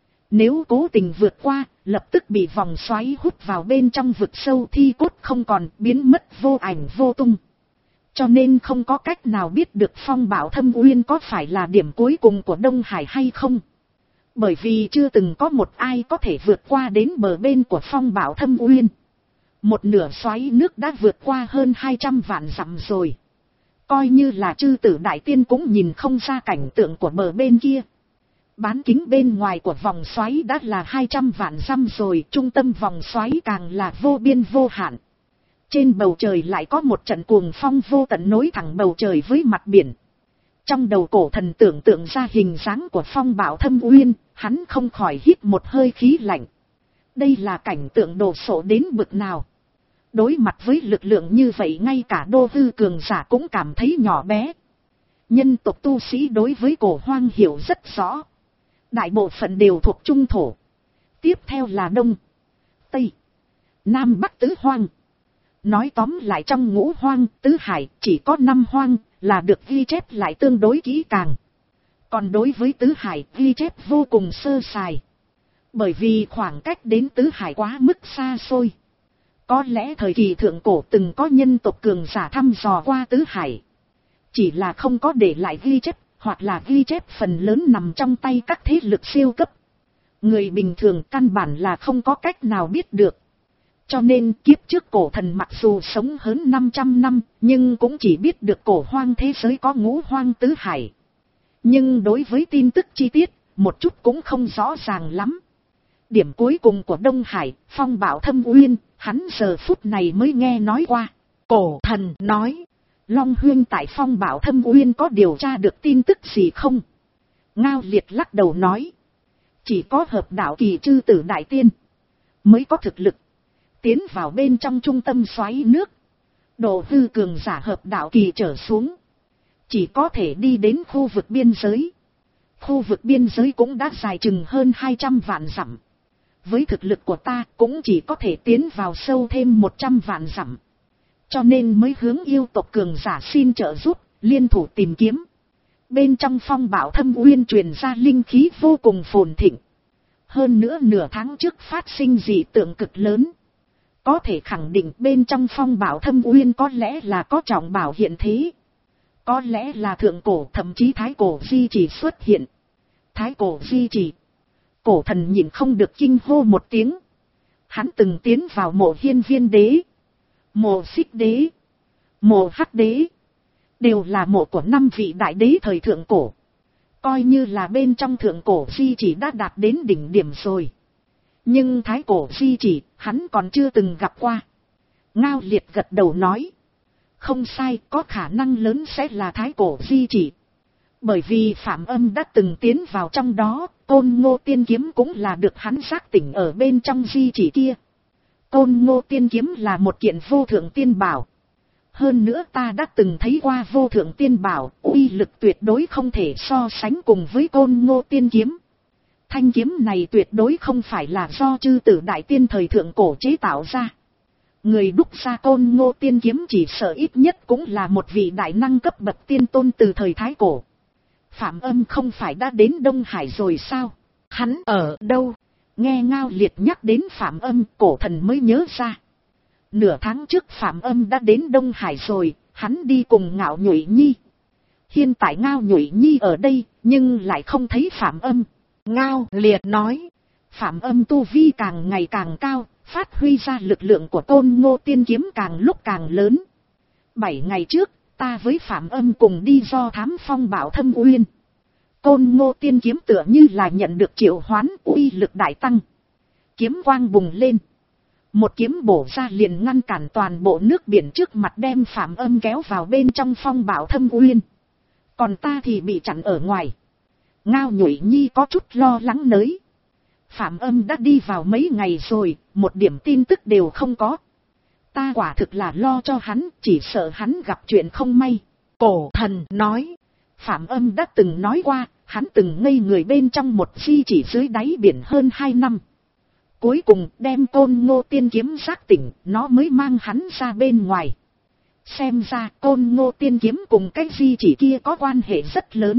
Nếu cố tình vượt qua, lập tức bị vòng xoáy hút vào bên trong vực sâu, thi cốt không còn, biến mất vô ảnh vô tung. Cho nên không có cách nào biết được phong bạo thâm uyên có phải là điểm cuối cùng của Đông Hải hay không. Bởi vì chưa từng có một ai có thể vượt qua đến bờ bên của phong bạo thâm uyên. Một nửa xoáy nước đã vượt qua hơn hai trăm vạn dặm rồi. Coi như là chư tử đại tiên cũng nhìn không ra cảnh tượng của bờ bên kia. Bán kính bên ngoài của vòng xoáy đã là hai trăm vạn dặm rồi, trung tâm vòng xoáy càng là vô biên vô hạn. Trên bầu trời lại có một trận cuồng phong vô tận nối thẳng bầu trời với mặt biển. Trong đầu cổ thần tưởng tượng ra hình dáng của phong bạo thâm uyên, hắn không khỏi hít một hơi khí lạnh. Đây là cảnh tượng đồ sộ đến bực nào. Đối mặt với lực lượng như vậy, ngay cả đô hư cường giả cũng cảm thấy nhỏ bé. Nhân tộc tu sĩ đối với cổ hoang hiểu rất rõ. Đại bộ phận đều thuộc trung thổ. Tiếp theo là đông, tây, nam bắc tứ hoang. Nói tóm lại, trong ngũ hoang, tứ hải chỉ có năm hoang là được ghi chép lại tương đối kỹ càng. Còn đối với tứ hải ghi chép vô cùng sơ sài. Bởi vì khoảng cách đến tứ hải quá mức xa xôi. Có lẽ thời kỳ thượng cổ từng có nhân tộc cường giả thăm dò qua tứ hải. Chỉ là không có để lại ghi chép, hoặc là ghi chép phần lớn nằm trong tay các thế lực siêu cấp. Người bình thường căn bản là không có cách nào biết được. Cho nên kiếp trước cổ thần mặc dù sống hơn năm trăm năm, nhưng cũng chỉ biết được cổ hoang thế giới có ngũ hoang tứ hải. Nhưng đối với tin tức chi tiết, một chút cũng không rõ ràng lắm. Điểm cuối cùng của Đông Hải, phong bạo thâm uyên, hắn giờ phút này mới nghe nói qua. Cổ thần nói, Long Huyên tại phong bạo thâm uyên có điều tra được tin tức gì không? Ngao Liệt lắc đầu nói, chỉ có hợp đạo kỳ chư tử đại tiên mới có thực lực tiến vào bên trong trung tâm xoáy nước. Độ hư cường giả hợp đạo kỳ trở xuống, chỉ có thể đi đến khu vực biên giới. Khu vực biên giới cũng đã dài chừng hơn hai trăm vạn dặm. Với thực lực của ta cũng chỉ có thể tiến vào sâu thêm một trăm vạn dặm. Cho nên mới hướng yêu tộc cường giả xin trợ giúp, liên thủ tìm kiếm. Bên trong phong bạo thâm uyên truyền ra linh khí vô cùng phồn thịnh. Hơn nữa nửa tháng trước phát sinh dị tượng cực lớn. Có thể khẳng định bên trong phong bạo thâm uyên có lẽ là có trọng bảo hiện thế. Có lẽ là thượng cổ, thậm chí thái cổ di chỉ xuất hiện. Thái cổ di chỉ. Cổ thần nhìn không được kinh hô một tiếng. Hắn từng tiến vào mộ hiên viên đế, mộ xích đế, mộ hắc đế. Đều là mộ của năm vị đại đế thời thượng cổ. Coi như là bên trong thượng cổ di chỉ đã đạt đến đỉnh điểm rồi. Nhưng thái cổ di chỉ, hắn còn chưa từng gặp qua. Ngao Liệt gật đầu nói, không sai, có khả năng lớn sẽ là thái cổ di chỉ. Bởi vì Phạm Âm đã từng tiến vào trong đó, Côn Ngô Tiên Kiếm cũng là được hắn giác tỉnh ở bên trong di chỉ kia. Côn Ngô Tiên Kiếm là một kiện vô thượng tiên bảo. Hơn nữa ta đã từng thấy qua vô thượng tiên bảo, uy lực tuyệt đối không thể so sánh cùng với Côn Ngô Tiên Kiếm. Thanh kiếm này tuyệt đối không phải là do chư tử đại tiên thời thượng cổ chế tạo ra. Người đúc ra Côn Ngô Tiên Kiếm chỉ sợ ít nhất cũng là một vị đại năng cấp bậc tiên tôn từ thời thái cổ. Phạm Âm không phải đã đến Đông Hải rồi sao? Hắn ở đâu? Nghe Ngao Liệt nhắc đến Phạm Âm, cổ thần mới nhớ ra. Nửa tháng trước Phạm Âm đã đến Đông Hải rồi, hắn đi cùng Ngạo Nhụy Nhi. Hiện tại Ngao Nhụy Nhi ở đây, nhưng lại không thấy Phạm Âm. Ngao Liệt nói, Phạm Âm tu vi càng ngày càng cao, phát huy ra lực lượng của Côn Ngô Tiên Kiếm càng lúc càng lớn. Bảy ngày trước, ta với Phạm Âm cùng đi do thám phong bảo Thâm Uyên. Côn Ngô Tiên Kiếm tựa như là nhận được triệu hoán, uy lực đại tăng. Kiếm quang bùng lên. Một kiếm bổ ra liền ngăn cản toàn bộ nước biển trước mặt, đem Phạm Âm kéo vào bên trong phong bảo Thâm Uyên. Còn ta thì bị chặn ở ngoài. Ngao Nhụy Nhi có chút lo lắng nới. Phạm Âm đã đi vào mấy ngày rồi, một điểm tin tức đều không có. Ta quả thực là lo cho hắn, chỉ sợ hắn gặp chuyện không may. Cổ thần nói, Phạm Âm đã từng nói qua, hắn từng ngây người bên trong một di chỉ dưới đáy biển hơn hai năm. Cuối cùng đem Côn Ngô Tiên Kiếm giác tỉnh, nó mới mang hắn ra bên ngoài. Xem ra Côn Ngô Tiên Kiếm cùng cái di chỉ kia có quan hệ rất lớn.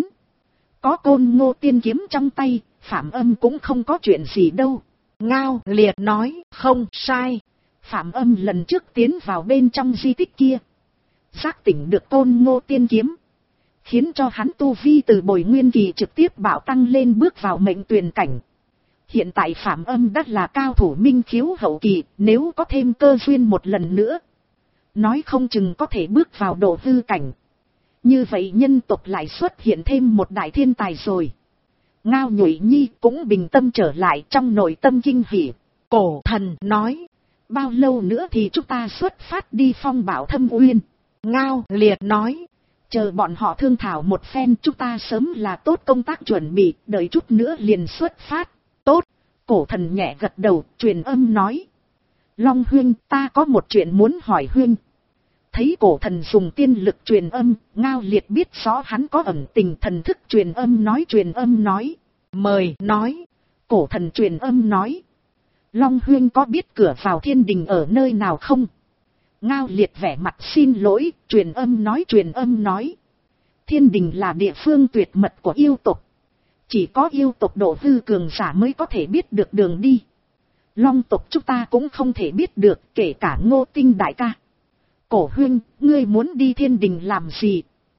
Có Côn Ngô Tiên Kiếm trong tay, Phạm Âm cũng không có chuyện gì đâu. Ngao Liệt nói, không sai. Phạm Âm lần trước tiến vào bên trong di tích kia, giác tỉnh được Côn Ngô Tiên Kiếm, khiến cho hắn tu vi từ Bồi Nguyên Kỳ trực tiếp bạo tăng lên, bước vào mệnh tuyền cảnh. Hiện tại Phạm Âm đã là cao thủ minh khiếu hậu kỳ, nếu có thêm cơ duyên một lần nữa, nói không chừng có thể bước vào độ hư cảnh. Như vậy nhân tộc lại xuất hiện thêm một đại thiên tài rồi. Ngao Nhụy Nhi cũng bình tâm trở lại, trong nội tâm kinh hỉ. Cổ thần nói, bao lâu nữa thì chúng ta xuất phát đi phong bảo Thâm Uyên? Ngao Liệt nói, chờ bọn họ thương thảo một phen, chúng ta sớm là tốt công tác chuẩn bị, đợi chút nữa liền xuất phát. Tốt. Cổ thần nhẹ gật đầu, truyền âm nói, Long huynh, ta có một chuyện muốn hỏi huynh. Thấy cổ thần dùng tiên lực truyền âm, Ngao Liệt biết rõ hắn có ẩn tình, thần thức truyền âm nói truyền âm nói, mời nói. Cổ thần truyền âm nói, Long huynh có biết cửa vào thiên đình ở nơi nào không? Ngao Liệt vẻ mặt xin lỗi, truyền âm nói truyền âm nói, thiên đình là địa phương tuyệt mật của yêu tộc. Chỉ có yêu tộc độ hư cường giả mới có thể biết được đường đi. Long tộc chúng ta cũng không thể biết được, kể cả Ngô Tinh đại ca. Cổ huynh, ngươi muốn đi thiên đình làm gì?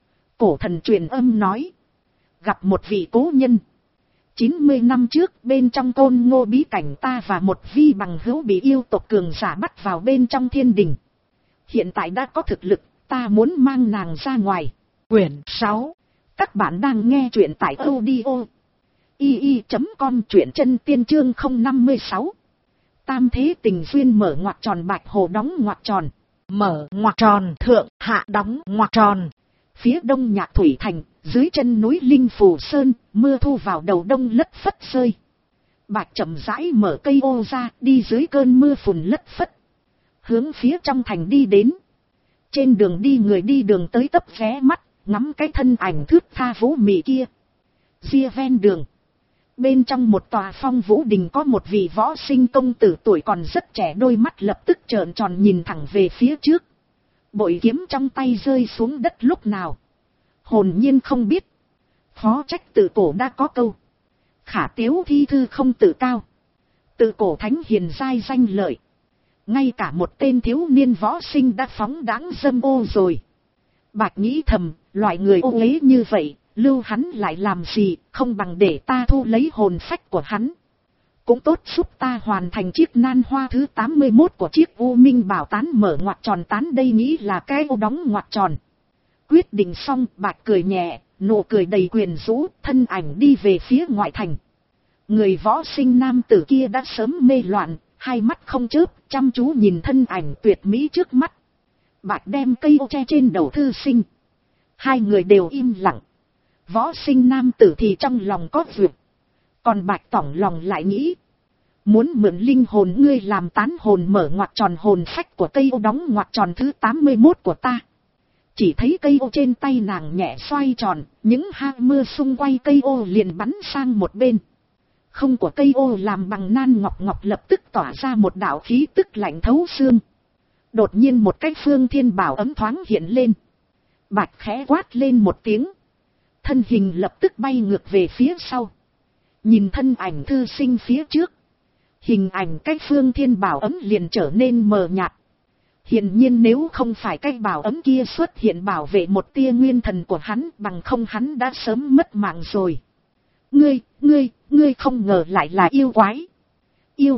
Cổ thần truyền âm nói, gặp một vị cố nhân. chín mươi năm trước, bên trong Côn Ngô bí cảnh, ta và một vi bằng hữu bị yêu tộc cường giả bắt vào bên trong thiên đình. Hiện tại đã có thực lực, ta muốn mang nàng ra ngoài. Quyển sáu. Các bạn đang nghe truyện tại audio i i chấm com, truyện chân tiên chương không năm sáu. Tam thế tình duyên mở ngoặc tròn, Bạch Hồ đóng ngoặc tròn. Mở ngoặc tròn, thượng hạ đóng ngoặc tròn. Phía đông Nhạc Thủy Thành, dưới chân núi Linh Phù Sơn, mưa thu vào đầu đông lất phất rơi. Bạch chậm rãi mở cây ô ra, đi dưới cơn mưa phùn lất phất, hướng phía trong thành đi đến. Trên đường đi, người đi đường tới tấp ghé mắt, ngắm cái thân ảnh thướt tha vũ mị kia. Ria ven đường, bên trong một tòa phong vũ đình, có một vị võ sinh công tử tuổi còn rất trẻ, đôi mắt lập tức trợn tròn nhìn thẳng về phía trước. Bội kiếm trong tay rơi xuống đất lúc nào, hồn nhiên không biết. Phó trách tự cổ đã có câu, khả tiếu thi thư không tự cao. Tự cổ thánh hiền giai danh lợi, ngay cả một tên thiếu niên võ sinh đã phóng đáng dâm ô rồi. Bạch nghĩ thầm, loại người ô uế như vậy, lưu hắn lại làm gì, không bằng để ta thu lấy hồn phách của hắn. Cũng tốt giúp ta hoàn thành chiếc nan hoa thứ tám mươi mốt của chiếc U Minh Bảo Tán. Mở ngoặc tròn tán, đây nghĩ là cái ô đóng ngoặc tròn. Quyết định xong, Bạch cười nhẹ, nụ cười đầy quyền rũ, thân ảnh đi về phía ngoại thành. Người võ sinh nam tử kia đã sớm mê loạn, hai mắt không chớp, chăm chú nhìn thân ảnh tuyệt mỹ trước mắt. Bạch đem cây ô che trên đầu thư sinh. Hai người đều im lặng. Võ sinh nam tử thì trong lòng có việc, còn Bạch tỏng lòng lại nghĩ, muốn mượn linh hồn ngươi làm tán hồn. Mở ngoặc tròn, hồn phách của cây ô đóng ngoặc tròn thứ tám mươi mốt của ta. Chỉ thấy cây ô trên tay nàng nhẹ xoay tròn, những hạt mưa xung quanh cây ô liền bắn sang một bên. Không của cây ô làm bằng nan ngọc ngọc lập tức tỏa ra một đạo khí tức lạnh thấu xương. Đột nhiên một cái phương thiên bảo ấm thoáng hiện lên. Bạch khẽ quát lên một tiếng, thân hình lập tức bay ngược về phía sau. Nhìn thân ảnh thư sinh phía trước, hình ảnh cái phương thiên bảo ấm liền trở nên mờ nhạt. Hiển nhiên nếu không phải cái bảo ấm kia xuất hiện bảo vệ một tia nguyên thần của hắn, bằng không hắn đã sớm mất mạng rồi. Ngươi, ngươi, ngươi không ngờ lại là yêu quái. Yêu nghiệt,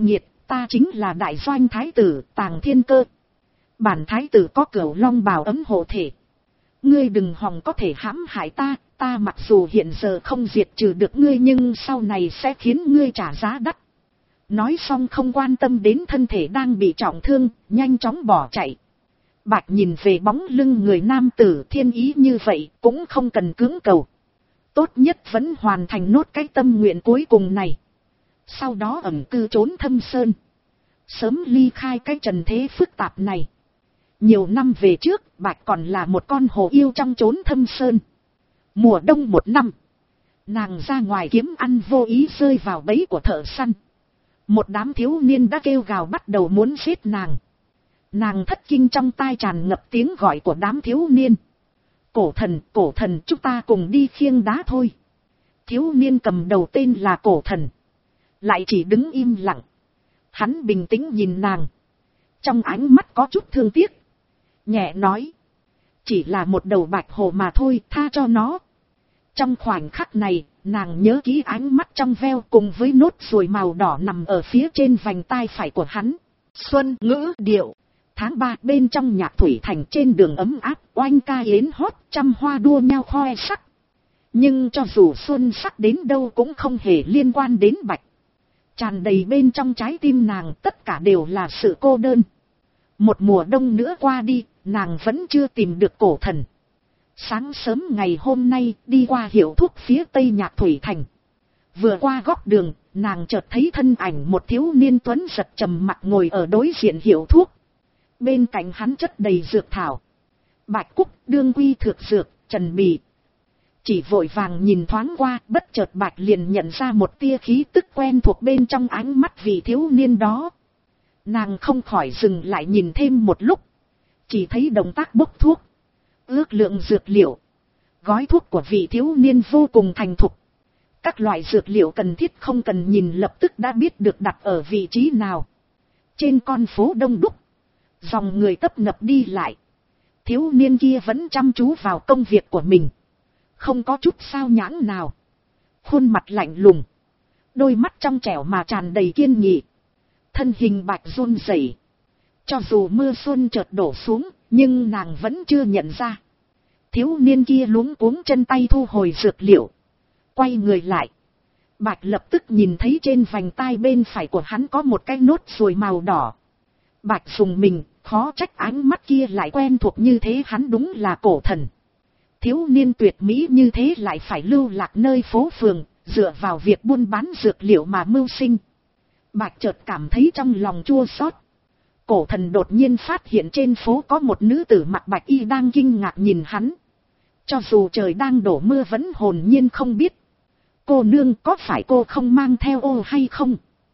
ta chính là đại doanh thái tử Tàng Thiên Cơ. Bản thái tử có cửu long bào ấm hộ thể. Ngươi đừng hòng có thể hãm hại ta, ta mặc dù hiện giờ không diệt trừ được ngươi nhưng sau này sẽ khiến ngươi trả giá đắt. Nói xong không quan tâm đến thân thể đang bị trọng thương, nhanh chóng bỏ chạy. Bạch nhìn về bóng lưng người nam tử thiên ý như vậy cũng không cần cưỡng cầu. Tốt nhất vẫn hoàn thành nốt cái tâm nguyện cuối cùng này. Sau đó ẩn cư trốn thâm sơn. Sớm ly khai cái trần thế phức tạp này. Nhiều năm về trước, Bạch còn là một con hồ yêu trong trốn thâm sơn. Mùa đông một năm, nàng ra ngoài kiếm ăn vô ý rơi vào bẫy của thợ săn. Một đám thiếu niên đã kêu gào bắt đầu muốn giết nàng. Nàng thất kinh trong tai tràn ngập tiếng gọi của đám thiếu niên. Cổ thần, cổ thần, chúng ta cùng đi khiêng đá thôi. Thiếu niên cầm đầu tên là cổ thần. Lại chỉ đứng im lặng. Hắn bình tĩnh nhìn nàng. Trong ánh mắt có chút thương tiếc. Nhẹ nói. Chỉ là một đầu bạch hồ mà thôi, tha cho nó. Trong khoảnh khắc này, nàng nhớ kỹ ánh mắt trong veo cùng với nốt ruồi màu đỏ nằm ở phía trên vành tai phải của hắn. Xuân ngữ điệu. Tháng ba bên trong Nhạc Thủy Thành trên đường ấm áp, oanh ca yến hót, trăm hoa đua nhau khoe sắc. Nhưng cho dù xuân sắc đến đâu cũng không hề liên quan đến Bạch. Tràn đầy bên trong trái tim nàng tất cả đều là sự cô đơn. Một mùa đông nữa qua đi, nàng vẫn chưa tìm được cổ thần. Sáng sớm ngày hôm nay đi qua hiệu thuốc phía tây Nhạc Thủy Thành. Vừa qua góc đường, nàng chợt thấy thân ảnh một thiếu niên tuấn giật trầm mặc ngồi ở đối diện hiệu thuốc. Bên cạnh hắn chất đầy dược thảo. Bạch cúc, đương quy thược dược, trần bì. Chỉ vội vàng nhìn thoáng qua, bất chợt Bạch liền nhận ra một tia khí tức quen thuộc bên trong ánh mắt vị thiếu niên đó. Nàng không khỏi dừng lại nhìn thêm một lúc. Chỉ thấy động tác bốc thuốc. Ước lượng dược liệu. Gói thuốc của vị thiếu niên vô cùng thành thục. Các loại dược liệu cần thiết không cần nhìn lập tức đã biết được đặt ở vị trí nào. Trên con phố đông đúc. Dòng người tấp nập đi lại. Thiếu niên kia vẫn chăm chú vào công việc của mình. Không có chút sao nhãng nào. Khuôn mặt lạnh lùng. Đôi mắt trong trẻo mà tràn đầy kiên nghị. Thân hình Bạch run rẩy. Cho dù mưa xuân chợt đổ xuống, nhưng nàng vẫn chưa nhận ra. Thiếu niên kia luống cuống chân tay thu hồi dược liệu. Quay người lại. Bạch lập tức nhìn thấy trên vành tai bên phải của hắn có một cái nốt ruồi màu đỏ. Bạch dùng mình, khó trách ánh mắt kia lại quen thuộc như thế, hắn đúng là cổ thần. Thiếu niên tuyệt mỹ như thế lại phải lưu lạc nơi phố phường, dựa vào việc buôn bán dược liệu mà mưu sinh. Bạch chợt cảm thấy trong lòng chua xót. Cổ thần đột nhiên phát hiện trên phố có một nữ tử mặc bạch y đang kinh ngạc nhìn hắn. Cho dù trời đang đổ mưa vẫn hồn nhiên không biết. Cô nương, có phải cô không mang theo ô hay không?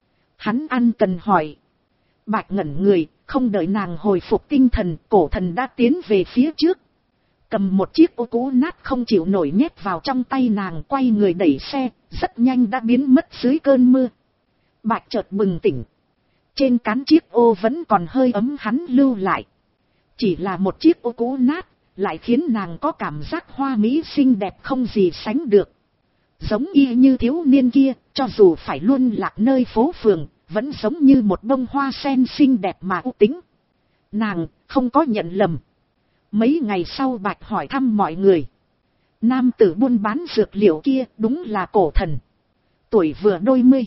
Hắn ăn cần hỏi. Bạch ngẩn người, không đợi nàng hồi phục tinh thần, cổ thần đã tiến về phía trước. Cầm một chiếc ô cũ nát không chịu nổi nhét vào trong tay nàng, quay người đẩy xe, rất nhanh đã biến mất dưới cơn mưa. Bạch chợt bừng tỉnh. Trên cán chiếc ô vẫn còn hơi ấm hắn lưu lại. Chỉ là một chiếc ô cũ nát, lại khiến nàng có cảm giác hoa mỹ xinh đẹp không gì sánh được. Giống y như thiếu niên kia, cho dù phải luôn lạc nơi phố phường, vẫn giống như một bông hoa sen xinh đẹp mà u tính. Nàng không có nhận lầm. Mấy ngày sau Bạch hỏi thăm mọi người. Nam tử buôn bán dược liệu kia đúng là cổ thần. Tuổi vừa đôi mươi.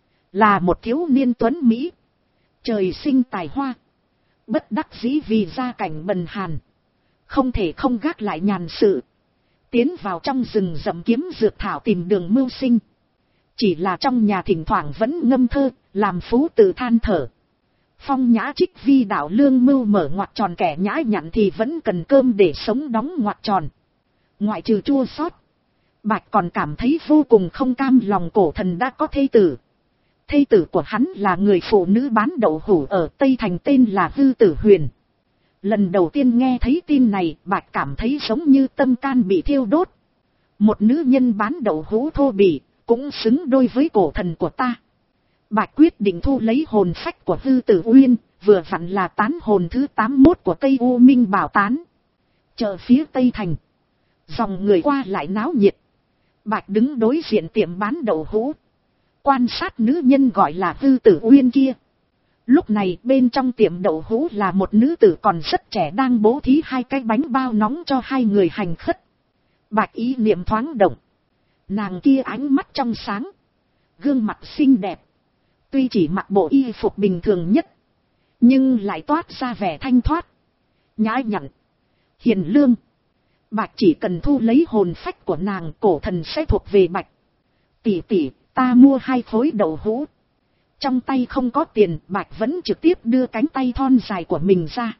Là một thiếu niên tuấn Mỹ. Trời sinh tài hoa. Bất đắc dĩ vì gia cảnh bần hàn. Không thể không gác lại nhàn sự. Tiến vào trong rừng rậm kiếm dược thảo tìm đường mưu sinh. Chỉ là trong nhà thỉnh thoảng vẫn ngâm thơ, làm phú tự than thở. Phong nhã trích vi đạo lương mưu mở ngoặc tròn, kẻ nhã nhặn thì vẫn cần cơm để sống đóng ngoặc tròn. Ngoại trừ chua xót, Bạch còn cảm thấy vô cùng không cam lòng cổ thần đã có thê tử. Thê tử của hắn là người phụ nữ bán đậu hủ ở Tây Thành tên là Hư Tử Huyền. Lần đầu tiên nghe thấy tin này, Bạch cảm thấy giống như tâm can bị thiêu đốt. Một nữ nhân bán đậu hũ thô bỉ, cũng xứng đôi với cổ thần của ta. Bạch quyết định thu lấy hồn phách của Hư Tử Uyên, vừa vặn là tán hồn thứ tám mươi mốt của cây U Minh Bảo Tán. Chợ phía Tây Thành, dòng người qua lại náo nhiệt. Bạch đứng đối diện tiệm bán đậu hũ, quan sát nữ nhân gọi là Hư Tử Uyên kia. Lúc này bên trong tiệm đậu hũ là một nữ tử còn rất trẻ đang bố thí hai cái bánh bao nóng cho hai người hành khất. Bạch ý niệm thoáng động. Nàng kia ánh mắt trong sáng. Gương mặt xinh đẹp. Tuy chỉ mặc bộ y phục bình thường nhất. Nhưng lại toát ra vẻ thanh thoát. Nhã nhặn. Hiền lương. Bạch chỉ cần thu lấy hồn phách của nàng, cổ thần sẽ thuộc về Bạch. Tỷ tỷ, ta mua hai khối đậu hũ. Trong tay không có tiền, Bạch vẫn trực tiếp đưa cánh tay thon dài của mình ra.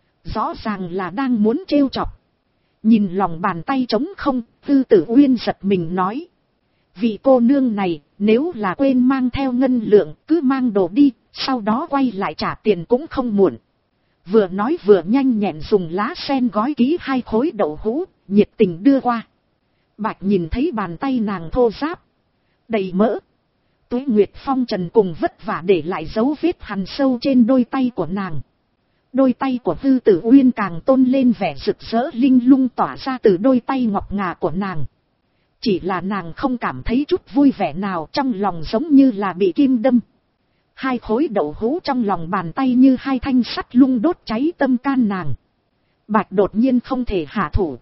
Rõ ràng là đang muốn trêu chọc. Nhìn lòng bàn tay trống không, Tư Tử Uyên giật mình nói. Vị cô nương này, nếu là quên mang theo ngân lượng, cứ mang đồ đi, sau đó quay lại trả tiền cũng không muộn. Vừa nói vừa nhanh nhẹn dùng lá sen gói ký hai khối đậu hũ, nhiệt tình đưa qua. Bạch nhìn thấy bàn tay nàng thô ráp, đầy mỡ. Tuế Nguyệt Phong trần cùng vất vả để lại dấu vết hằn sâu trên đôi tay của nàng. Đôi tay của Tư Tử Uyên càng tôn lên vẻ rực rỡ linh lung tỏa ra từ đôi tay ngọc ngà của nàng. Chỉ là nàng không cảm thấy chút vui vẻ nào, trong lòng giống như là bị kim đâm. Hai khối đậu hũ trong lòng bàn tay như hai thanh sắt lung đốt cháy tâm can nàng. Bạch đột nhiên không thể hạ thủ.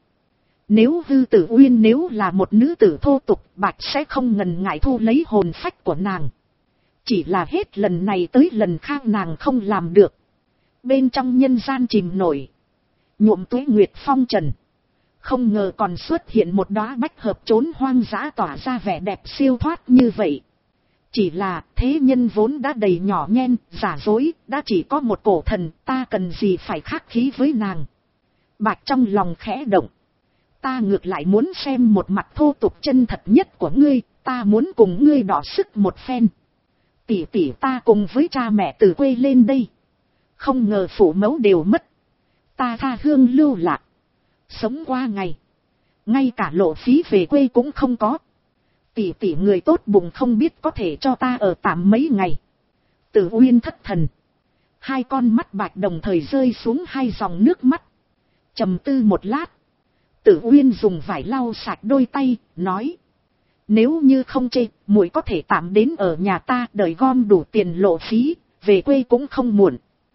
Nếu Tư Tử Uyên nếu là một nữ tử thô tục, Bạch sẽ không ngần ngại thu lấy hồn phách của nàng. Chỉ là hết lần này tới lần khác nàng không làm được. Bên trong nhân gian chìm nổi, nhuộm Tuế Nguyệt Phong trần. Không ngờ còn xuất hiện một đóa bách hợp trốn hoang dã tỏa ra vẻ đẹp siêu thoát như vậy. Chỉ là thế nhân vốn đã đầy nhỏ nhen, giả dối, đã chỉ có một cổ thần, ta cần gì phải khách khí với nàng. Bạch trong lòng khẽ động. Ta ngược lại muốn xem một mặt thô tục chân thật nhất của ngươi, ta muốn cùng ngươi đọ sức một phen. Tỷ tỷ ta cùng với cha mẹ từ quê lên đây. Không ngờ phụ mẫu đều mất. Ta tha hương lưu lạc. Sống qua ngày. Ngay cả lộ phí về quê cũng không có. Tỷ tỷ người tốt bụng không biết có thể cho ta ở tạm mấy ngày. Tử Uyên thất thần. Hai con mắt Bạch đồng thời rơi xuống hai dòng nước mắt. Trầm tư một lát. Tử Uyên dùng vải lau sạch đôi tay, nói. Nếu như không chê, muội có thể tạm đến ở nhà ta đợi gom đủ tiền lộ phí, về quê cũng không muộn.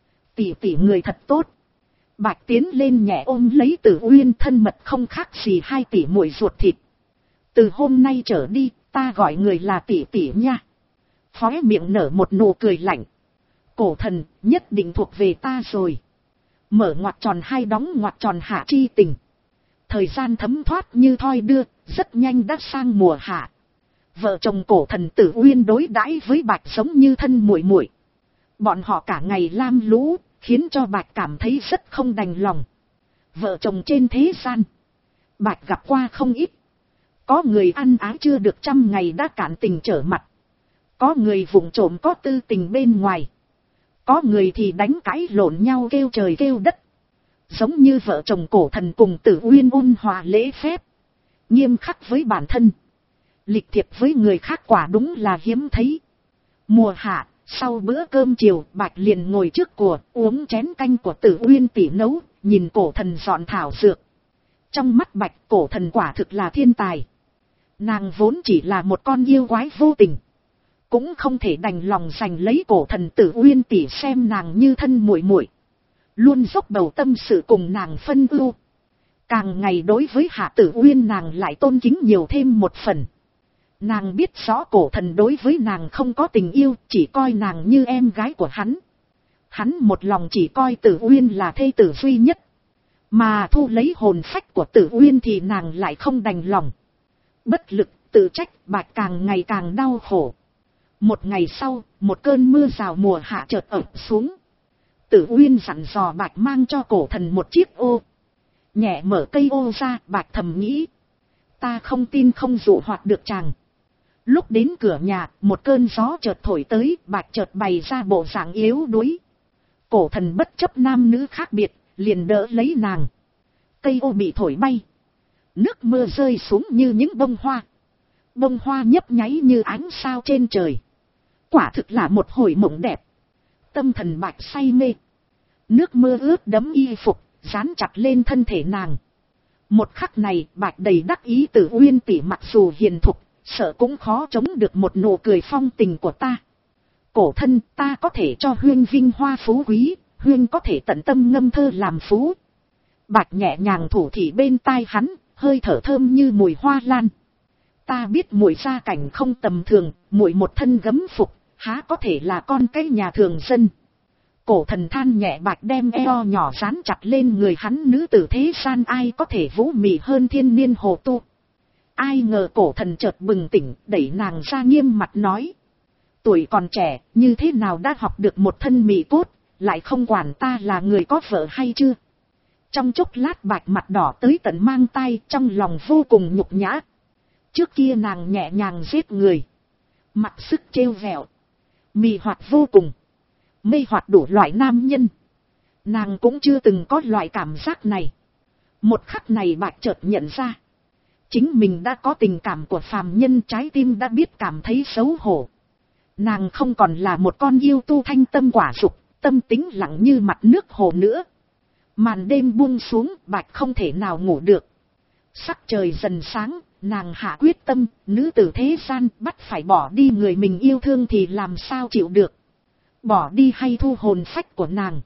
Tỷ tỷ người thật tốt. Bạch tiến lên nhẹ ôm lấy Tử Uyên, thân mật không khác gì hai tỷ muội ruột thịt. Từ hôm nay trở đi, ta gọi người là tỷ tỷ nha. Khóe miệng nở một nụ cười lạnh. Cổ thần, nhất định thuộc về ta rồi. Mở ngoặc tròn hai đóng ngoặc tròn hạ chi tình. Thời gian thấm thoát như thoi đưa, rất nhanh đã sang mùa hạ. Vợ chồng cổ thần Tử Uyên đối đãi với Bạch giống như thân muội muội. Bọn họ cả ngày lam lũ, khiến cho Bạch cảm thấy rất không đành lòng. Vợ chồng trên thế gian, Bạch gặp qua không ít. Có người ăn ái chưa được trăm ngày đã cạn tình trở mặt. Có người vụng trộm có tư tình bên ngoài. Có người thì đánh cãi lộn nhau kêu trời kêu đất. Giống như vợ chồng cổ thần cùng Tử Uyên ôn hòa lễ phép. Nghiêm khắc với bản thân. Lịch thiệp với người khác quả đúng là hiếm thấy. Mùa hạ, sau bữa cơm chiều, Bạch liền ngồi trước cùa, uống chén canh của Tử Uyên tỷ nấu, nhìn cổ thần dọn thảo dược. Trong mắt Bạch, cổ thần quả thực là thiên tài. Nàng vốn chỉ là một con yêu quái vô tình. Cũng không thể đành lòng giành lấy cổ thần Tử Uyên tỷ xem nàng như thân muội muội. Luôn dốc bầu tâm sự cùng nàng phân ưu. Càng ngày đối với Hạ Tử Uyên nàng lại tôn kính nhiều thêm một phần. Nàng biết rõ cổ thần đối với nàng không có tình yêu, chỉ coi nàng như em gái của hắn. Hắn một lòng chỉ coi Tử Uyên là thê tử duy nhất. Mà thu lấy hồn phách của Tử Uyên thì nàng lại không đành lòng. Bất lực, tự trách, Bạch càng ngày càng đau khổ. Một ngày sau, một cơn mưa rào mùa hạ chợt ập xuống. Tử Uyên dặn dò Bạch mang cho cổ thần một chiếc ô. Nhẹ mở cây ô ra, Bạch thầm nghĩ. Ta không tin không dụ hoạt được chàng. Lúc đến cửa nhà, một cơn gió chợt thổi tới, Bạch chợt bày ra bộ dạng yếu đuối. Cổ thần bất chấp nam nữ khác biệt, liền đỡ lấy nàng. Cây ô bị thổi bay. Nước mưa rơi xuống như những bông hoa. Bông hoa nhấp nháy như ánh sao trên trời. Quả thực là một hồi mộng đẹp. Tâm thần Bạch say mê. Nước mưa ướt đẫm y phục, dán chặt lên thân thể nàng. Một khắc này, Bạch đầy đắc ý Tử Uyên tỷ mặc dù hiền thục, sợ cũng khó chống được một nụ cười phong tình của ta. Cổ thân, ta có thể cho Huyên vinh hoa phú quý, Huyên có thể tận tâm ngâm thơ làm phú. Bạch nhẹ nhàng thủ thị bên tai hắn, hơi thở thơm như mùi hoa lan. Ta biết muội gia cảnh không tầm thường, muội một thân gấm phục, há có thể là con cái nhà thường dân. Cổ thần than nhẹ. Bạch đem eo nhỏ dán chặt lên người hắn. Nữ tử thế gian ai có thể vũ mị hơn thiên niên hồ tu. Ai ngờ cổ thần chợt bừng tỉnh, đẩy nàng ra nghiêm mặt nói. Tuổi còn trẻ, như thế nào đã học được một thân mị cốt, lại không quản ta là người có vợ hay chưa. Trong chốc lát Bạch mặt đỏ tới tận mang tai, trong lòng vô cùng nhục nhã. Trước kia nàng nhẹ nhàng giết người, mặc sức trêu vẹo, mị hoạt vô cùng, mê hoặc đủ loại nam nhân. Nàng cũng chưa từng có loại cảm giác này. Một khắc này Bạch chợt nhận ra, chính mình đã có tình cảm của phàm nhân, trái tim đã biết cảm thấy xấu hổ. Nàng không còn là một con yêu tu thanh tâm quả dục, tâm tính lặng như mặt nước hồ nữa. Màn đêm buông xuống, Bạch không thể nào ngủ được. Sắc trời dần sáng, nàng hạ quyết tâm, nữ tử thế gian bắt phải bỏ đi người mình yêu thương thì làm sao chịu được. Bỏ đi hay thu hồn phách của nàng.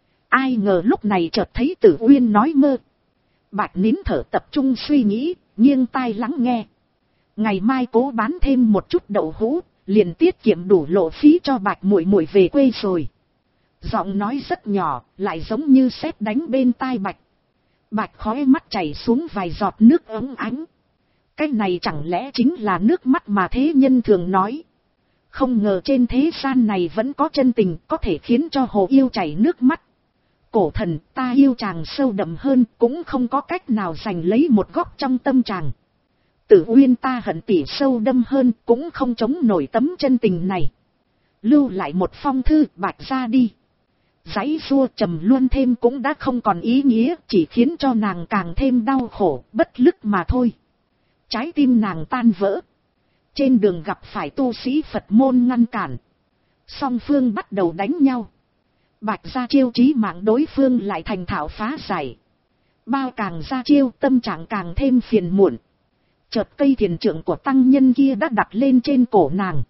Ai ngờ lúc này chợt thấy Tử Uyên nói mơ. Bạch nín thở tập trung suy nghĩ, nghiêng tai lắng nghe. Ngày mai cố bán thêm một chút đậu hũ, liền tiết kiệm đủ lộ phí cho Bạch muội muội về quê rồi. Giọng nói rất nhỏ, lại giống như sét đánh bên tai Bạch. Bạch khóe mắt chảy xuống vài giọt nước óng ánh. Cái này chẳng lẽ chính là nước mắt mà thế nhân thường nói. Không ngờ trên thế gian này vẫn có chân tình có thể khiến cho hồ yêu chảy nước mắt. Cổ thần, ta yêu chàng sâu đậm hơn, cũng không có cách nào giành lấy một góc trong tâm chàng. Tử Uyên, ta hận tỉ sâu đâm hơn, cũng không chống nổi tấm chân tình này. Lưu lại một phong thư. Bạch ra đi. Giãy giụa trầm luân thêm cũng đã không còn ý nghĩa, chỉ khiến cho nàng càng thêm đau khổ, bất lực mà thôi. Trái tim nàng tan vỡ. Trên đường gặp phải tu sĩ Phật môn ngăn cản. Song phương bắt đầu đánh nhau. Bạch ra chiêu chí mạng, đối phương lại thành thạo phá giải. Bao càng ra chiêu, tâm trạng càng thêm phiền muộn. Chợt cây thiền trượng của tăng nhân kia đã đặt lên trên cổ nàng.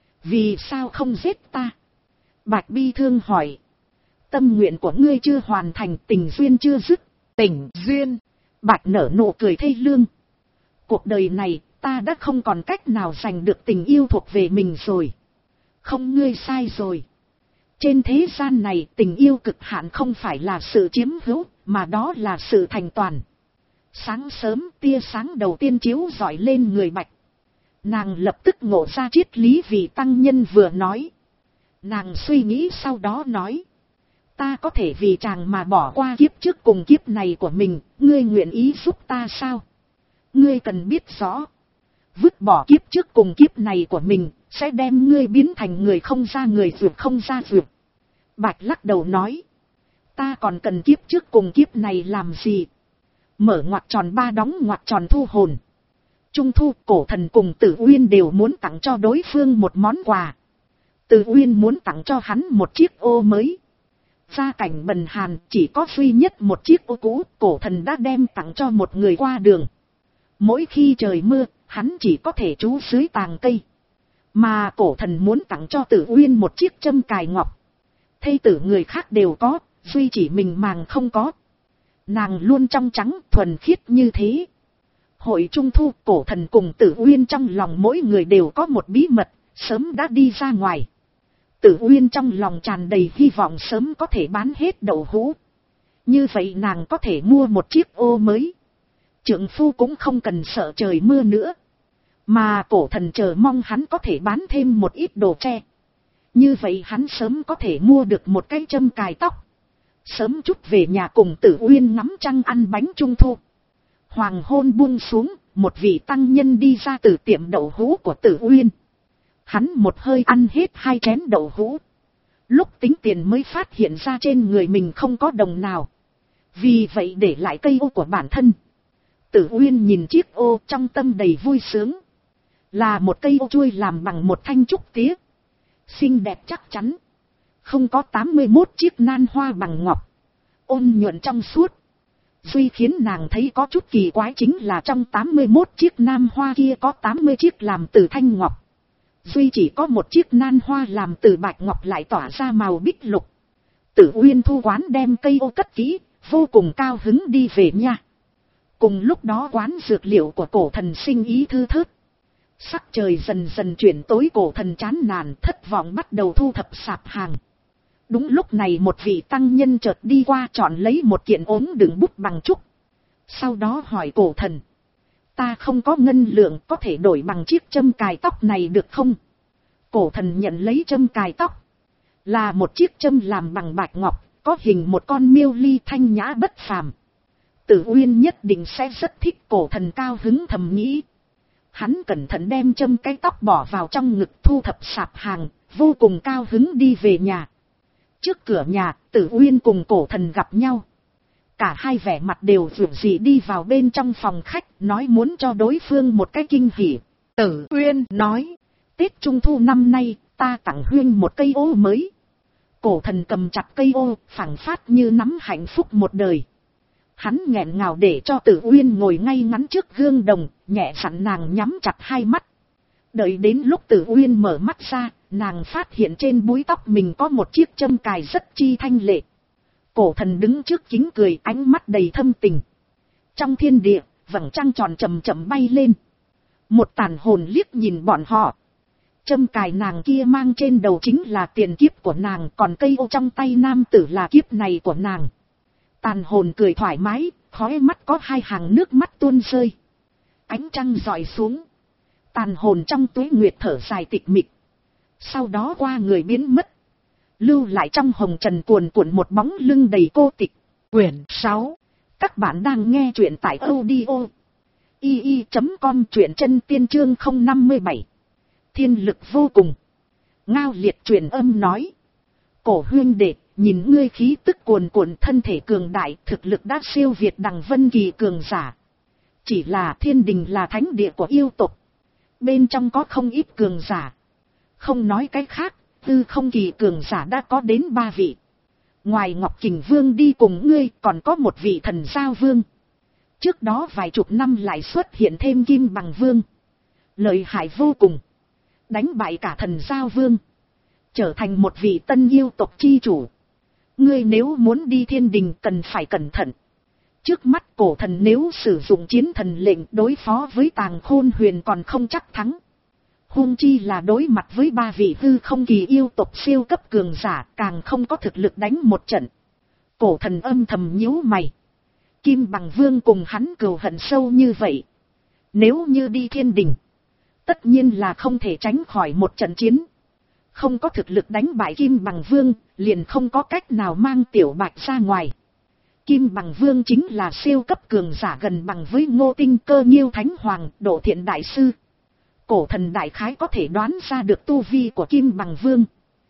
Vì sao không giết ta? Bạch bi thương hỏi. Tâm nguyện của ngươi chưa hoàn thành, tình duyên chưa dứt. Tình duyên? Bạch nở nụ cười thê lương. Cuộc đời này, ta đã không còn cách nào giành được tình yêu thuộc về mình rồi. Không, ngươi sai rồi. Trên thế gian này, tình yêu cực hạn không phải là sự chiếm hữu, mà đó là sự thành toàn. Sáng sớm, tia sáng đầu tiên chiếu rọi lên người Bạch. Nàng lập tức ngộ ra triết lý vị tăng nhân vừa nói. Nàng suy nghĩ sau đó nói. Ta có thể vì chàng mà bỏ qua kiếp trước cùng kiếp này của mình, ngươi nguyện ý giúp ta sao? Ngươi cần biết rõ. Vứt bỏ kiếp trước cùng kiếp này của mình, sẽ đem ngươi biến thành người không ra người, vượt không ra vượt. Bạch lắc đầu nói. Ta còn cần kiếp trước cùng kiếp này làm gì? Mở ngoặc tròn ba đóng ngoặc tròn thu hồn. Trung thu, cổ thần cùng Tử Uyên đều muốn tặng cho đối phương một món quà. Tử Uyên muốn tặng cho hắn một chiếc ô mới. Gia cảnh bần hàn, chỉ có duy nhất một chiếc ô cũ, cổ thần đã đem tặng cho một người qua đường. Mỗi khi trời mưa, hắn chỉ có thể trú dưới tàng cây. Mà cổ thần muốn tặng cho Tử Uyên một chiếc châm cài ngọc. Thê tử người khác đều có, duy chỉ mình màng không có. Nàng luôn trong trắng, thuần khiết như thế. Hội trung thu, cổ thần cùng Tử Uyên trong lòng mỗi người đều có một bí mật, sớm đã đi ra ngoài. Tử Uyên trong lòng tràn đầy hy vọng sớm có thể bán hết đậu hũ. Như vậy nàng có thể mua một chiếc ô mới. Trượng phu cũng không cần sợ trời mưa nữa. Mà cổ thần chờ mong hắn có thể bán thêm một ít đồ tre. Như vậy hắn sớm có thể mua được một cái châm cài tóc. Sớm chút về nhà cùng Tử Uyên ngắm trăng ăn bánh trung thu. Hoàng hôn buông xuống, một vị tăng nhân đi ra từ tiệm đậu hũ của Tử Uyên. Hắn một hơi ăn hết hai chén đậu hũ. Lúc tính tiền mới phát hiện ra trên người mình không có đồng nào. Vì vậy để lại cây ô của bản thân. Tử Uyên nhìn chiếc ô trong tâm đầy vui sướng. Là một cây ô chuôi làm bằng một thanh trúc tía. Xinh đẹp chắc chắn. Không có tám mươi mốt chiếc nan hoa bằng ngọc. Ôn nhuận trong suốt. Duy khiến nàng thấy có chút kỳ quái chính là trong tám mươi mốt chiếc nam hoa kia có tám mươi chiếc làm từ thanh ngọc. duy chỉ có một chiếc nan hoa làm từ bạch ngọc lại tỏa ra màu bích lục. Tử Uyên thu quán đem cây ô cất kỹ, vô cùng cao hứng đi về nha. Cùng lúc đó quán dược liệu của cổ thần sinh ý thư thớt. Sắc trời dần dần chuyển tối, cổ thần chán nản thất vọng bắt đầu thu thập sạp hàng. Đúng lúc này một vị tăng nhân chợt đi qua, chọn lấy một kiện ốm đựng bút bằng trúc. Sau đó hỏi cổ thần: ta không có ngân lượng, có thể đổi bằng chiếc châm cài tóc này được không? Cổ thần nhận lấy châm cài tóc. Là một chiếc châm làm bằng bạch ngọc, có hình một con miêu ly thanh nhã bất phàm. Tử Uyên nhất định sẽ rất thích, cổ thần cao hứng thầm nghĩ. Hắn cẩn thận đem châm cái tóc bỏ vào trong ngực, thu thập sạp hàng, vô cùng cao hứng đi về nhà. Trước cửa nhà, Tử Uyên cùng cổ thần gặp nhau. Cả hai vẻ mặt đều rủ rỉ đi vào bên trong phòng khách, nói muốn cho đối phương một cái kinh hỉ. Tử Uyên nói: Tết Trung Thu năm nay, ta tặng Huyên một cây ô mới. Cổ thần cầm chặt cây ô, phảng phát như nắm hạnh phúc một đời. Hắn nghẹn ngào để cho Tử Uyên ngồi ngay ngắn trước gương đồng, nhẹ dặn nàng nhắm chặt hai mắt. Đợi đến lúc Tử Uyên mở mắt ra, nàng phát hiện trên búi tóc mình có một chiếc châm cài rất chi thanh lệ. Cổ thần đứng trước kính cười, ánh mắt đầy thâm tình. Trong thiên địa, vầng trăng tròn chậm chậm bay lên. Một tàn hồn liếc nhìn bọn họ. Châm cài nàng kia mang trên đầu chính là tiền kiếp của nàng, còn cây ô trong tay nam tử là kiếp này của nàng. Tàn hồn cười thoải mái, khóe mắt có hai hàng nước mắt tuôn rơi. Ánh trăng rọi xuống. Tàn hồn trong tuế nguyệt thở dài tịch mịch. Sau đó qua người biến mất. Lưu lại trong hồng trần cuồn cuộn một bóng lưng đầy cô tịch. Quyển sáu. Các bạn đang nghe truyện tại audio i i chấm com, truyện chân tiên chương không năm bảy. Thiên lực vô cùng. Ngao Liệt truyền âm nói: Cổ huynh đệ, nhìn ngươi khí tức cuồn cuộn, thân thể cường đại, thực lực đã siêu việt Đằng Vân Kỳ cường giả. Chỉ là thiên đình là thánh địa của yêu tộc, bên trong có không ít cường giả. Không nói cái khác, Tư Không Kỳ cường giả đã có đến ba vị. Ngoài Ngọc Kình Vương đi cùng ngươi, còn có một vị Thần Giao Vương. Trước đó vài chục năm lại xuất hiện thêm Kim Bằng Vương. Lợi hại vô cùng. Đánh bại cả Thần Giao Vương, trở thành một vị tân yêu tộc chi chủ. Ngươi nếu muốn đi thiên đình cần phải cẩn thận. Trước mắt cổ thần nếu sử dụng chiến thần lệnh đối phó với Tàng Khôn Huyền còn không chắc thắng. Huống chi là đối mặt với ba vị Hư Không Kỳ yêu tộc siêu cấp cường giả, càng không có thực lực đánh một trận. Cổ thần âm thầm nhíu mày. Kim Bằng Vương cùng hắn cừu hận sâu như vậy, nếu như đi thiên đình, tất nhiên là không thể tránh khỏi một trận chiến. Không có thực lực đánh bại Kim Bằng Vương, liền không có cách nào mang Tiểu Bạch ra ngoài. Kim Bằng Vương chính là siêu cấp cường giả gần bằng với Ngô Tinh Cơ Nhiêu Thánh Hoàng, Độ Thiện Đại Sư. Cổ thần đại khái có thể đoán ra được tu vi của Kim Bằng Vương.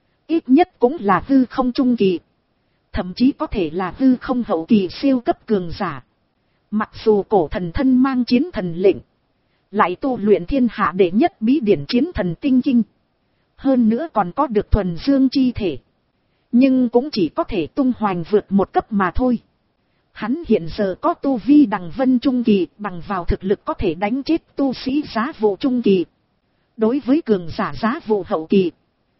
Ít nhất cũng là hư không trung kỳ. Thậm chí có thể là hư không hậu kỳ siêu cấp cường giả. Mặc dù cổ thần thân mang chiến thần lệnh, lại tu luyện thiên hạ đệ nhất bí điển chiến thần tinh kinh. Hơn nữa còn có được thuần dương chi thể. Nhưng cũng chỉ có thể tung hoành vượt một cấp mà thôi. Hắn hiện giờ có tu vi Đằng Vân trung kỳ, bằng vào thực lực có thể đánh chết tu sĩ Giá Vụ trung kỳ. Đối với cường giả Giá Vụ hậu kỳ,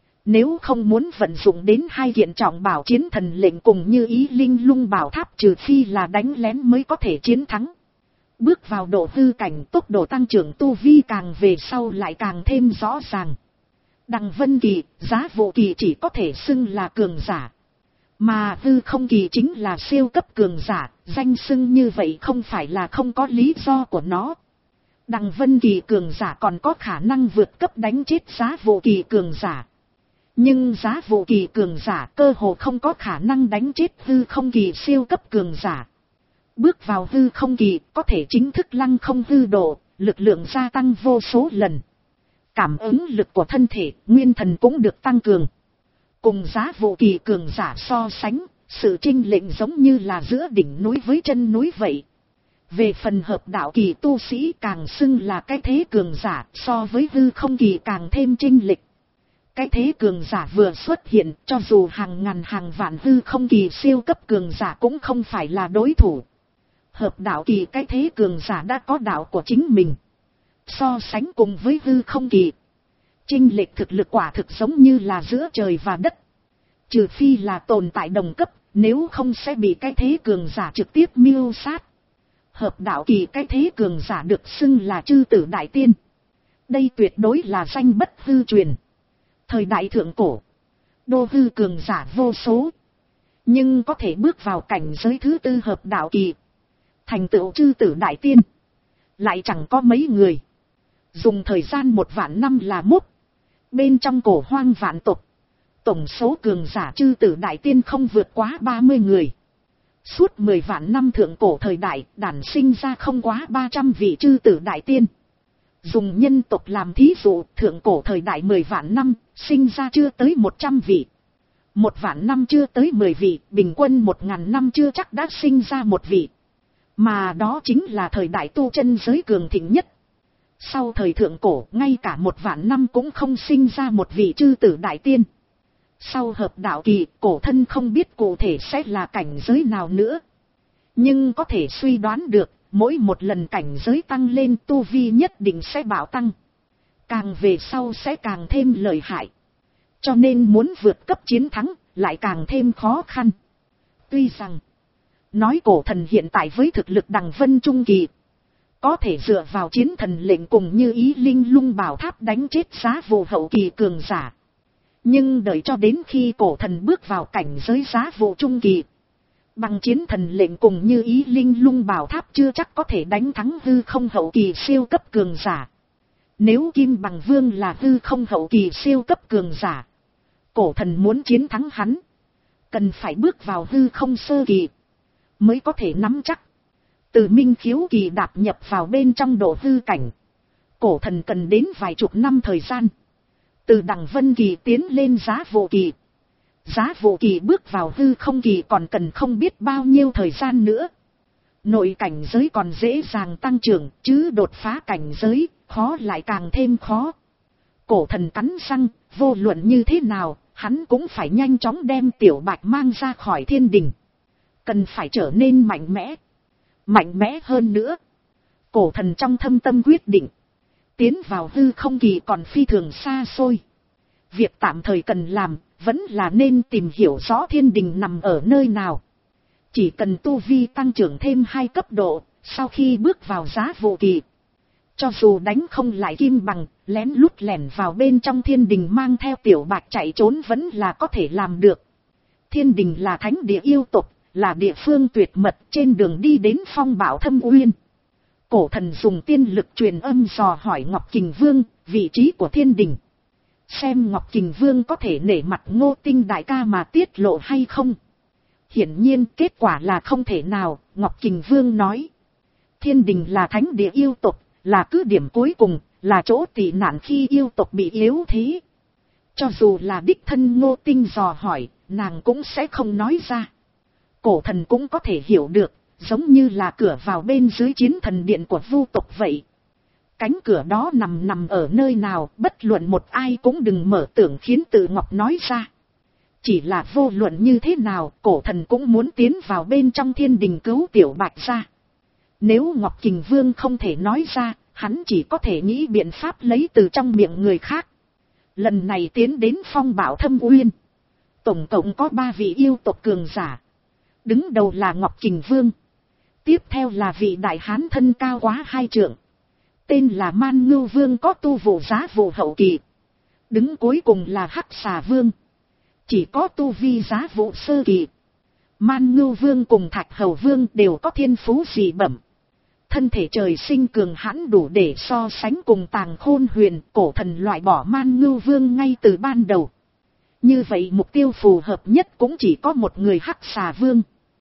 nếu không muốn vận dụng đến hai kiện trọng bảo chiến thần lệnh cùng Như Ý Linh Lung Bảo Tháp, trừ phi là đánh lén mới có thể chiến thắng. Bước vào độ hư cảnh, tốc độ tăng trưởng tu vi càng về sau lại càng thêm rõ ràng. Đằng Vân Kỳ, Giá Vụ kỳ chỉ có thể xưng là cường giả. Mà Hư Không Kỳ chính là siêu cấp cường giả, danh xưng như vậy không phải là không có lý do của nó. Đằng Vân Kỳ cường giả còn có khả năng vượt cấp đánh chết Giá Vụ kỳ cường giả. Nhưng Giá Vụ kỳ cường giả cơ hồ không có khả năng đánh chết Hư Không Kỳ siêu cấp cường giả. Bước vào Hư Không Kỳ có thể chính thức lăng không hư độ, lực lượng gia tăng vô số lần. Cảm ứng lực của thân thể, nguyên thần cũng được tăng cường. Cùng Giá Vụ kỳ cường giả so sánh, sự chênh lệch giống như là giữa đỉnh núi với chân núi vậy. Về phần hợp đạo kỳ tu sĩ càng xưng là cái thế cường giả, so với Hư Không Kỳ càng thêm chênh lệch. Cái thế cường giả vừa xuất hiện, cho dù hàng ngàn hàng vạn Hư Không Kỳ siêu cấp cường giả cũng không phải là đối thủ. Hợp đạo kỳ cái thế cường giả đã có đạo của chính mình. So sánh cùng với Hư Không Kỳ, Chênh lệch thực lực quả thực giống như là giữa trời và đất. Trừ phi là tồn tại đồng cấp, nếu không sẽ bị cái thế cường giả trực tiếp mưu sát. Hợp đạo kỳ cái thế cường giả được xưng là chư tử đại tiên. Đây tuyệt đối là danh bất hư truyền. Thời đại thượng cổ, đô hư cường giả vô số. Nhưng có thể bước vào cảnh giới thứ tư hợp đạo kỳ, thành tựu chư tử đại tiên, lại chẳng có mấy người. Dùng thời gian một vạn năm là mốt. Bên trong cổ hoang vạn tộc, tổng số cường giả chư tử đại tiên không vượt quá ba mươi người. Suốt mười vạn năm thượng cổ thời đại, đản sinh ra không quá ba trăm vị chư tử đại tiên. Dùng nhân tộc làm thí dụ, thượng cổ thời đại mười vạn năm, sinh ra chưa tới một trăm vị. Một vạn năm chưa tới mười vị, bình quân một ngàn năm chưa chắc đã sinh ra một vị. Mà đó chính là thời đại tu chân giới cường thịnh nhất. Sau thời thượng cổ, ngay cả một vạn năm cũng không sinh ra một vị chư tử đại tiên. Sau hợp đạo kỳ, cổ thân không biết cụ thể sẽ là cảnh giới nào nữa. Nhưng có thể suy đoán được, mỗi một lần cảnh giới tăng lên tu vi nhất định sẽ bạo tăng. Càng về sau sẽ càng thêm lợi hại. Cho nên muốn vượt cấp chiến thắng, lại càng thêm khó khăn. Tuy rằng, nói cổ thần hiện tại với thực lực đằng vân trung kỳ, có thể dựa vào chiến thần lệnh cùng như ý linh lung bảo tháp đánh chết giá vụ hậu kỳ cường giả. Nhưng đợi cho đến khi cổ thần bước vào cảnh giới giá vụ trung kỳ, bằng chiến thần lệnh cùng như ý linh lung bảo tháp chưa chắc có thể đánh thắng hư không hậu kỳ siêu cấp cường giả. Nếu Kim Bằng Vương là hư không hậu kỳ siêu cấp cường giả, cổ thần muốn chiến thắng hắn, cần phải bước vào hư không sơ kỳ, mới có thể nắm chắc. Từ minh khiếu kỳ đạp nhập vào bên trong độ hư cảnh, cổ thần cần đến vài chục năm thời gian. Từ đằng vân kỳ tiến lên giá vụ kỳ, giá vụ kỳ bước vào hư không kỳ còn cần không biết bao nhiêu thời gian nữa. Nội cảnh giới còn dễ dàng tăng trưởng, chứ đột phá cảnh giới, khó lại càng thêm khó. Cổ thần cắn răng, vô luận như thế nào, hắn cũng phải nhanh chóng đem Tiểu Bạch mang ra khỏi thiên đình. Cần phải trở nên mạnh mẽ, mạnh mẽ hơn nữa. Cổ thần trong thâm tâm quyết định, tiến vào hư không kỳ còn phi thường xa xôi. Việc tạm thời cần làm, vẫn là nên tìm hiểu rõ thiên đình nằm ở nơi nào. Chỉ cần tu vi tăng trưởng thêm hai cấp độ, sau khi bước vào giá vụ kỳ, cho dù đánh không lại Kim Bằng, lén lút lẻn vào bên trong thiên đình mang theo Tiểu Bạch chạy trốn vẫn là có thể làm được. Thiên đình là thánh địa yêu tộc, là địa phương tuyệt mật trên đường đi đến phong bảo thâm uyên. Cổ thần dùng tiên lực truyền âm dò hỏi Ngọc Kình Vương vị trí của thiên đình. Xem Ngọc Kình Vương có thể nể mặt Ngô Tinh đại ca mà tiết lộ hay không. Hiển nhiên kết quả là không thể nào. Ngọc Kình Vương nói, thiên đình là thánh địa yêu tộc, là cứ điểm cuối cùng, là chỗ tị nạn khi yêu tộc bị yếu thế. Cho dù là đích thân Ngô Tinh dò hỏi, nàng cũng sẽ không nói ra. Cổ thần cũng có thể hiểu được, giống như là cửa vào bên dưới chiến thần điện của vu tộc vậy. Cánh cửa đó nằm nằm ở nơi nào, bất luận một ai cũng đừng mở tưởng khiến Tự Ngọc nói ra. Chỉ là vô luận như thế nào, cổ thần cũng muốn tiến vào bên trong thiên đình cứu Tiểu Bạch ra. Nếu Ngọc Kình Vương không thể nói ra, hắn chỉ có thể nghĩ biện pháp lấy từ trong miệng người khác. Lần này tiến đến phong bảo thâm uyên, tổng cộng có ba vị yêu tộc cường giả. Đứng đầu là Ngọc Kình Vương, tiếp theo là vị đại hán thân cao quá hai trượng, tên là Man Ngưu Vương, có tu vụ giá vụ hậu kỳ. Đứng cuối cùng là Hắc Xà Vương, chỉ có tu vi giá vụ sơ kỳ. Man Ngưu Vương cùng Thạch Hầu Vương đều có thiên phú dị bẩm, thân thể trời sinh cường hãn đủ để so sánh cùng Tàng Khôn Huyền. Cổ thần loại bỏ Man Ngưu Vương ngay từ ban đầu. Như vậy mục tiêu phù hợp nhất cũng chỉ có một người, Hắc Xà Vương.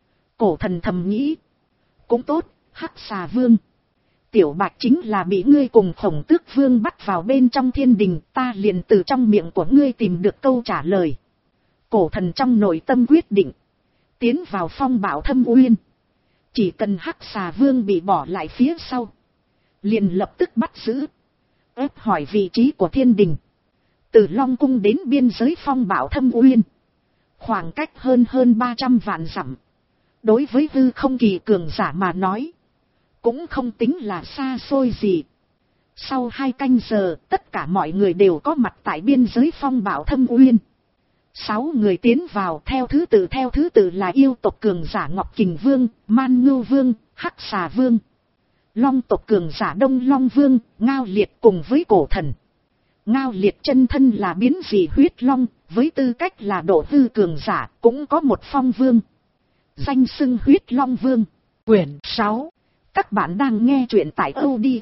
Cổ thần thầm nghĩ, cũng tốt, Hắc Xà Vương, Tiểu Bạch chính là bị ngươi cùng Khổng Tước Vương bắt vào bên trong thiên đình, ta liền từ trong miệng của ngươi tìm được câu trả lời. Cổ thần trong nội tâm quyết định, tiến vào phong bảo thâm uyên, chỉ cần Hắc Xà Vương bị bỏ lại phía sau, liền lập tức bắt giữ, ép hỏi vị trí của thiên đình. Từ Long Cung đến biên giới phong bảo thâm uyên, khoảng cách hơn hơn ba trăm vạn dặm. Đối với hư không kỳ cường giả mà nói, cũng không tính là xa xôi gì. Sau hai canh giờ, tất cả mọi người đều có mặt tại biên giới phong bạo Thâm Uyên. Sáu người tiến vào theo thứ tự theo thứ tự là yêu tộc cường giả Ngọc Kình Vương, Man Ngưu Vương, Hắc Xà Vương. Long tộc cường giả Đông Long Vương, Ngao Liệt cùng với Cổ Thần. Ngao Liệt chân thân là biến dị huyết long, với tư cách là độ hư cường giả, cũng có một phong vương. Danh xưng huyết long vương. Quyển sáu. Các bạn đang nghe truyện tại audio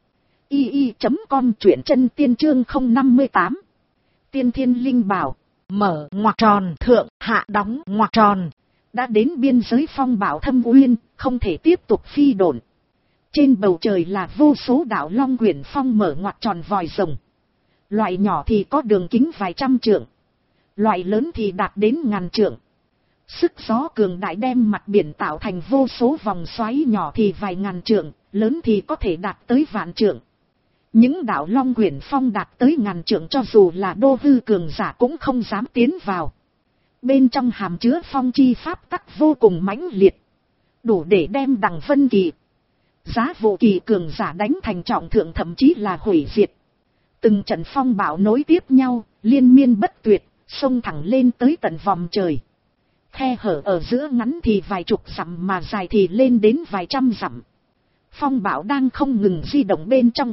i i chấm com, truyện chân tiên chương không năm mươi tám. Tiên Thiên Linh Bảo, mở ngoặc tròn, thượng hạ đóng ngoặc tròn. Đã đến biên giới phong bạo Thâm Uyên, không thể tiếp tục phi độn. Trên bầu trời là vô số đạo long quyển phong mở ngoặc tròn vòi rồng. Loại nhỏ thì có đường kính vài trăm trượng, loại lớn thì đạt đến ngàn trượng. Sức gió cường đại đem mặt biển tạo thành vô số vòng xoáy, nhỏ thì vài ngàn trượng, lớn thì có thể đạt tới vạn trượng. Những đạo long quyển phong đạt tới ngàn trượng cho dù là đô hư cường giả cũng không dám tiến vào. Bên trong hàm chứa phong chi pháp tắc vô cùng mãnh liệt, đủ để đem Đằng Vân Kỳ, Giá Vô Kỳ cường giả đánh thành trọng thương, thậm chí là hủy diệt. Từng trận phong bạo nối tiếp nhau, liên miên bất tuyệt, xông thẳng lên tới tận vòm trời. Khe hở ở giữa ngắn thì vài chục dặm mà dài thì lên đến vài trăm dặm. Phong bạo đang không ngừng di động bên trong.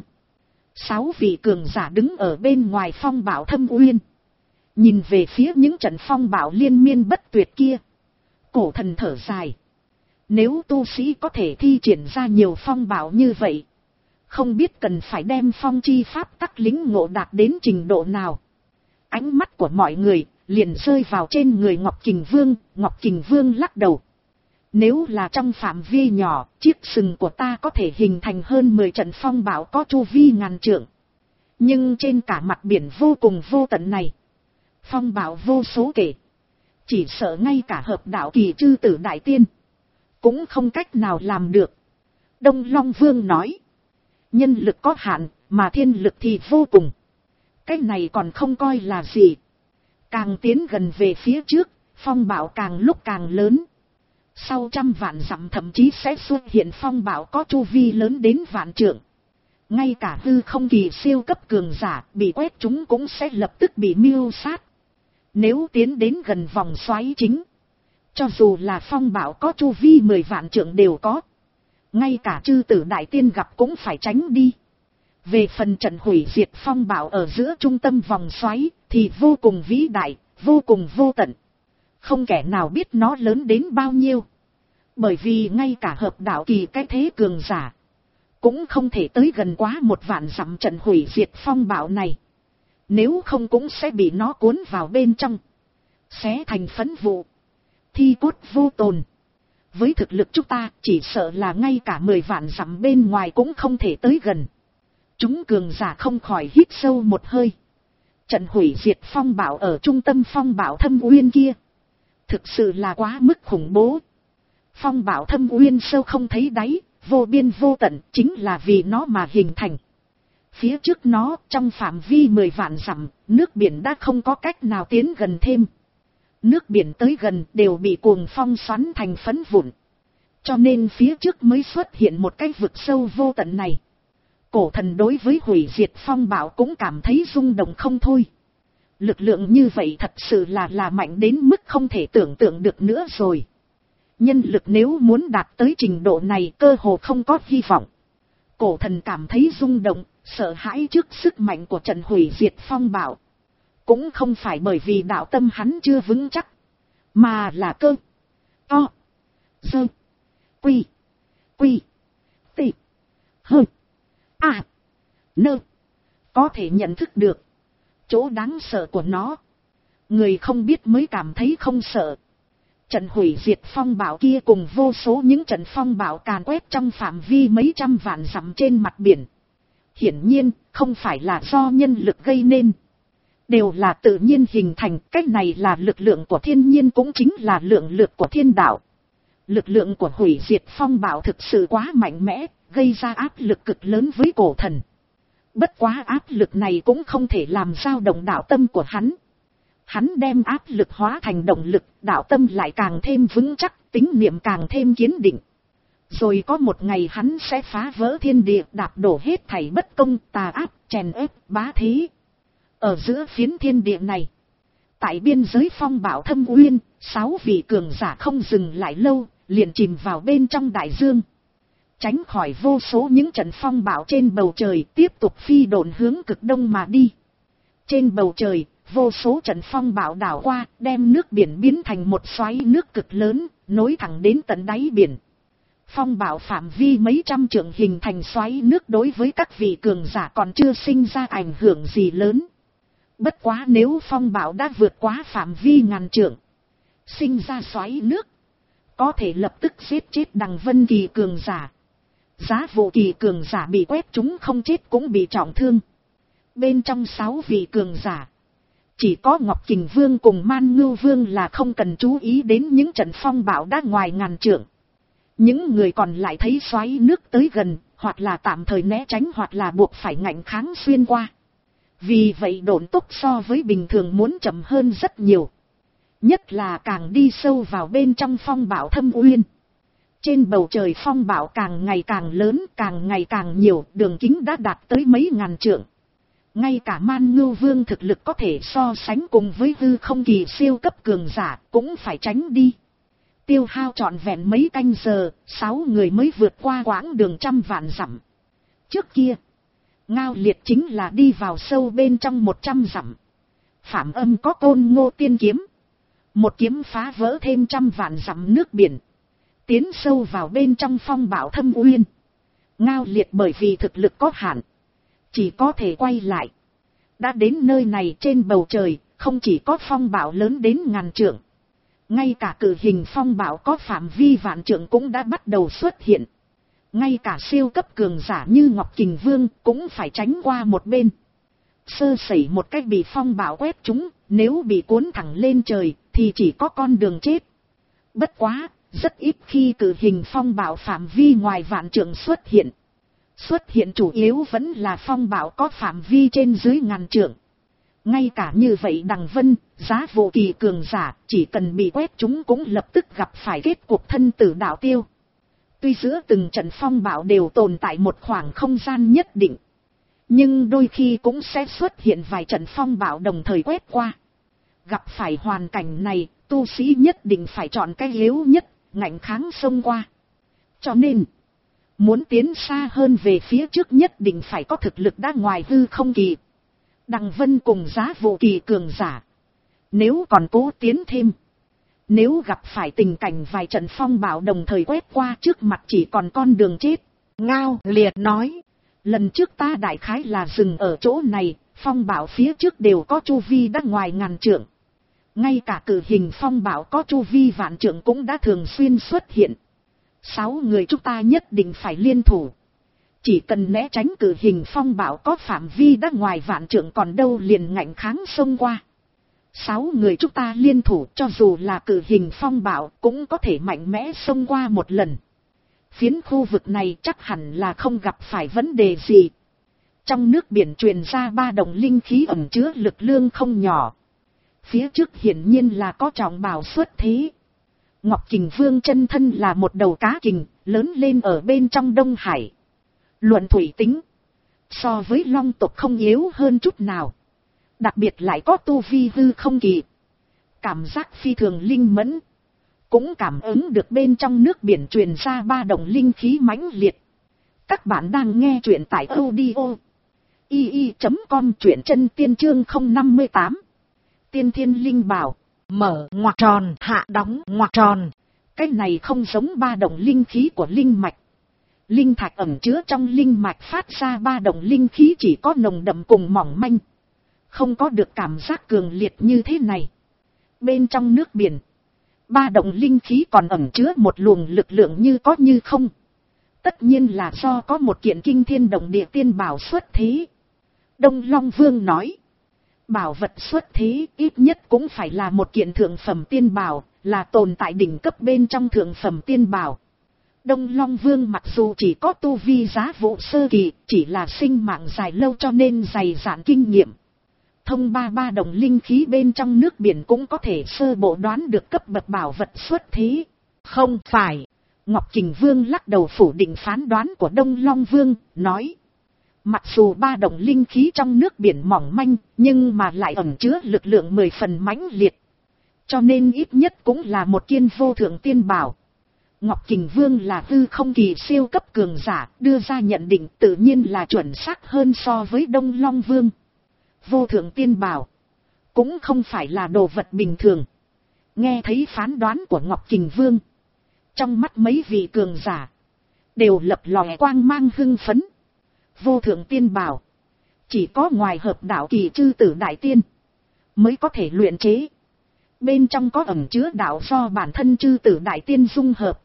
Sáu vị cường giả đứng ở bên ngoài phong bạo Thâm Uyên, nhìn về phía những trận phong bạo liên miên bất tuyệt kia. Cổ Thần thở dài. Nếu tu sĩ có thể thi triển ra nhiều phong bạo như vậy, không biết cần phải đem phong chi pháp tắc lĩnh ngộ đạt đến trình độ nào. Ánh mắt của mọi người liền rơi vào trên người Ngọc Kình Vương. Ngọc Kình Vương lắc đầu. Nếu là trong phạm vi nhỏ, chiếc sừng của ta có thể hình thành hơn mười trận phong bạo có chu vi ngàn trượng. Nhưng trên cả mặt biển vô cùng vô tận này, phong bạo vô số kể. Chỉ sợ ngay cả hợp đạo kỳ chư tử đại tiên cũng không cách nào làm được. Đông Long Vương nói. Nhân lực có hạn, mà thiên lực thì vô cùng. Cái này còn không coi là gì. Càng tiến gần về phía trước, phong bạo càng lúc càng lớn. Sau trăm vạn dặm thậm chí sẽ xuất hiện phong bạo có chu vi lớn đến vạn trượng. Ngay cả hư không kỳ siêu cấp cường giả bị quét chúng cũng sẽ lập tức bị mưu sát. Nếu tiến đến gần vòng xoáy chính, cho dù là phong bạo có chu vi mười vạn trượng đều có. Ngay cả chư tử đại tiên gặp cũng phải tránh đi. Về phần trận hủy diệt phong bạo ở giữa trung tâm vòng xoáy thì vô cùng vĩ đại, vô cùng vô tận. Không kẻ nào biết nó lớn đến bao nhiêu. Bởi vì ngay cả hợp đạo kỳ cái thế cường giả cũng không thể tới gần quá một vạn dặm trận hủy diệt phong bạo này. Nếu không cũng sẽ bị nó cuốn vào bên trong, xé thành phấn vụ, thi cốt vô tồn. Với thực lực chúng ta, chỉ sợ là ngay cả mười vạn dặm bên ngoài cũng không thể tới gần. Chúng cường giả không khỏi hít sâu một hơi. Trận hủy diệt phong bạo ở trung tâm phong bạo Thâm Uyên kia, thực sự là quá mức khủng bố. Phong bạo Thâm Uyên sâu không thấy đáy, vô biên vô tận, chính là vì nó mà hình thành. Phía trước nó, trong phạm vi mười vạn dặm, nước biển đã không có cách nào tiến gần thêm. Nước biển tới gần đều bị cuồng phong xoắn thành phấn vụn. Cho nên phía trước mới xuất hiện một cái vực sâu vô tận này. Cổ Thần đối với hủy diệt phong bạo cũng cảm thấy rung động không thôi. Lực lượng như vậy thật sự là là mạnh đến mức không thể tưởng tượng được nữa rồi. Nhân lực nếu muốn đạt tới trình độ này cơ hồ không có hy vọng. Cổ Thần cảm thấy rung động, sợ hãi trước sức mạnh của trận hủy diệt phong bạo. Cũng không phải bởi vì đạo tâm hắn chưa vững chắc, mà là cơ, to, dơ, quy, quy, tị, hơ, à, nơ, có thể nhận thức được chỗ đáng sợ của nó. Người không biết mới cảm thấy không sợ. Trận hủy diệt phong bạo kia cùng vô số những trận phong bạo càn quét trong phạm vi mấy trăm vạn dặm trên mặt biển, hiển nhiên không phải là do nhân lực gây nên, đều là tự nhiên hình thành. Cách này là lực lượng của thiên nhiên, cũng chính là lượng lực của thiên đạo. Lực lượng của hủy diệt phong bạo thực sự quá mạnh mẽ, gây ra áp lực cực lớn với Cổ Thần. Bất quá áp lực này cũng không thể làm dao động đạo tâm của hắn. Hắn đem áp lực hóa thành động lực, đạo tâm lại càng thêm vững chắc, tín niệm càng thêm kiên định. Rồi có một ngày hắn sẽ phá vỡ thiên địa, đạp đổ hết thảy bất công, tà ác, chèn ép, bá thế. Ở giữa phiến thiên địa này, tại biên giới phong bạo thâm uyên, sáu vị cường giả không dừng lại lâu, liền chìm vào bên trong đại dương. Tránh khỏi vô số những trận phong bạo trên bầu trời, tiếp tục phi độn hướng cực đông mà đi. Trên bầu trời, vô số trận phong bạo đảo qua, đem nước biển biến thành một xoáy nước cực lớn, nối thẳng đến tận đáy biển. Phong bạo phạm vi mấy trăm trượng hình thành xoáy nước, đối với các vị cường giả còn chưa sinh ra ảnh hưởng gì lớn. Bất quá nếu phong bạo đã vượt quá phạm vi ngàn trượng, sinh ra xoáy nước, có thể lập tức giết chết Đằng Vân kỳ cường giả. Giá Vũ kỳ cường giả bị quét chúng không chết cũng bị trọng thương. Bên trong sáu vị cường giả, chỉ có Ngọc Kình Vương cùng Man Ngưu Vương là không cần chú ý đến những trận phong bạo đã ngoài ngàn trượng. Những người còn lại thấy xoáy nước tới gần, hoặc là tạm thời né tránh, hoặc là buộc phải ngạnh kháng xuyên qua. Vì vậy độn tốc so với bình thường muốn chậm hơn rất nhiều. Nhất là càng đi sâu vào bên trong phong bạo thâm uyên. Trên bầu trời phong bạo càng ngày càng lớn, càng ngày càng nhiều, đường kính đã đạt tới mấy ngàn trượng. Ngay cả Man Ngưu Vương thực lực có thể so sánh cùng với hư không kỳ siêu cấp cường giả, cũng phải tránh đi. Tiêu hao trọn vẹn mấy canh giờ, sáu người mới vượt qua quãng đường trăm vạn dặm. Trước kia, Ngao Liệt chính là đi vào sâu bên trong một trăm dặm. Phạm Âm có Côn Ngô Tiên Kiếm, một kiếm phá vỡ thêm trăm vạn dặm nước biển, tiến sâu vào bên trong phong bạo thâm uyên. Ngao Liệt bởi vì thực lực có hạn, chỉ có thể quay lại. Đã đến nơi này, trên bầu trời không chỉ có phong bạo lớn đến ngàn trượng, ngay cả cự hình phong bạo có phạm vi vạn trượng cũng đã bắt đầu xuất hiện. Ngay cả siêu cấp cường giả như Ngọc Kình Vương cũng phải tránh qua một bên. Sơ sẩy một cách bị phong bạo quét chúng, nếu bị cuốn thẳng lên trời thì chỉ có con đường chết. Bất quá, rất ít khi cự hình phong bạo phạm vi ngoài vạn trượng xuất hiện. Xuất hiện chủ yếu vẫn là phong bạo có phạm vi trên dưới ngàn trượng. Ngay cả như vậy Đằng Vân, Giá Vũ kỳ cường giả, chỉ cần bị quét chúng cũng lập tức gặp phải kết cục thân tử đạo tiêu. Tuy giữa từng trận phong bạo đều tồn tại một khoảng không gian nhất định, nhưng đôi khi cũng sẽ xuất hiện vài trận phong bạo đồng thời quét qua. Gặp phải hoàn cảnh này, tu sĩ nhất định phải chọn cái yếu nhất, ngạnh kháng xông qua. Cho nên, muốn tiến xa hơn về phía trước nhất định phải có thực lực đã ngoài hư không kỳ. Đằng Vân cùng Giá Vũ kỳ cường giả, nếu còn cố tiến thêm, nếu gặp phải tình cảnh vài trận phong bạo đồng thời quét qua trước mặt chỉ còn con đường chết. Ngao Liệt nói, lần trước ta đại khái là dừng ở chỗ này, phong bạo phía trước đều có chu vi đã ngoài ngàn trượng. Ngay cả cự hình phong bạo có chu vi vạn trượng cũng đã thường xuyên xuất hiện. Sáu người chúng ta nhất định phải liên thủ. Chỉ cần né tránh cự hình phong bạo có phạm vi đã ngoài vạn trượng còn đâu liền ngạnh kháng xông qua. Sáu người chúng ta liên thủ, cho dù là cự hình phong bạo cũng có thể mạnh mẽ xông qua một lần. Phiến khu vực này chắc hẳn là không gặp phải vấn đề gì. Trong nước biển truyền ra ba đồng linh khí ẩn chứa lực lượng không nhỏ. Phía trước hiển nhiên là có trọng bảo xuất thế. Ngọc Kình Vương chân thân là một đầu cá kình, lớn lên ở bên trong Đông Hải. Luận thủy tính, so với long tộc không yếu hơn chút nào. Đặc biệt lại có tu vi hư không kỳ. Cảm giác phi thường linh mẫn. Cũng cảm ứng được bên trong nước biển truyền ra ba đồng linh khí mãnh liệt. Các bạn đang nghe truyện tại audio i i chấm com, truyện chân tiên chương không năm tám. Tiên thiên linh bảo, mở ngoặc tròn, hạ đóng ngoặc tròn. Cái này không giống ba đồng linh khí của linh mạch. Linh thạch ẩn chứa trong linh mạch phát ra ba đồng linh khí chỉ có nồng đậm cùng mỏng manh. Không có được cảm giác cường liệt như thế này. Bên trong nước biển, ba đồng linh khí còn ẩn chứa một luồng lực lượng như có như không. Tất nhiên là do có một kiện kinh thiên động địa tiên bảo xuất thế. Đông Long Vương nói, bảo vật xuất thế ít nhất cũng phải là một kiện thượng phẩm tiên bảo, là tồn tại đỉnh cấp bên trong thượng phẩm tiên bảo. Đông Long Vương mặc dù chỉ có tu vi Giá Vũ sơ kỳ, chỉ là sinh mạng dài lâu cho nên dày dạn kinh nghiệm. Thông ba ba đồng linh khí bên trong nước biển cũng có thể sơ bộ đoán được cấp bậc bảo vật xuất thế. Không phải, Ngọc Kình Vương lắc đầu phủ định phán đoán của Đông Long Vương, nói. Mặc dù ba động linh khí trong nước biển mỏng manh, nhưng mà lại ẩn chứa lực lượng mười phần mãnh liệt. Cho nên ít nhất cũng là một kiên vô thượng tiên bảo. Ngọc Kình Vương là hư không kỳ siêu cấp cường giả, đưa ra nhận định tự nhiên là chuẩn xác hơn so với Đông Long Vương. Vô thượng tiên bảo cũng không phải là đồ vật bình thường. Nghe thấy phán đoán của Ngọc Kình Vương, trong mắt mấy vị cường giả đều lập lòe quang mang hưng phấn. Vô thượng tiên bảo chỉ có ngoài hợp đạo kỳ chư tử đại tiên mới có thể luyện chế. Bên trong có ẩn chứa đạo do bản thân chư tử đại tiên dung hợp.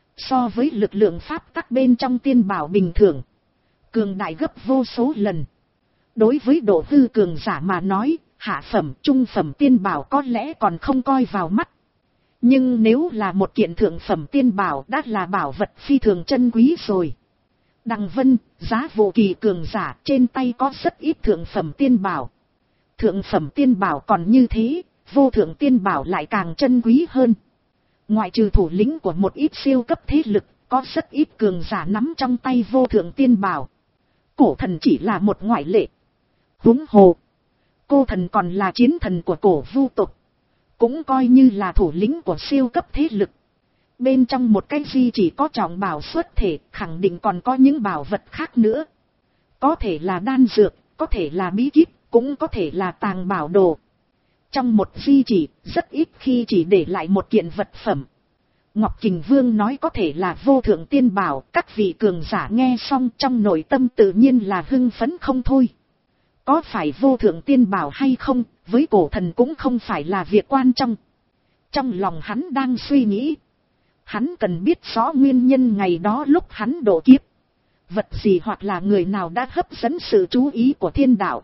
So với lực lượng pháp tắc bên trong tiên bảo bình thường, cường đại gấp vô số lần. Đối với độ hư cường giả mà nói, hạ phẩm, trung phẩm tiên bảo có lẽ còn không coi vào mắt. Nhưng nếu là một kiện thượng phẩm tiên bảo đã là bảo vật phi thường chân quý rồi. Đằng Vân, giá vô kỳ cường giả trên tay có rất ít thượng phẩm tiên bảo. Thượng phẩm tiên bảo còn như thế, vô thượng tiên bảo lại càng chân quý hơn. Ngoại trừ thủ lĩnh của một ít siêu cấp thế lực, có rất ít cường giả nắm trong tay vô thượng tiên bảo. Cổ thần chỉ là một ngoại lệ. Huống hồ, cô thần còn là chiến thần của cổ vu tộc, cũng coi như là thủ lĩnh của siêu cấp thế lực. Bên trong một cái di chỉ có trọng bảo xuất thể, khẳng định còn có những bảo vật khác nữa. Có thể là đan dược, có thể là bí kíp, cũng có thể là tàng bảo đồ. Trong một di chỉ, rất ít khi chỉ để lại một kiện vật phẩm. Ngọc Kình Vương nói có thể là vô thượng tiên bảo, các vị cường giả nghe xong trong nội tâm tự nhiên là hưng phấn không thôi. Có phải vô thượng tiên bảo hay không, với cổ thần cũng không phải là việc quan trọng. Trong lòng hắn đang suy nghĩ. Hắn cần biết rõ nguyên nhân ngày đó lúc hắn độ kiếp. Vật gì hoặc là người nào đã hấp dẫn sự chú ý của thiên đạo.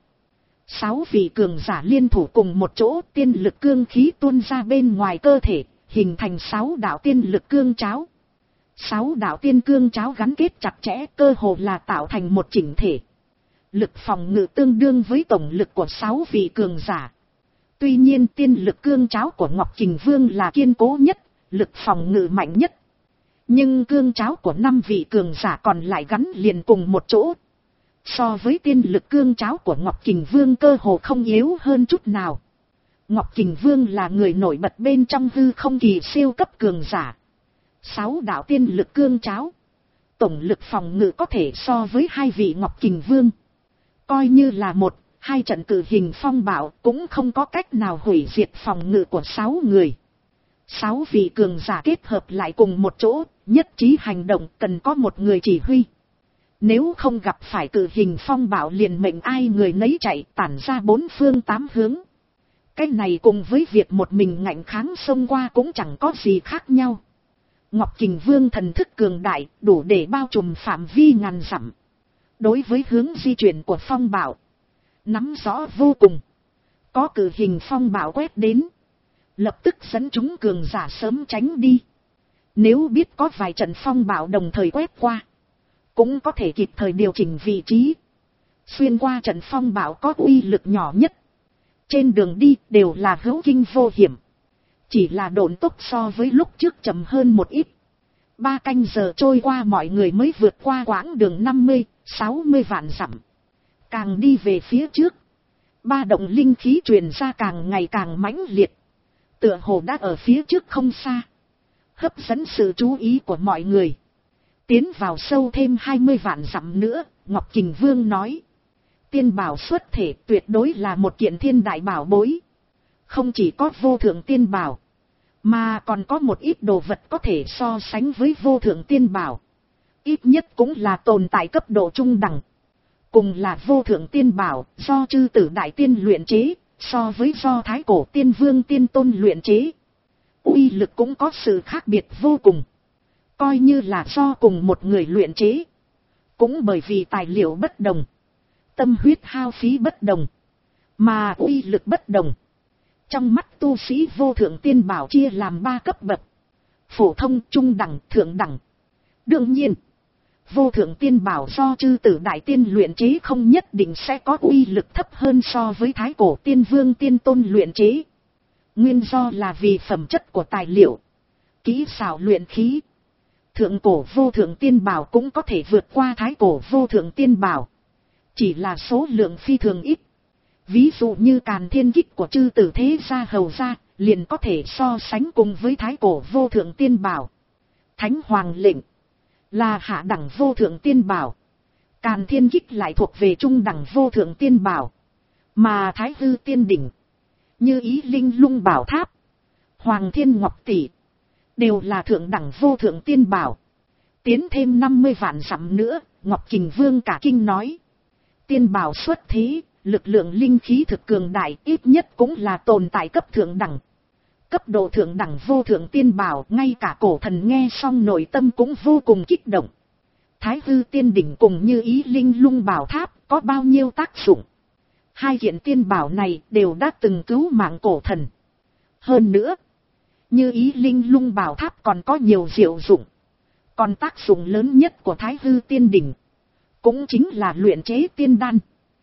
Sáu vị cường giả liên thủ cùng một chỗ, tiên lực cương khí tuôn ra bên ngoài cơ thể, hình thành sáu đạo tiên lực cương cháo. Sáu đạo tiên cương cháo gắn kết chặt chẽ, cơ hồ là tạo thành một chỉnh thể. Lực phòng ngự tương đương với tổng lực của sáu vị cường giả. Tuy nhiên tiên lực cương cháo của Ngọc Kình Vương là kiên cố nhất, lực phòng ngự mạnh nhất. Nhưng cương cháo của năm vị cường giả còn lại gắn liền cùng một chỗ. So với tiên lực cương cháo của Ngọc Kình Vương cơ hồ không yếu hơn chút nào. Ngọc Kình Vương là người nổi bật bên trong hư không kỳ siêu cấp cường giả. Sáu đạo tiên lực cương cháo, tổng lực phòng ngự có thể so với hai vị Ngọc Kình Vương. Coi như là một, hai trận cử hình phong bạo cũng không có cách nào hủy diệt phòng ngự của sáu người. Sáu vị cường giả kết hợp lại cùng một chỗ, nhất trí hành động cần có một người chỉ huy. Nếu không gặp phải cử hình phong bạo liền mệnh ai người nấy chạy tản ra bốn phương tám hướng. Cái này cùng với việc một mình ngạnh kháng xông qua cũng chẳng có gì khác nhau. Ngọc Kình Vương thần thức cường đại, đủ để bao trùm phạm vi ngàn dặm. Đối với hướng di chuyển của phong bạo, nắm rõ vô cùng. Có cử hình phong bạo quét đến, lập tức dẫn chúng cường giả sớm tránh đi. Nếu biết có vài trận phong bạo đồng thời quét qua, cũng có thể kịp thời điều chỉnh vị trí. Xuyên qua trận phong bạo có uy lực nhỏ nhất. Trên đường đi đều là hữu kinh vô hiểm. Chỉ là độn tốc so với lúc trước chậm hơn một ít. Ba canh giờ trôi qua mọi người mới vượt qua quãng đường năm mươi, sáu mươi vạn dặm. Càng đi về phía trước, ba động linh khí truyền ra càng ngày càng mãnh liệt. Tựa hồ đã ở phía trước không xa, hấp dẫn sự chú ý của mọi người. Tiến vào sâu thêm hai mươi vạn dặm nữa, Ngọc Kình Vương nói. Tiên bảo xuất thể tuyệt đối là một kiện thiên đại bảo bối. Không chỉ có vô thượng tiên bảo, mà còn có một ít đồ vật có thể so sánh với vô thượng tiên bảo. Ít nhất cũng là tồn tại cấp độ trung đẳng. Cùng là vô thượng tiên bảo, do chư tử đại tiên luyện chế, so với do thái cổ tiên vương tiên tôn luyện chế. Uy lực cũng có sự khác biệt vô cùng. Coi như là do cùng một người luyện chế, cũng bởi vì tài liệu bất đồng, tâm huyết hao phí bất đồng, mà uy lực bất đồng. Trong mắt tu sĩ vô thượng tiên bảo chia làm ba cấp bậc: phổ thông, trung đẳng, thượng đẳng. Đương nhiên, vô thượng tiên bảo do chư tử đại tiên luyện chế không nhất định sẽ có uy lực thấp hơn so với thái cổ tiên vương tiên tôn luyện chế. Nguyên do là vì phẩm chất của tài liệu, kỹ xảo luyện khí, Thượng cổ vô thượng tiên bảo cũng có thể vượt qua thái cổ vô thượng tiên bảo. Chỉ là số lượng phi thường ít. Ví dụ như Càn Thiên Kích của chư tử thế gia hầu gia, liền có thể so sánh cùng với thái cổ vô thượng tiên bảo. Thánh Hoàng lệnh là hạ đẳng vô thượng tiên bảo. Càn Thiên Kích lại thuộc về trung đẳng vô thượng tiên bảo. Mà Thái Hư Tiên Đỉnh, Như Ý Linh Lung Bảo Tháp, Hoàng Thiên Ngọc Tỷ đều là thượng đẳng vô thượng tiên bảo. Tiến thêm năm mươi vạn dặm nữa, Ngọc Kình Vương cả kinh nói. Tiên bảo xuất thế, lực lượng linh khí thực cường đại, ít nhất cũng là tồn tại cấp thượng đẳng. Cấp độ thượng đẳng vô thượng tiên bảo, ngay cả cổ thần nghe xong nội tâm cũng vô cùng kích động. Thái Hư Tiên Đỉnh cùng Như Ý Linh Lung Bảo Tháp có bao nhiêu tác dụng? Hai kiện tiên bảo này đều đã từng cứu mạng cổ thần. Hơn nữa, Như Ý Linh Lung Bảo Tháp còn có nhiều diệu dụng. Còn tác dụng lớn nhất của Thái Hư Tiên Đỉnh cũng chính là luyện chế tiên đan.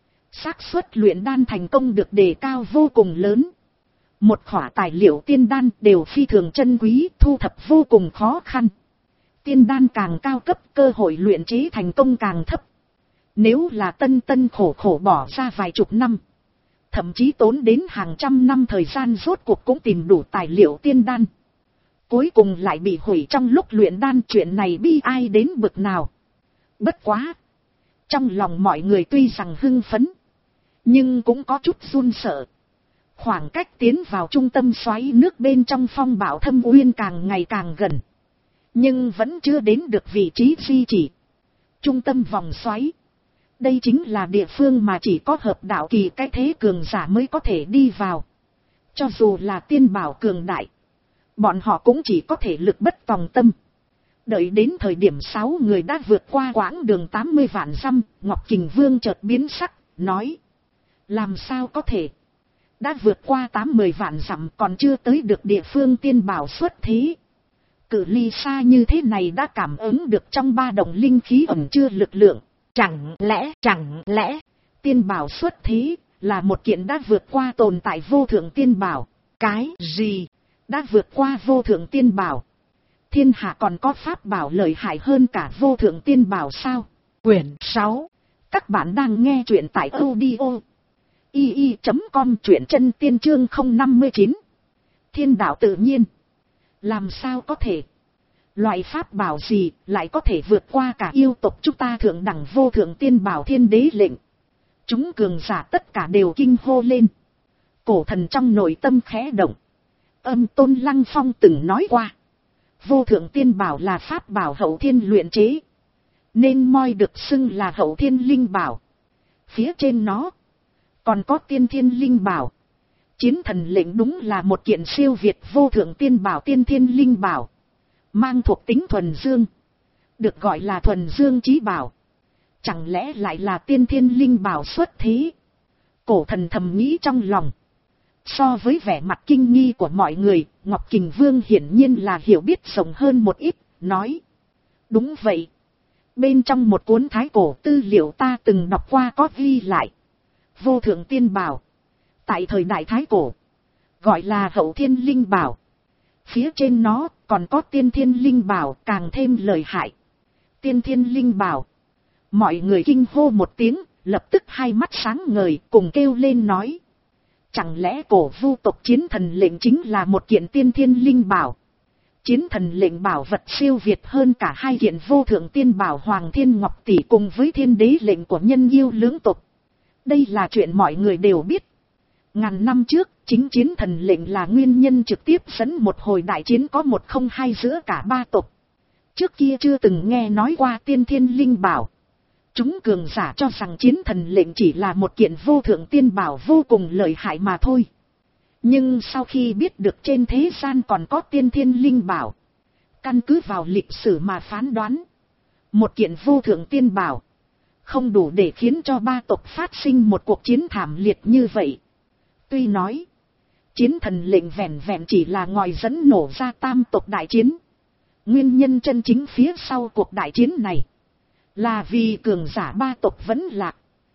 Xác suất luyện đan thành công được đề cao vô cùng lớn. Một khỏa tài liệu tiên đan đều phi thường chân quý, thu thập vô cùng khó khăn. Tiên đan càng cao cấp, cơ hội luyện chế thành công càng thấp. Nếu là tân tân khổ khổ bỏ ra vài chục năm, thậm chí tốn đến hàng trăm năm thời gian rốt cuộc cũng tìm đủ tài liệu tiên đan, cuối cùng lại bị hủy trong lúc luyện đan, chuyện này bi ai đến bực nào. Bất quá, trong lòng mọi người tuy rằng hưng phấn, nhưng cũng có chút run sợ. Khoảng cách tiến vào trung tâm xoáy nước bên trong phong bạo thâm uyên càng ngày càng gần, nhưng vẫn chưa đến được vị trí di chỉ. Trung tâm vòng xoáy, đây chính là địa phương mà chỉ có hợp đạo kỳ cái thế cường giả mới có thể đi vào. Cho dù là tiên bảo cường đại, bọn họ cũng chỉ có thể lực bất tòng tâm. Đợi đến thời điểm sáu người đã vượt qua quãng đường tám mươi vạn dặm, Ngọc Kình Vương chợt biến sắc, nói. Làm sao có thể? Đã vượt qua tám mươi vạn dặm còn chưa tới được địa phương tiên bảo xuất thế. Cự ly xa như thế này đã cảm ứng được trong ba động linh khí ẩn chứa lực lượng. Chẳng lẽ, chẳng lẽ, tiên bảo xuất thế là một kiện đã vượt qua tồn tại vô thượng tiên bảo? Cái gì? Đã vượt qua vô thượng tiên bảo? Thiên hạ còn có pháp bảo lợi hại hơn cả vô thượng tiên bảo sao? Quyển sáu. Các bạn đang nghe truyện tại audio i i chấm com, truyện chân tiên chương không năm mươi chín. Thiên đạo tự nhiên. Làm sao có thể? Loại pháp bảo gì lại có thể vượt qua cả yêu tộc chúng ta thượng đẳng vô thượng tiên bảo thiên đế lệnh? Chúng cường giả tất cả đều kinh hô lên. Cổ thần trong nội tâm khẽ động. Âm Tôn Lăng Phong từng nói qua, vô thượng tiên bảo là pháp bảo hậu thiên luyện chế, nên moi được xưng là hậu thiên linh bảo. Phía trên nó còn có tiên thiên linh bảo. Chiến thần lệnh đúng là một kiện siêu việt vô thượng tiên bảo tiên thiên linh bảo, mang thuộc tính thuần dương, được gọi là thuần dương chí bảo. Chẳng lẽ lại là tiên thiên linh bảo xuất thế? Cổ thần thầm nghĩ trong lòng. So với vẻ mặt kinh nghi của mọi người, Ngọc Kình Vương hiển nhiên là hiểu biết rộng hơn một ít, nói. Đúng vậy. Bên trong một cuốn thái cổ tư liệu ta từng đọc qua có ghi lại. Vô thượng tiên bảo, tại thời đại thái cổ, gọi là hậu thiên linh bảo. Phía trên nó còn có tiên thiên linh bảo càng thêm lợi hại. Tiên thiên linh bảo. Mọi người kinh hô một tiếng, lập tức hai mắt sáng ngời cùng kêu lên nói. Chẳng lẽ cổ vu tộc chiến thần lệnh chính là một kiện tiên thiên linh bảo? Chiến thần lệnh bảo vật siêu việt hơn cả hai kiện vô thượng tiên bảo Hoàng Thiên Ngọc Tỷ cùng với thiên đế lệnh của nhân yêu lưỡng tộc. Đây là chuyện mọi người đều biết. Ngàn năm trước, chính chiến thần lệnh là nguyên nhân trực tiếp dẫn một hồi đại chiến có một không hai giữa cả ba tộc. Trước kia chưa từng nghe nói qua tiên thiên linh bảo. Chúng cường giả cho rằng chiến thần lệnh chỉ là một kiện vô thượng tiên bảo vô cùng lợi hại mà thôi. Nhưng sau khi biết được trên thế gian còn có tiên thiên linh bảo, căn cứ vào lịch sử mà phán đoán, một kiện vô thượng tiên bảo không đủ để khiến cho ba tộc phát sinh một cuộc chiến thảm liệt như vậy. Tuy nói, chiến thần lệnh vẹn vẹn chỉ là ngòi dẫn nổ ra tam tộc đại chiến. Nguyên nhân chân chính phía sau cuộc đại chiến này là vì cường giả ba tộc vẫn lạc,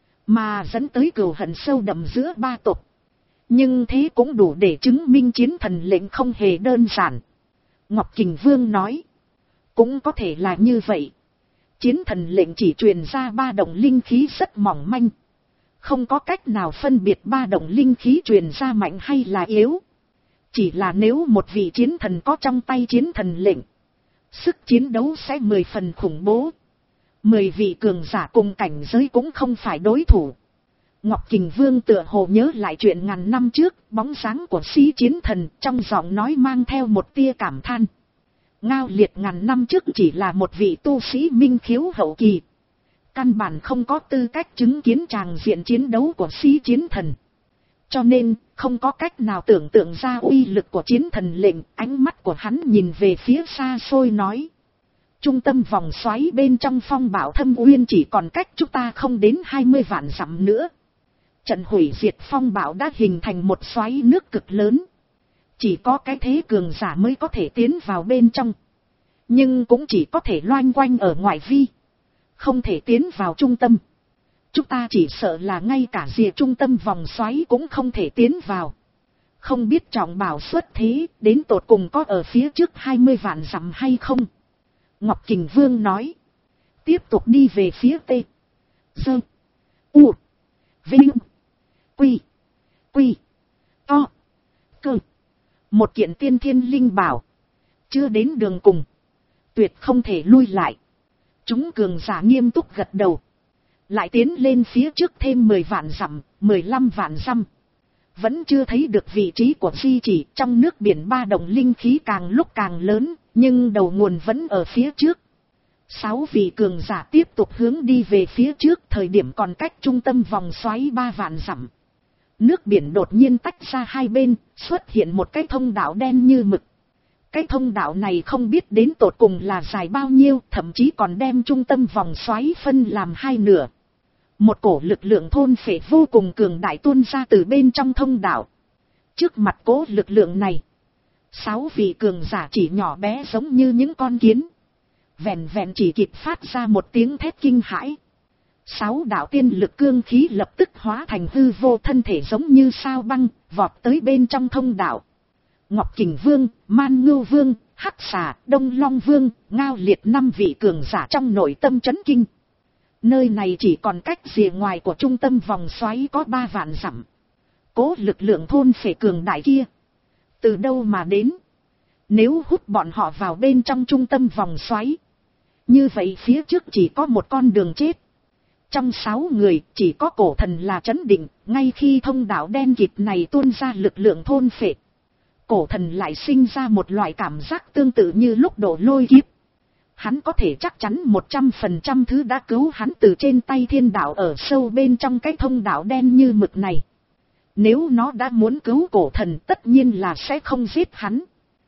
mà dẫn tới cừu hận sâu đậm giữa ba tộc. Nhưng thế cũng đủ để chứng minh chiến thần lệnh không hề đơn giản. Ngọc Kình Vương nói, Cũng có thể là như vậy. Chiến thần lệnh chỉ truyền ra ba động linh khí rất mỏng manh. Không có cách nào phân biệt ba động linh khí truyền ra mạnh hay là yếu. Chỉ là nếu một vị chiến thần có trong tay chiến thần lệnh, sức chiến đấu sẽ mười phần khủng bố. Mười vị cường giả cùng cảnh giới cũng không phải đối thủ. Ngọc Kình Vương tựa hồ nhớ lại chuyện ngàn năm trước, bóng dáng của sĩ chiến thần, trong giọng nói mang theo một tia cảm than. Ngao Liệt ngàn năm trước chỉ là một vị tu sĩ minh khiếu hậu kỳ. Căn bản không có tư cách chứng kiến tràng diện chiến đấu của sĩ chiến thần. Cho nên, không có cách nào tưởng tượng ra uy lực của chiến thần lệnh. Ánh mắt của hắn nhìn về phía xa xôi nói. Trung tâm vòng xoáy bên trong phong bạo thâm uyên chỉ còn cách chúng ta không đến hai mươi vạn dặm nữa. Trận hủy diệt phong bạo đã hình thành một xoáy nước cực lớn. Chỉ có cái thế cường giả mới có thể tiến vào bên trong. Nhưng cũng chỉ có thể loanh quanh ở ngoại vi. Không thể tiến vào trung tâm. Chúng ta chỉ sợ là ngay cả rìa trung tâm vòng xoáy cũng không thể tiến vào. Không biết trọng bảo xuất thế đến tột cùng có ở phía trước hai mươi vạn dặm hay không. Ngọc Kình Vương nói. Tiếp tục đi về phía T. Dơ. U. Vinh. Quy. Quy. To. Cơ. Một kiện tiên thiên linh bảo. Chưa đến đường cùng. Tuyệt không thể lui lại. Chúng cường giả nghiêm túc gật đầu. Lại tiến lên phía trước thêm mười vạn dặm, mười lăm vạn dặm. Vẫn chưa thấy được vị trí của di chỉ. Trong nước biển ba động linh khí càng lúc càng lớn. Nhưng đầu nguồn vẫn ở phía trước. Sáu vị cường giả tiếp tục hướng đi về phía trước. Thời điểm còn cách trung tâm vòng xoáy ba vạn dặm. Nước biển đột nhiên tách ra hai bên. Xuất hiện một cái thông đạo đen như mực. Cái thông đạo này không biết đến tột cùng là dài bao nhiêu. Thậm chí còn đem trung tâm vòng xoáy phân làm hai nửa. Một cổ lực lượng thôn phệ vô cùng cường đại tuôn ra từ bên trong thông đạo. Trước mặt cố lực lượng này. Sáu vị cường giả chỉ nhỏ bé giống như những con kiến. Vẹn vẹn chỉ kịp phát ra một tiếng thét kinh hãi. Sáu đạo tiên lực cương khí lập tức hóa thành hư vô, thân thể giống như sao băng, vọt tới bên trong thông đạo. Ngọc Kình Vương, Man Ngưu Vương, Hắc Xà, Đông Long Vương, Ngao Liệt năm vị cường giả trong nội tâm chấn kinh. Nơi này chỉ còn cách rìa ngoài của trung tâm vòng xoáy có ba vạn dặm. Cố lực lượng thôn phệ cường đại kia. Từ đâu mà đến? Nếu hút bọn họ vào bên trong trung tâm vòng xoáy. Như vậy phía trước chỉ có một con đường chết. Trong sáu người chỉ có cổ thần là trấn định. Ngay khi thông đạo đen kịt này tuôn ra lực lượng thôn phệ. Cổ thần lại sinh ra một loại cảm giác tương tự như lúc đổ lôi kiếp. Hắn có thể chắc chắn một trăm phần trăm thứ đã cứu hắn từ trên tay thiên đạo ở sâu bên trong cái thông đạo đen như mực này. Nếu nó đã muốn cứu cổ thần tất nhiên là sẽ không giết hắn.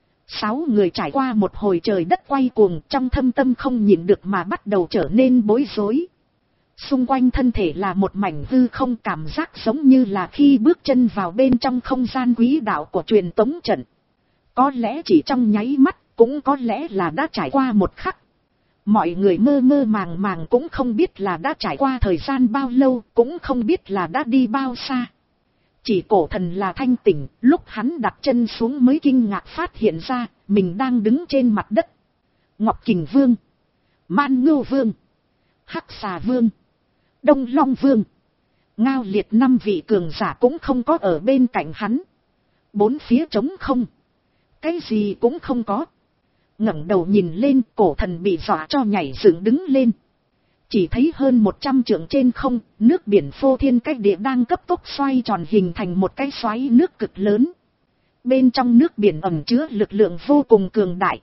Sáu người trải qua một hồi trời đất quay cuồng, trong thâm tâm không nhịn được mà bắt đầu trở nên bối rối. Xung quanh thân thể là một mảnh hư không, cảm giác giống như là khi bước chân vào bên trong không gian quỹ đạo của truyền tống trận. Có lẽ chỉ trong nháy mắt, cũng có lẽ là đã trải qua một khắc. Mọi người mơ mơ màng màng cũng không biết là đã trải qua thời gian bao lâu, cũng không biết là đã đi bao xa. Chỉ cổ thần là thanh tỉnh, lúc hắn đặt chân xuống mới kinh ngạc phát hiện ra, mình đang đứng trên mặt đất. Ngọc Kình Vương, Man Ngưu Vương, Hắc Xà Vương, Đông Long Vương, Ngao Liệt năm vị cường giả cũng không có ở bên cạnh hắn. Bốn phía trống không. Cái gì cũng không có. Ngẩng đầu nhìn lên, cổ thần bị dọa cho nhảy dựng đứng lên. Chỉ thấy hơn một trăm trượng trên không, nước biển phô thiên cách địa đang cấp tốc xoay tròn hình thành một cái xoáy nước cực lớn. Bên trong nước biển ẩn chứa lực lượng vô cùng cường đại.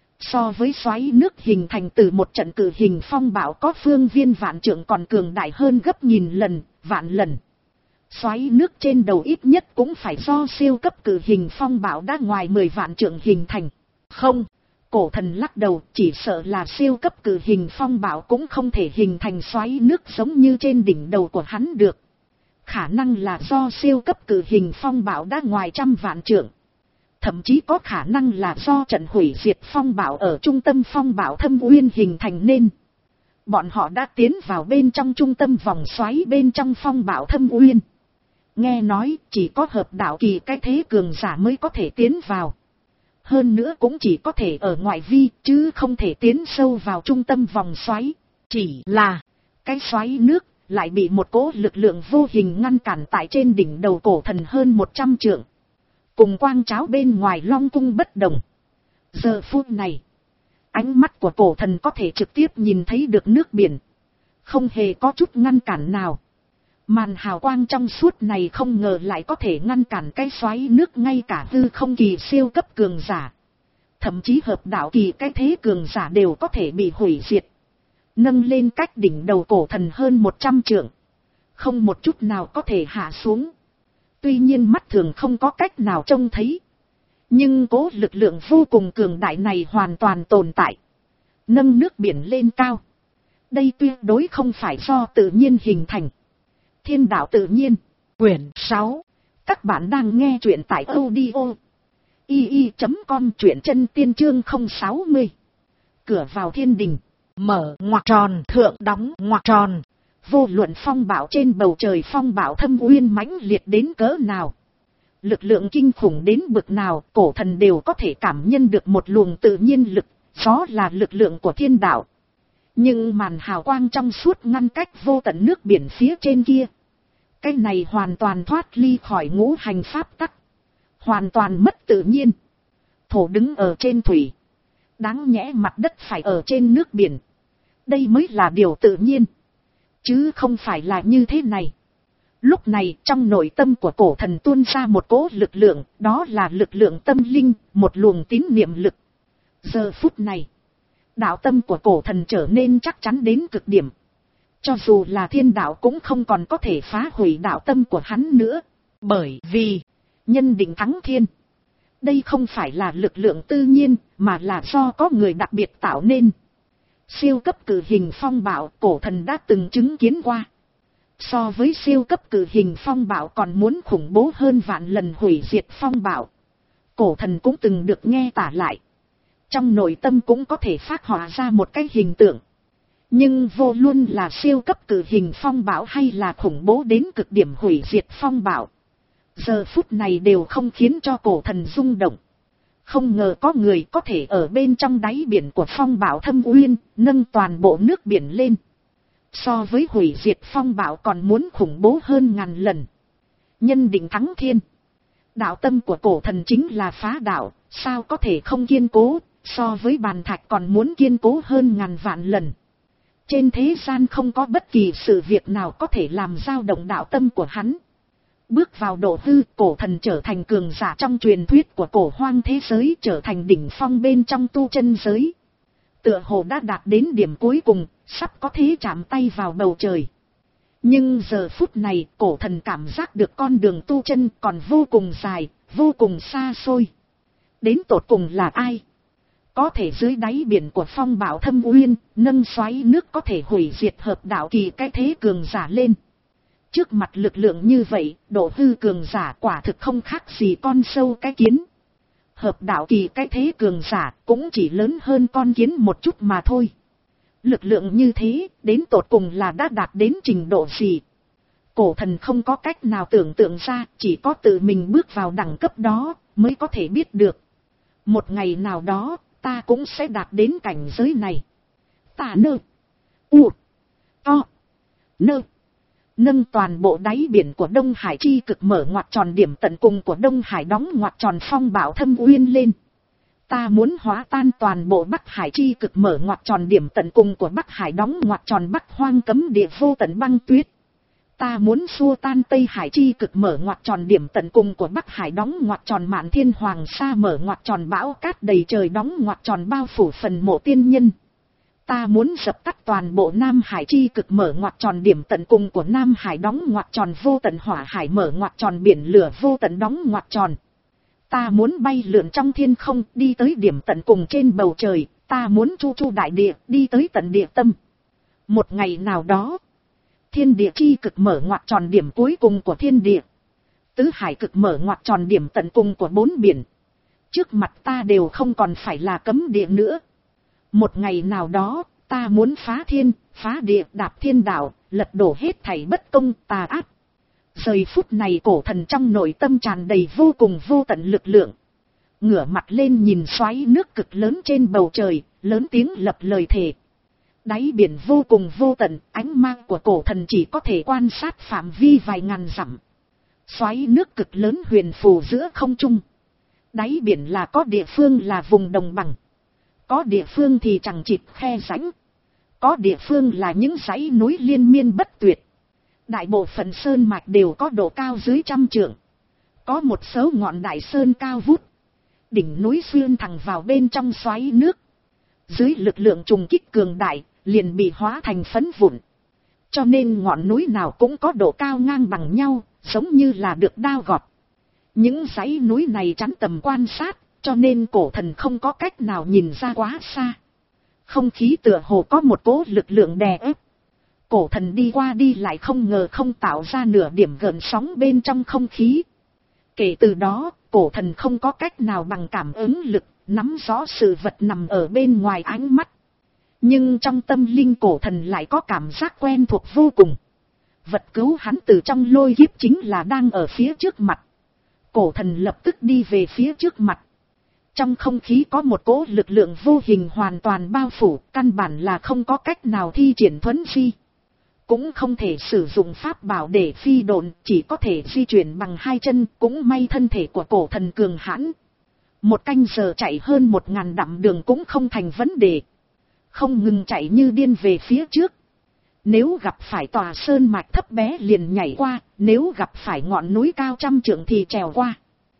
So với xoáy nước hình thành từ một trận cử hình phong bạo có phương viên vạn trượng còn cường đại hơn gấp nghìn lần, vạn lần. Xoáy nước trên đầu ít nhất cũng phải do siêu cấp cử hình phong bạo đã ngoài mười vạn trượng hình thành. Không, cổ thần lắc đầu, chỉ sợ là siêu cấp cử hình phong bạo cũng không thể hình thành xoáy nước giống như trên đỉnh đầu của hắn được. Khả năng là do siêu cấp cử hình phong bạo đã ngoài trăm vạn trượng. Thậm chí có khả năng là do trận hủy diệt phong bạo ở trung tâm phong bạo thâm uyên hình thành nên. Bọn họ đã tiến vào bên trong trung tâm vòng xoáy bên trong phong bạo thâm uyên. Nghe nói chỉ có hợp đạo kỳ cái thế cường giả mới có thể tiến vào. Hơn nữa cũng chỉ có thể ở ngoại vi, chứ không thể tiến sâu vào trung tâm vòng xoáy. Chỉ là, cái xoáy nước lại bị một cỗ lực lượng vô hình ngăn cản tại trên đỉnh đầu cổ thần hơn một trăm trượng. Cùng quang tráo bên ngoài long cung bất đồng. Giờ phút này, ánh mắt của cổ thần có thể trực tiếp nhìn thấy được nước biển. Không hề có chút ngăn cản nào. Màn hào quang trong suốt này không ngờ lại có thể ngăn cản cái xoáy nước ngay cả hư không kỳ siêu cấp cường giả. Thậm chí hợp đạo kỳ cái thế cường giả đều có thể bị hủy diệt. Nâng lên cách đỉnh đầu cổ thần hơn một trăm trượng. Không một chút nào có thể hạ xuống. Tuy nhiên mắt thường không có cách nào trông thấy. Nhưng cố lực lượng vô cùng cường đại này hoàn toàn tồn tại. Nâng nước biển lên cao. Đây tuyệt đối không phải do tự nhiên hình thành. Thiên đạo tự nhiên, quyển sáu. Các bạn đang nghe truyện tại audio i i chấm com, truyện chân tiên chương không sáu mươi. Cửa vào thiên đình, mở ngoặc tròn, thượng đóng ngoặc tròn. Vô luận phong bạo trên bầu trời, phong bạo thâm uyên mãnh liệt đến cỡ nào, lực lượng kinh khủng đến bực nào, cổ thần đều có thể cảm nhận được một luồng tự nhiên lực, đó là lực lượng của thiên đạo. Nhưng màn hào quang trong suốt ngăn cách vô tận nước biển phía trên kia. Cái này hoàn toàn thoát ly khỏi ngũ hành pháp tắc. Hoàn toàn mất tự nhiên. Thổ đứng ở trên thủy. Đáng nhẽ mặt đất phải ở trên nước biển. Đây mới là điều tự nhiên. Chứ không phải là như thế này. Lúc này trong nội tâm của cổ thần tuôn ra một cỗ lực lượng. Đó là lực lượng tâm linh, một luồng tín niệm lực. Giờ phút này, đạo tâm của cổ thần trở nên chắc chắn đến cực điểm. Cho dù là thiên đạo cũng không còn có thể phá hủy đạo tâm của hắn nữa. Bởi vì, nhân định thắng thiên. Đây không phải là lực lượng tự nhiên, mà là do có người đặc biệt tạo nên. Siêu cấp cử hình phong bạo cổ thần đã từng chứng kiến qua. So với siêu cấp cử hình phong bạo còn muốn khủng bố hơn vạn lần hủy diệt phong bạo. Cổ thần cũng từng được nghe tả lại. Trong nội tâm cũng có thể phát họa ra một cái hình tượng. Nhưng vô luận là siêu cấp cử hình phong bão hay là khủng bố đến cực điểm hủy diệt phong bão, giờ phút này đều không khiến cho cổ thần rung động. Không ngờ có người có thể ở bên trong đáy biển của phong bão thâm uyên, nâng toàn bộ nước biển lên. So với hủy diệt phong bão còn muốn khủng bố hơn ngàn lần. Nhân định thắng thiên. Đạo tâm của cổ thần chính là phá đạo, sao có thể không kiên cố, so với bàn thạch còn muốn kiên cố hơn ngàn vạn lần. Trên thế gian không có bất kỳ sự việc nào có thể làm dao động đạo tâm của hắn. Bước vào độ hư, cổ thần trở thành cường giả trong truyền thuyết của cổ hoang thế giới, trở thành đỉnh phong bên trong tu chân giới. Tựa hồ đã đạt đến điểm cuối cùng, sắp có thế chạm tay vào bầu trời. Nhưng giờ phút này, cổ thần cảm giác được con đường tu chân còn vô cùng dài, vô cùng xa xôi. Đến tột cùng là ai? Có thể dưới đáy biển của phong bão thâm uyên, nâng xoáy nước có thể hủy diệt hợp đạo kỳ cái thế cường giả lên. Trước mặt lực lượng như vậy, độ hư cường giả quả thực không khác gì con sâu cái kiến. Hợp đạo kỳ cái thế cường giả cũng chỉ lớn hơn con kiến một chút mà thôi. Lực lượng như thế, đến tột cùng là đã đạt đến trình độ gì? Cổ thần không có cách nào tưởng tượng ra, chỉ có tự mình bước vào đẳng cấp đó, mới có thể biết được. Một ngày nào đó, ta cũng sẽ đạt đến cảnh giới này. Ta nơ. U. To. Nơ. Nâng toàn bộ đáy biển của Đông Hải chi cực mở ngoặc tròn điểm tận cùng của Đông Hải đóng ngoặc tròn phong bão thâm uyên lên. Ta muốn hóa tan toàn bộ Bắc Hải chi cực mở ngoặc tròn điểm tận cùng của Bắc Hải đóng ngoặc tròn Bắc hoang cấm địa vô tận băng tuyết. Ta muốn xua tan Tây Hải chi cực mở ngoặc tròn điểm tận cùng của Bắc Hải đóng ngoặc tròn Mạn Thiên Hoàng Sa mở ngoặc tròn bão cát đầy trời đóng ngoặc tròn bao phủ phần mộ tiên nhân. Ta muốn dập tắt toàn bộ Nam Hải chi cực mở ngoặc tròn điểm tận cùng của Nam Hải đóng ngoặc tròn vô tận hỏa hải mở ngoặc tròn biển lửa vô tận đóng ngoặc tròn. Ta muốn bay lượn trong thiên không đi tới điểm tận cùng trên bầu trời. Ta muốn chu chu đại địa đi tới tận địa tâm. Một ngày nào đó, thiên địa chi cực mở ngoặc tròn điểm cuối cùng của thiên địa, tứ hải cực mở ngoặc tròn điểm tận cùng của bốn biển, trước mặt ta đều không còn phải là cấm địa nữa. Một ngày nào đó, ta muốn phá thiên, phá địa, đạp thiên đạo, lật đổ hết thảy bất công tà ác. Giây phút này cổ thần trong nội tâm tràn đầy vô cùng vô tận lực lượng. Ngửa mặt lên nhìn xoáy nước cực lớn trên bầu trời, lớn tiếng lập lời thề. Đáy biển vô cùng vô tận, ánh mang của cổ thần chỉ có thể quan sát phạm vi vài ngàn dặm. Xoáy nước cực lớn huyền phù giữa không trung. Đáy biển là có địa phương là vùng đồng bằng. Có địa phương thì chẳng chịt khe rãnh. Có địa phương là những dãy núi liên miên bất tuyệt. Đại bộ phận sơn mạch đều có độ cao dưới trăm trượng. Có một số ngọn đại sơn cao vút. Đỉnh núi xuyên thẳng vào bên trong xoáy nước. Dưới lực lượng trùng kích cường đại, liền bị hóa thành phấn vụn. Cho nên ngọn núi nào cũng có độ cao ngang bằng nhau, giống như là được đao gọt. Những dãy núi này chắn tầm quan sát, cho nên cổ thần không có cách nào nhìn ra quá xa. Không khí tựa hồ có một cỗ lực lượng đè ép. Cổ thần đi qua đi lại không ngờ không tạo ra nửa điểm gợn sóng bên trong không khí. Kể từ đó, cổ thần không có cách nào bằng cảm ứng lực, nắm rõ sự vật nằm ở bên ngoài ánh mắt. Nhưng trong tâm linh cổ thần lại có cảm giác quen thuộc vô cùng. Vật cứu hắn từ trong lôi kiếp chính là đang ở phía trước mặt. Cổ thần lập tức đi về phía trước mặt. Trong không khí có một cỗ lực lượng vô hình hoàn toàn bao phủ, căn bản là không có cách nào thi triển thuấn phi. Cũng không thể sử dụng pháp bảo để phi độn, chỉ có thể di chuyển bằng hai chân, cũng may thân thể của cổ thần cường hãn. Một canh giờ chạy hơn một ngàn dặm đường cũng không thành vấn đề. Không ngừng chạy như điên về phía trước. Nếu gặp phải tòa sơn mạch thấp bé liền nhảy qua, nếu gặp phải ngọn núi cao trăm trượng thì trèo qua.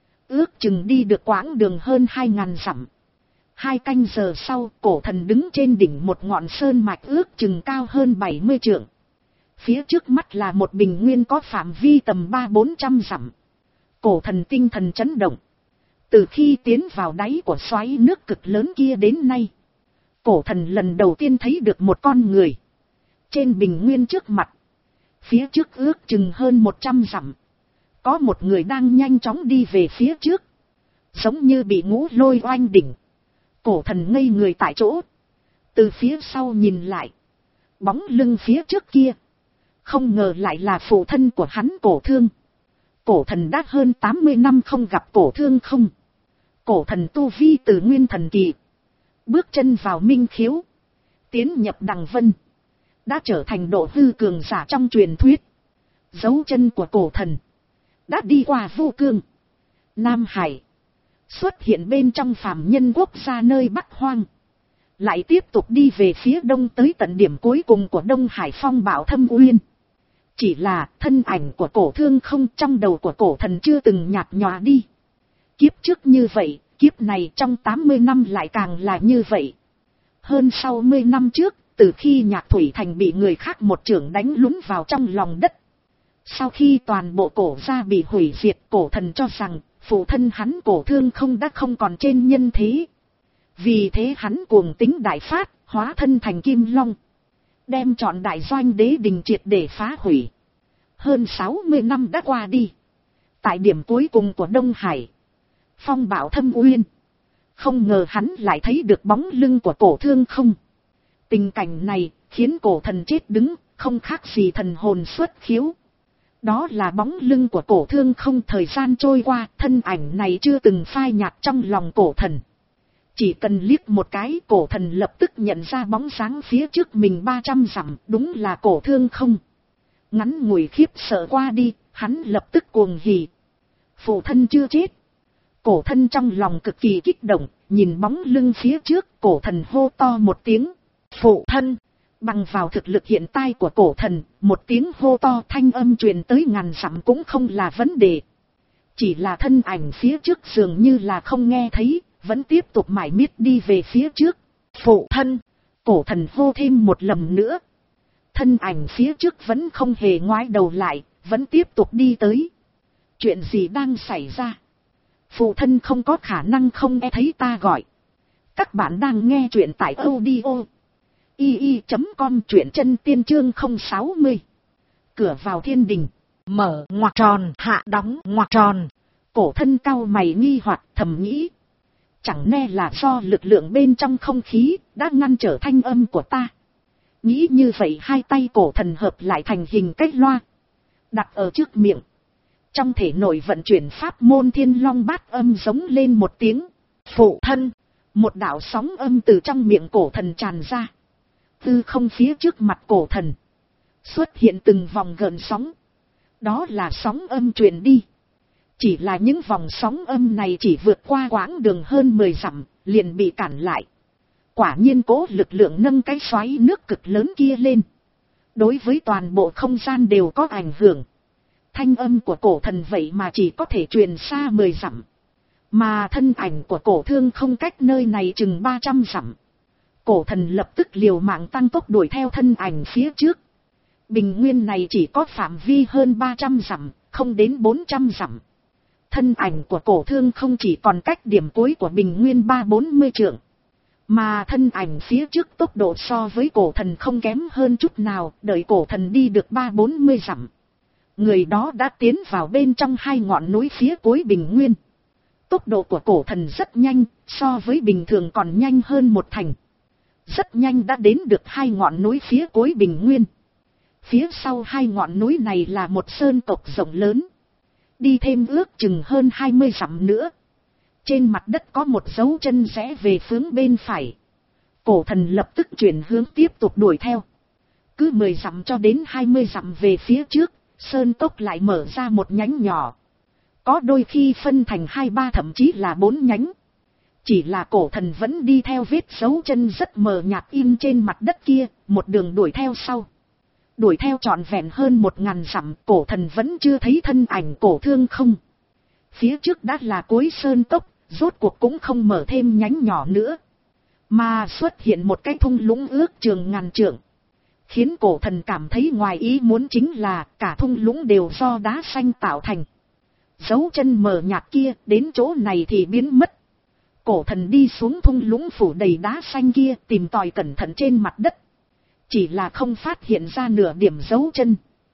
Ước chừng đi được quãng đường hơn hai ngàn dặm. Hai canh giờ sau, cổ thần đứng trên đỉnh một ngọn sơn mạch ước chừng cao hơn bảy mươi trượng. Phía trước mắt là một bình nguyên có phạm vi tầm ba bốn trăm dặm. Cổ thần tinh thần chấn động. Từ khi tiến vào đáy của xoáy nước cực lớn kia đến nay, cổ thần lần đầu tiên thấy được một con người. Trên bình nguyên trước mặt, phía trước ước chừng hơn một trăm dặm, có một người đang nhanh chóng đi về phía trước, giống như bị ngũ lôi oanh đỉnh. Cổ thần ngây người tại chỗ, từ phía sau nhìn lại, bóng lưng phía trước kia, không ngờ lại là phụ thân của hắn Cổ Thương. Cổ thần đã hơn tám mươi năm không gặp Cổ Thương không. Cổ thần tu vi từ nguyên thần kỳ, bước chân vào minh khiếu, tiến nhập đằng vân, đã trở thành độ hư cường giả trong truyền thuyết. Dấu chân của cổ thần đã đi qua Vô Cương, Nam Hải, xuất hiện bên trong phàm nhân quốc gia nơi Bắc Hoang, lại tiếp tục đi về phía đông tới tận điểm cuối cùng của Đông Hải Phong Bảo Thâm Uyên. Chỉ là thân ảnh của Cổ Thương không trong đầu của cổ thần chưa từng nhạt nhòa đi. Kiếp trước như vậy, kiếp này trong tám mươi năm lại càng là như vậy. Hơn sáu mươi năm trước, từ khi Nhạc Thủy Thành bị người khác một chưởng đánh lún vào trong lòng đất. Sau khi toàn bộ cổ gia bị hủy diệt, cổ thần cho rằng phụ thân hắn Cổ Thương không đã không còn trên nhân thế. Vì thế hắn cuồng tính đại phát, hóa thân thành Kim Long, đem trọn đại doanh đế đình triệt để phá hủy. Hơn sáu mươi năm đã qua đi. Tại điểm cuối cùng của Đông Hải, Phong Bảo Thâm Uyên, không ngờ hắn lại thấy được bóng lưng của Cổ Thương không. Tình cảnh này khiến cổ thần chết đứng, không khác gì thần hồn xuất khiếu. Đó là bóng lưng của Cổ Thương không. Thời gian trôi qua, thân ảnh này chưa từng phai nhạt trong lòng cổ thần. Chỉ cần liếc một cái, cổ thần lập tức nhận ra bóng dáng phía trước mình ba trăm dặm, đúng là Cổ Thương không. Ngắn ngủi khiếp sợ qua đi, hắn lập tức cuồng hỉ. Phụ thân chưa chết. Cổ thân trong lòng cực kỳ kích động, nhìn bóng lưng phía trước, cổ thần hô to một tiếng. Phụ thân! Bằng vào thực lực hiện tại của cổ thần, một tiếng hô to thanh âm truyền tới ngàn dặm cũng không là vấn đề. Chỉ là thân ảnh phía trước dường như là không nghe thấy, vẫn tiếp tục mải miết đi về phía trước. Phụ thân! Cổ thần hô thêm một lần nữa. Thân ảnh phía trước vẫn không hề ngoái đầu lại, vẫn tiếp tục đi tới. Chuyện gì đang xảy ra? Phụ thân không có khả năng không nghe thấy ta gọi. Các bạn đang nghe chuyện tại audio i i chấm com, truyện chân tiên chương không sáu mươi. Cửa vào thiên đình, mở ngoặc tròn, hạ đóng ngoặc tròn. Cổ thân cau mày nghi hoặc thầm nghĩ. Chẳng lẽ là do lực lượng bên trong không khí đã ngăn trở thanh âm của ta. Nghĩ như vậy, hai tay cổ thần hợp lại thành hình cách loa, đặt ở trước miệng. Trong thể nội vận chuyển pháp môn Thiên Long Bát Âm giống lên một tiếng. Phụ thân, một đạo sóng âm từ trong miệng cổ thần tràn ra. Tư không phía trước mặt cổ thần xuất hiện từng vòng gợn sóng. Đó là sóng âm truyền đi. Chỉ là những vòng sóng âm này chỉ vượt qua quãng đường hơn mười dặm, liền bị cản lại. Quả nhiên cố lực lượng nâng cái xoáy nước cực lớn kia lên. Đối với toàn bộ không gian đều có ảnh hưởng. Thanh âm của cổ thần vậy mà chỉ có thể truyền xa mười dặm. Mà thân ảnh của cổ thương không cách nơi này chừng ba trăm dặm. Cổ thần lập tức liều mạng tăng tốc đuổi theo thân ảnh phía trước. Bình nguyên này chỉ có phạm vi hơn ba trăm dặm, không đến bốn trăm dặm. Thân ảnh của cổ thương không chỉ còn cách điểm cuối của bình nguyên ba bốn mươi trượng. Mà thân ảnh phía trước tốc độ so với cổ thần không kém hơn chút nào, đợi cổ thần đi được ba bốn mươi dặm. Người đó đã tiến vào bên trong hai ngọn núi phía cuối bình nguyên. Tốc độ của cổ thần rất nhanh, so với bình thường còn nhanh hơn một thành. Rất nhanh đã đến được hai ngọn núi phía cuối bình nguyên. Phía sau hai ngọn núi này là một sơn tộc rộng lớn. Đi thêm ước chừng hơn hai mươi dặm nữa. Trên mặt đất có một dấu chân rẽ về hướng bên phải. Cổ thần lập tức chuyển hướng tiếp tục đuổi theo. Cứ mười dặm cho đến hai mươi dặm về phía trước, sơn tốc lại mở ra một nhánh nhỏ. Có đôi khi phân thành hai ba thậm chí là bốn nhánh. Chỉ là cổ thần vẫn đi theo vết dấu chân rất mờ nhạt in trên mặt đất kia, một đường đuổi theo sau. Đuổi theo trọn vẹn hơn một ngàn dặm, cổ thần vẫn chưa thấy thân ảnh cổ thương không. Phía trước đã là cuối sơn tốc, rốt cuộc cũng không mở thêm nhánh nhỏ nữa. Mà xuất hiện một cái thung lũng ước chừng ngàn trượng. Khiến cổ thần cảm thấy ngoài ý muốn chính là cả thung lũng đều do đá xanh tạo thành. Dấu chân mờ nhạt kia đến chỗ này thì biến mất. Cổ thần đi xuống thung lũng phủ đầy đá xanh kia tìm tòi cẩn thận trên mặt đất. Chỉ là không phát hiện ra nửa điểm dấu chân.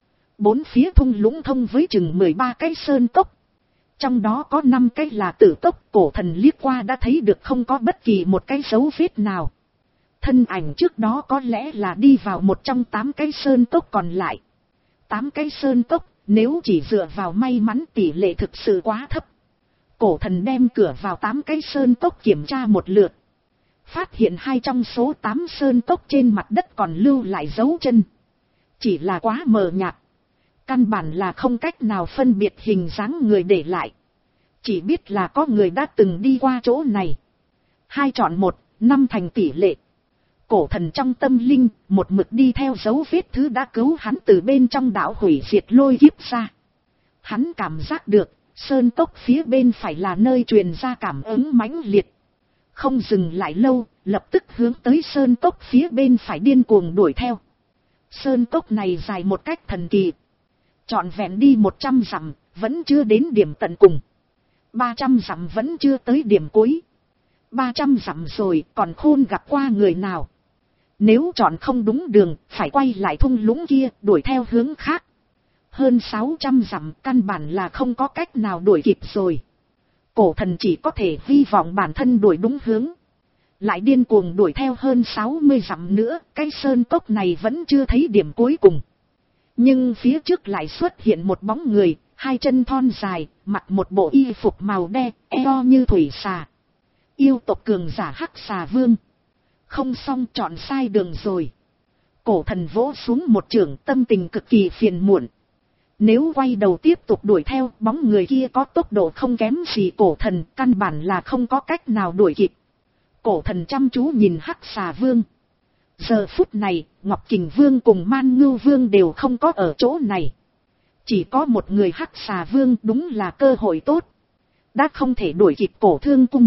Bốn phía thung lũng thông với chừng mười ba cái sơn cốc. Trong đó có năm cái là tử cốc, cổ thần liếc qua đã thấy được không có bất kỳ một cái dấu vết nào. Thân ảnh trước đó có lẽ là đi vào một trong tám cái sơn cốc còn lại. Tám cái sơn cốc, nếu chỉ dựa vào may mắn tỷ lệ thực sự quá thấp. Cổ thần đem cửa vào tám cái sơn cốc kiểm tra một lượt. Phát hiện hai trong số tám sơn cốc trên mặt đất còn lưu lại dấu chân. Chỉ là quá mờ nhạt. Căn bản là không cách nào phân biệt hình dáng người để lại. Chỉ biết là có người đã từng đi qua chỗ này. Hai chọn một, năm thành tỷ lệ. Cổ thần trong tâm linh, một mực đi theo dấu vết thứ đã cứu hắn từ bên trong đảo hủy diệt lôi kiếp ra. Hắn cảm giác được, sơn cốc phía bên phải là nơi truyền ra cảm ứng mãnh liệt. Không dừng lại lâu, lập tức hướng tới sơn cốc phía bên phải điên cuồng đuổi theo. Sơn cốc này dài một cách thần kỳ. Trọn vẹn đi một trăm dặm, vẫn chưa đến điểm tận cùng. ba trăm dặm vẫn chưa tới điểm cuối. ba trăm dặm rồi, còn khôn gặp qua người nào. Nếu chọn không đúng đường, phải quay lại thung lũng kia, đuổi theo hướng khác. Hơn sáu trăm dặm, căn bản là không có cách nào đuổi kịp rồi. Cổ thần chỉ có thể hy vọng bản thân đuổi đúng hướng. Lại điên cuồng đuổi theo hơn sáu mươi dặm nữa, cái sơn cốc này vẫn chưa thấy điểm cuối cùng. Nhưng phía trước lại xuất hiện một bóng người, hai chân thon dài, mặc một bộ y phục màu đen, eo như thủy xà. Yêu tộc cường giả Hắc Xà Vương. Không xong, chọn sai đường rồi. Cổ thần vỗ xuống một chưởng, tâm tình cực kỳ phiền muộn. Nếu quay đầu tiếp tục đuổi theo, bóng người kia có tốc độ không kém gì cổ thần, căn bản là không có cách nào đuổi kịp. Cổ thần chăm chú nhìn Hắc Xà Vương. Giờ phút này, Ngọc Kình Vương cùng Man Ngưu Vương đều không có ở chỗ này. Chỉ có một người Hắc Xà Vương, đúng là cơ hội tốt. Đã không thể đuổi kịp cổ thương cung.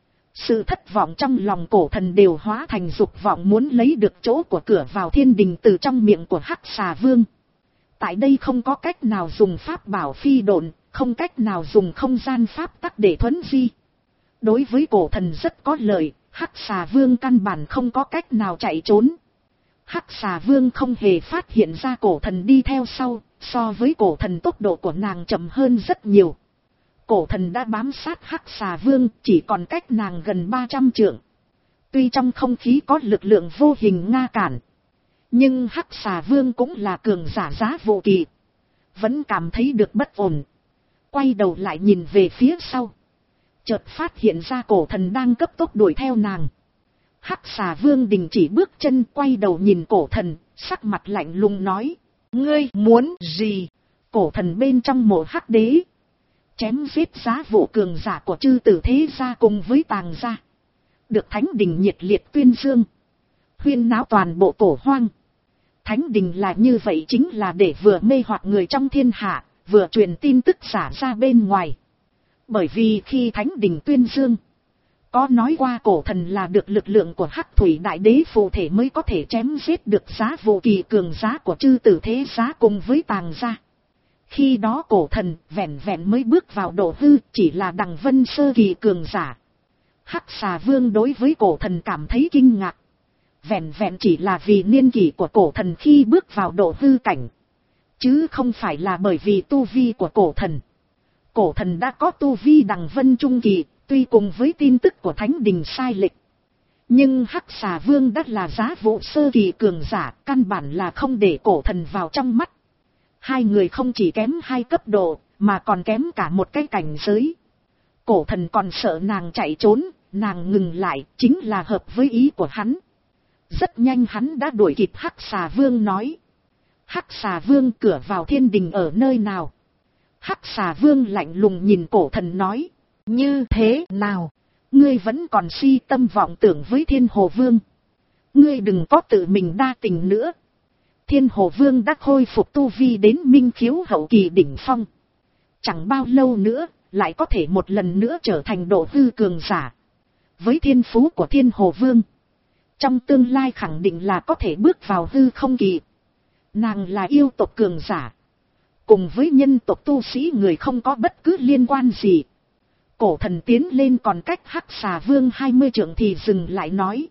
Sự thất vọng trong lòng cổ thần đều hóa thành dục vọng muốn lấy được chỗ của cửa vào thiên đình từ trong miệng của Hắc Xà Vương. Tại đây không có cách nào dùng pháp bảo phi độn, không cách nào dùng không gian pháp tắc để thuấn di. Đối với cổ thần rất có lợi, Hắc Xà Vương căn bản không có cách nào chạy trốn. Hắc Xà Vương không hề phát hiện ra cổ thần đi theo sau, so với cổ thần tốc độ của nàng chậm hơn rất nhiều. Cổ thần đã bám sát Hắc Xà Vương, chỉ còn cách nàng gần ba trăm trượng. Tuy trong không khí có lực lượng vô hình ngăn cản, nhưng Hắc Xà Vương cũng là cường giả giá vô kỳ. Vẫn cảm thấy được bất ổn. Quay đầu lại nhìn về phía sau. Chợt phát hiện ra cổ thần đang cấp tốc đuổi theo nàng. Hắc xà vương đình chỉ bước chân, quay đầu nhìn cổ thần, sắc mặt lạnh lùng nói. Ngươi muốn gì? Cổ thần bên trong mộ hắc đế. Chém giết giá vụ cường giả của chư tử thế gia cùng với tàng gia. Được thánh đình nhiệt liệt tuyên dương. Huyên náo toàn bộ cổ hoang. Thánh đình là như vậy chính là để vừa mê hoặc người trong thiên hạ, vừa truyền tin tức xả ra bên ngoài. Bởi vì khi thánh đình tuyên dương, có nói qua cổ thần là được lực lượng của hắc thủy đại đế phụ thể mới có thể chém giết được giá vụ kỳ cường giá của chư tử thế giá cùng với tàng gia. Khi đó cổ thần vẹn vẹn mới bước vào độ hư, chỉ là đằng vân sơ kỳ cường giả. Hắc xà vương đối với cổ thần cảm thấy kinh ngạc. Vẹn vẹn chỉ là vì niên kỷ của cổ thần khi bước vào độ hư cảnh. Chứ không phải là bởi vì tu vi của cổ thần. Cổ thần đã có tu vi đằng vân trung kỳ, tuy cùng với tin tức của thánh đình sai lệch. Nhưng hắc xà vương đã là giá vụ sơ kỳ cường giả, căn bản là không để cổ thần vào trong mắt. Hai người không chỉ kém hai cấp độ, mà còn kém cả một cái cảnh giới. Cổ thần còn sợ nàng chạy trốn, nàng ngừng lại, chính là hợp với ý của hắn. Rất nhanh hắn đã đuổi kịp hắc xà vương nói. Hắc xà vương, cửa vào thiên đình ở nơi nào? Hắc xà vương lạnh lùng nhìn cổ thần nói. Như thế nào? Ngươi vẫn còn si tâm vọng tưởng với thiên hồ vương. Ngươi đừng có tự mình đa tình nữa. Thiên hồ vương đã khôi phục tu vi đến minh khiếu hậu kỳ đỉnh phong. Chẳng bao lâu nữa, lại có thể một lần nữa trở thành độ hư cường giả. Với thiên phú của thiên hồ vương, trong tương lai khẳng định là có thể bước vào hư không kỳ. Nàng là yêu tộc cường giả. Cùng với nhân tộc tu sĩ người không có bất cứ liên quan gì. Cổ thần tiến lên còn cách hắc xà vương hai mươi trượng thì dừng lại nói.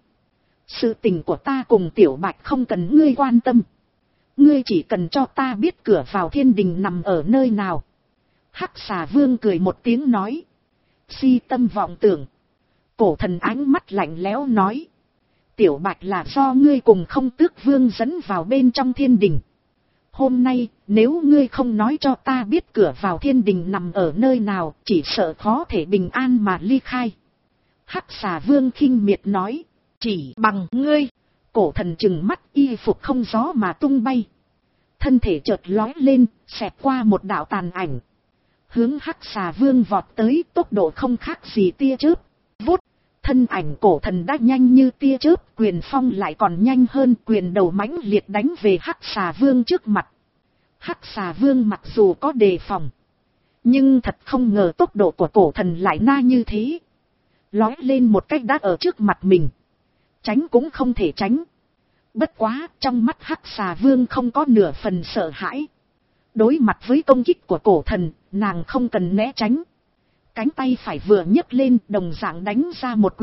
Sự tình của ta cùng tiểu bạch không cần ngươi quan tâm. Ngươi chỉ cần cho ta biết cửa vào thiên đình nằm ở nơi nào. Hắc xà vương cười một tiếng nói. Si tâm vọng tưởng. Cổ thần ánh mắt lạnh lẽo nói. Tiểu bạch là do ngươi cùng không tước vương dẫn vào bên trong thiên đình. Hôm nay, nếu ngươi không nói cho ta biết cửa vào thiên đình nằm ở nơi nào, chỉ sợ khó thể bình an mà ly khai. Hắc xà vương khinh miệt nói. Chỉ bằng ngươi. Cổ thần trừng mắt, y phục không gió mà tung bay. Thân thể chợt lói lên, xẹt qua một đạo tàn ảnh. Hướng hắc xà vương vọt tới, tốc độ không khác gì tia chớp. Vút, thân ảnh cổ thần đã nhanh như tia chớp, quyền phong lại còn nhanh hơn, quyền đầu mãnh liệt đánh về hắc xà vương trước mặt. Hắc xà vương mặc dù có đề phòng, nhưng thật không ngờ tốc độ của cổ thần lại na như thế. Lói lên một cách đã ở trước mặt mình. Tránh cũng không thể tránh. Bất quá, trong mắt hắc xà vương không có nửa phần sợ hãi. Đối mặt với công kích của cổ thần, nàng không cần né tránh. Cánh tay phải vừa nhấc lên, đồng dạng đánh ra một